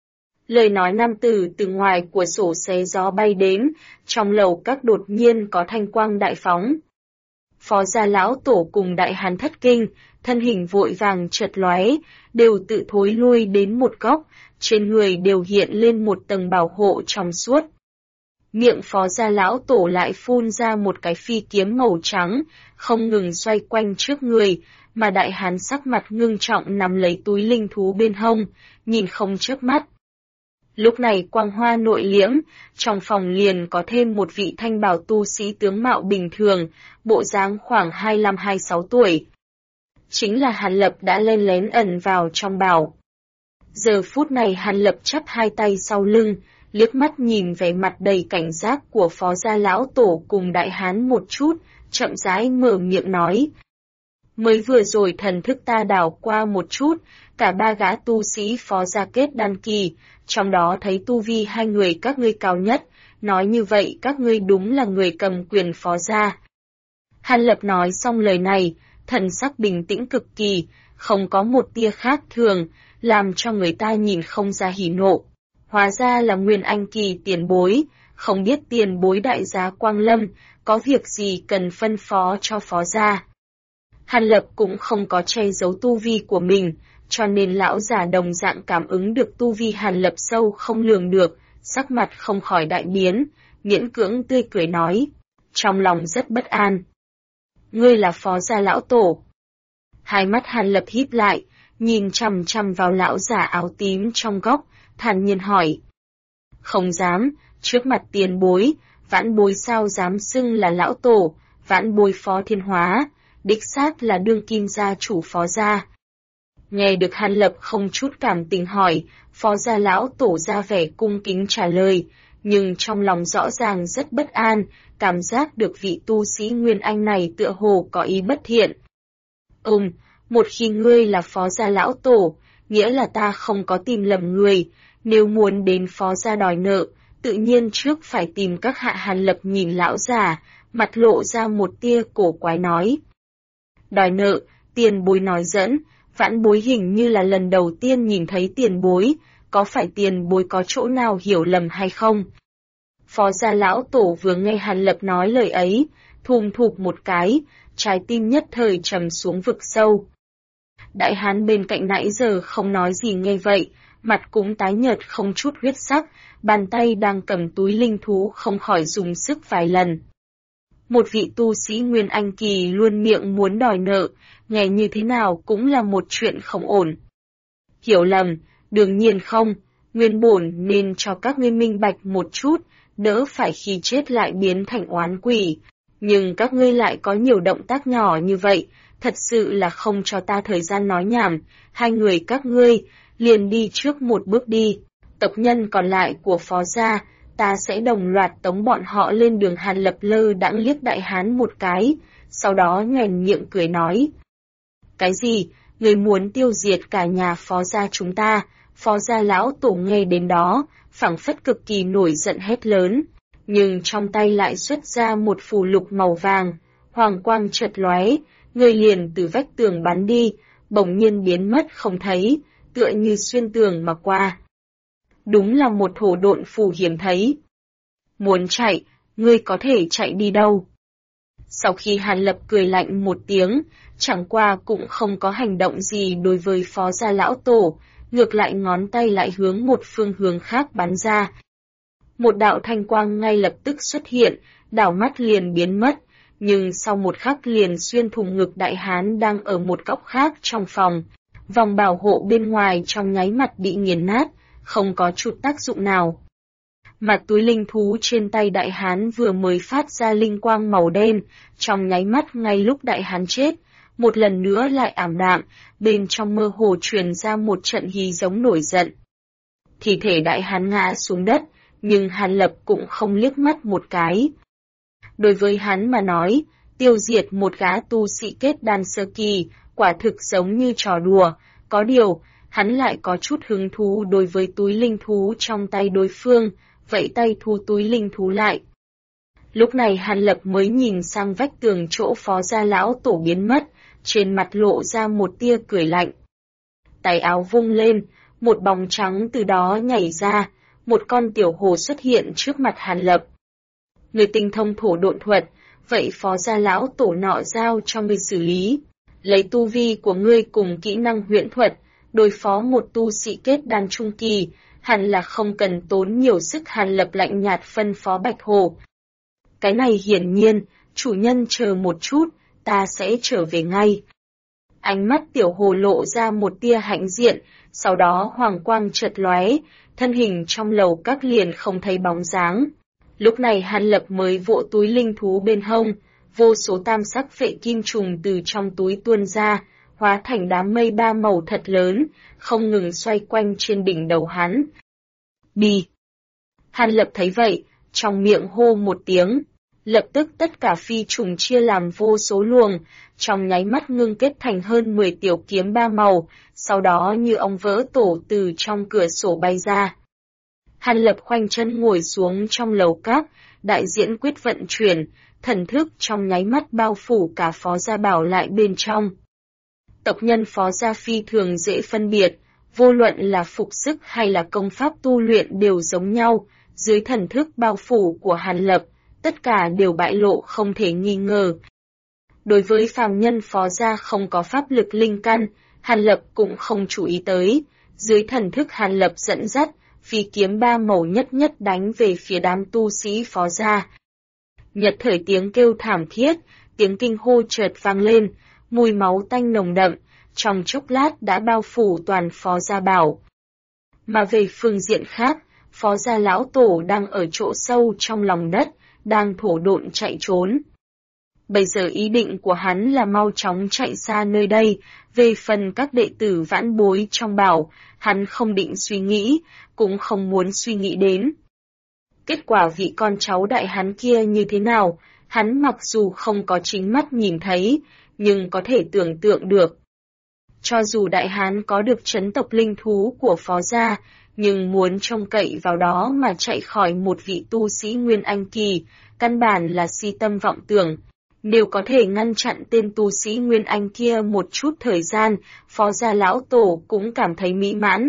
Lời nói nam tử từ ngoài của sổ xé gió bay đến, trong lầu các đột nhiên có thanh quang đại phóng. Phó gia lão tổ cùng Đại Hán thất kinh, thân hình vội vàng chợt lóe, đều tự thối lui đến một góc, trên người đều hiện lên một tầng bảo hộ trong suốt. Miệng Phó gia lão tổ lại phun ra một cái phi kiếm màu trắng, không ngừng xoay quanh trước người, mà Đại Hán sắc mặt ngưng trọng nắm lấy túi linh thú bên hông, nhìn không chớp mắt. Lúc này quang hoa nội liễm, trong phòng liền có thêm một vị thanh bào tu sĩ tướng mạo bình thường, bộ dáng khoảng 25-26 tuổi. Chính là Hàn Lập đã lên lén ẩn vào trong bào. Giờ phút này Hàn Lập chắp hai tay sau lưng, liếc mắt nhìn vẻ mặt đầy cảnh giác của Phó gia lão tổ cùng Đại Hán một chút, chậm rãi mở miệng nói. Mới vừa rồi thần thức ta đảo qua một chút, cả ba gã tu sĩ Phó gia kết đan kỳ, trong đó thấy tu vi hai người các ngươi cao nhất, nói như vậy các ngươi đúng là người cầm quyền Phó gia. Hàn Lập nói xong lời này, thần sắc bình tĩnh cực kỳ, không có một tia khác thường, làm cho người ta nhìn không ra hỉ nộ. Hóa ra là Nguyên Anh kỳ tiền bối, không biết tiền bối đại giá quang lâm, có việc gì cần phân phó cho Phó gia. Hàn Lập cũng không có che giấu tu vi của mình, cho nên lão giả đồng dạng cảm ứng được tu vi Hàn Lập sâu không lường được, sắc mặt không khỏi đại biến, miễn cưỡng tươi cười nói, trong lòng rất bất an. Ngươi là Phó gia lão tổ. Hai mắt Hàn Lập híp lại, nhìn chằm chằm vào lão giả áo tím trong góc, thản nhiên hỏi. Không dám, trước mặt tiền bối, vãn bối sao dám xưng là lão tổ, vãn bối Phó Thiên Hóa, đích xác là đương kim gia chủ Phó gia. Nghe được Hàn Lập không chút cảm tình hỏi, Phó gia lão tổ ra vẻ cung kính trả lời, nhưng trong lòng rõ ràng rất bất an, cảm giác được vị tu sĩ Nguyên Anh này tựa hồ có ý bất thiện. Một khi ngươi là Phó gia lão tổ, nghĩa là ta không có tìm lầm người, nếu muốn đến Phó gia đòi nợ, tự nhiên trước phải tìm các hạ. Hàn Lập nhìn lão già, mặt lộ ra một tia cổ quái nói. Đòi nợ, tiền bối nói dẫn, vãn bối hình như là lần đầu tiên nhìn thấy tiền bối, có phải tiền bối có chỗ nào hiểu lầm hay không? Phó gia lão tổ vừa nghe Hàn Lập nói lời ấy, thùm thụp một cái, trái tim nhất thời trầm xuống vực sâu. Đại Hán bên cạnh nãy giờ không nói gì nghe vậy, mặt cũng tái nhợt không chút huyết sắc, bàn tay đang cầm túi linh thú không khỏi dùng sức vài lần. Một vị tu sĩ Nguyên Anh kỳ luôn miệng muốn đòi nợ, nghe như thế nào cũng là một chuyện không ổn. Hiểu lầm, đương nhiên không, nguyên bổn nên cho các ngươi minh bạch một chút, đỡ phải khi chết lại biến thành oán quỷ. Nhưng các ngươi lại có nhiều động tác nhỏ như vậy, thật sự là không cho ta thời gian nói nhảm, hai người các ngươi, liền đi trước một bước đi. Tộc nhân còn lại của Phó gia, ta sẽ đồng loạt tống bọn họ lên đường. Hàn Lập lơ đãng liếc Đại Hán một cái, sau đó nhoẻn miệng cười nói. Cái gì, người muốn tiêu diệt cả nhà Phó gia chúng ta? Phó gia lão tổ nghe đến đó, phảng phất cực kỳ nổi giận hét lớn, nhưng trong tay lại xuất ra một phù lục màu vàng, hoàng quang chợt lóe, người liền từ vách tường bắn đi, bỗng nhiên biến mất không thấy, tựa như xuyên tường mà qua. Đúng là một thổ độn phù hiếm thấy. Muốn chạy, ngươi có thể chạy đi đâu? Sau khi Hàn Lập cười lạnh một tiếng, chẳng qua cũng không có hành động gì đối với Phó Gia Lão Tổ, ngược lại ngón tay lại hướng một phương hướng khác bắn ra. Một đạo thanh quang ngay lập tức xuất hiện, đảo mắt liền biến mất, nhưng sau một khắc liền xuyên thủng ngực đại hán đang ở một góc khác trong phòng. Vòng bảo hộ bên ngoài trong nháy mặt bị nghiền nát, không có chút tác dụng nào. Mà túi linh thú trên tay đại hán vừa mới phát ra linh quang màu đen, trong nháy mắt ngay lúc đại hán chết, một lần nữa lại ảm đạm, bên trong mơ hồ truyền ra một trận hí giống nổi giận. Thi thể đại hán ngã xuống đất, nhưng Hàn Lập cũng không liếc mắt một cái. Đối với hắn mà nói, tiêu diệt một gã tu sĩ kết đan sơ kỳ, quả thực giống như trò đùa, có điều, hắn lại có chút hứng thú đối với túi linh thú trong tay đối phương, vẫy tay thu túi linh thú lại. Lúc này Hàn Lập mới nhìn sang vách tường chỗ Phó Gia Lão Tổ biến mất, trên mặt lộ ra một tia cười lạnh. Tay áo vung lên, một bóng trắng từ đó nhảy ra, một con tiểu hồ xuất hiện trước mặt Hàn Lập. Người tinh thông thổ độn thuật, vậy Phó Gia Lão Tổ nọ giao cho người xử lý. Lấy tu vi của ngươi cùng kỹ năng huyễn thuật, đối phó một tu sĩ kết đan trung kỳ, hẳn là không cần tốn nhiều sức. Hàn Lập lạnh nhạt phân phó Bạch Hồ. Cái này hiển nhiên, chủ nhân chờ một chút, ta sẽ trở về ngay. Ánh mắt tiểu hồ lộ ra một tia hãnh diện, sau đó hoàng quang chợt lóe, thân hình trong lầu các liền không thấy bóng dáng. Lúc này Hàn Lập mới vỗ túi linh thú bên hông, vô số tam sắc vệ kim trùng từ trong túi tuôn ra, hóa thành đám mây ba màu thật lớn, không ngừng xoay quanh trên đỉnh đầu hắn. Bì! Hàn Lập thấy vậy, trong miệng hô một tiếng, lập tức tất cả phi trùng chia làm vô số luồng, trong nháy mắt ngưng kết thành hơn 10 tiểu kiếm ba màu, sau đó như ong vỡ tổ từ trong cửa sổ bay ra. Hàn Lập khoanh chân ngồi xuống trong lầu các, đại diễn quyết vận chuyển, thần thức trong nháy mắt bao phủ cả Phó Gia Bảo lại bên trong. Tộc nhân Phó Gia phi thường dễ phân biệt, vô luận là phục sức hay là công pháp tu luyện đều giống nhau, dưới thần thức bao phủ của Hàn Lập, tất cả đều bại lộ không thể nghi ngờ. Đối với phàm nhân Phó Gia không có pháp lực linh căn, Hàn Lập cũng không chú ý tới, dưới thần thức Hàn Lập dẫn dắt, phi kiếm ba màu nhất nhất đánh về phía đám tu sĩ Phó Gia. Nhật thời tiếng kêu thảm thiết, tiếng kinh hô chợt vang lên, mùi máu tanh nồng đậm, trong chốc lát đã bao phủ toàn Phó Gia Bảo. Mà về phương diện khác, Phó Gia Lão Tổ đang ở chỗ sâu trong lòng đất, đang thổ độn chạy trốn. Bây giờ ý định của hắn là mau chóng chạy xa nơi đây, về phần các đệ tử vãn bối trong bảo, hắn không định suy nghĩ, cũng không muốn suy nghĩ đến. Kết quả vị con cháu đại hán kia như thế nào, hắn mặc dù không có chính mắt nhìn thấy, nhưng có thể tưởng tượng được. Cho dù đại hán có được trấn tộc linh thú của Phó Gia, nhưng muốn trông cậy vào đó mà chạy khỏi một vị tu sĩ Nguyên Anh Kỳ, căn bản là si tâm vọng tưởng. Nếu có thể ngăn chặn tên tu sĩ Nguyên Anh kia một chút thời gian, Phó Gia Lão Tổ cũng cảm thấy mỹ mãn.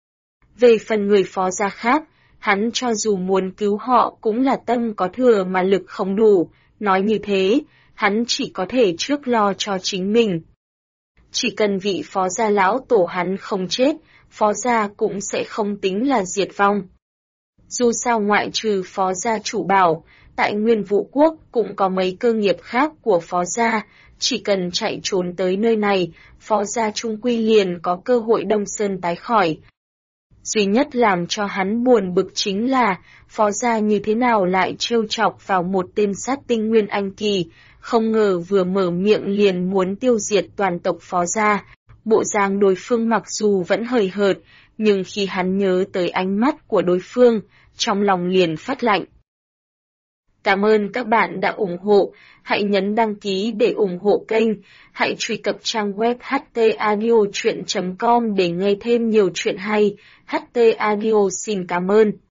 Về phần người Phó Gia khác, hắn cho dù muốn cứu họ cũng là tâm có thừa mà lực không đủ, nói như thế, hắn chỉ có thể trước lo cho chính mình. Chỉ cần vị Phó Gia Lão Tổ hắn không chết, Phó Gia cũng sẽ không tính là diệt vong. Dù sao ngoại trừ Phó Gia chủ bảo, tại Nguyên Vũ Quốc cũng có mấy cơ nghiệp khác của Phó Gia, chỉ cần chạy trốn tới nơi này, Phó Gia trung quy liền có cơ hội đông sơn tái khỏi. Duy nhất làm cho hắn buồn bực chính là, Phó Gia như thế nào lại trêu chọc vào một tên sát tinh Nguyên Anh Kỳ, không ngờ vừa mở miệng liền muốn tiêu diệt toàn tộc Phó Gia. Bộ dáng đối phương mặc dù vẫn hời hợt, nhưng khi hắn nhớ tới ánh mắt của đối phương, trong lòng liền phát lạnh. Cảm ơn các bạn đã ủng hộ, hãy nhấn đăng ký để ủng hộ kênh, hãy truy cập trang web htaudio.com để nghe thêm nhiều chuyện hay. HT Audio xin cảm ơn.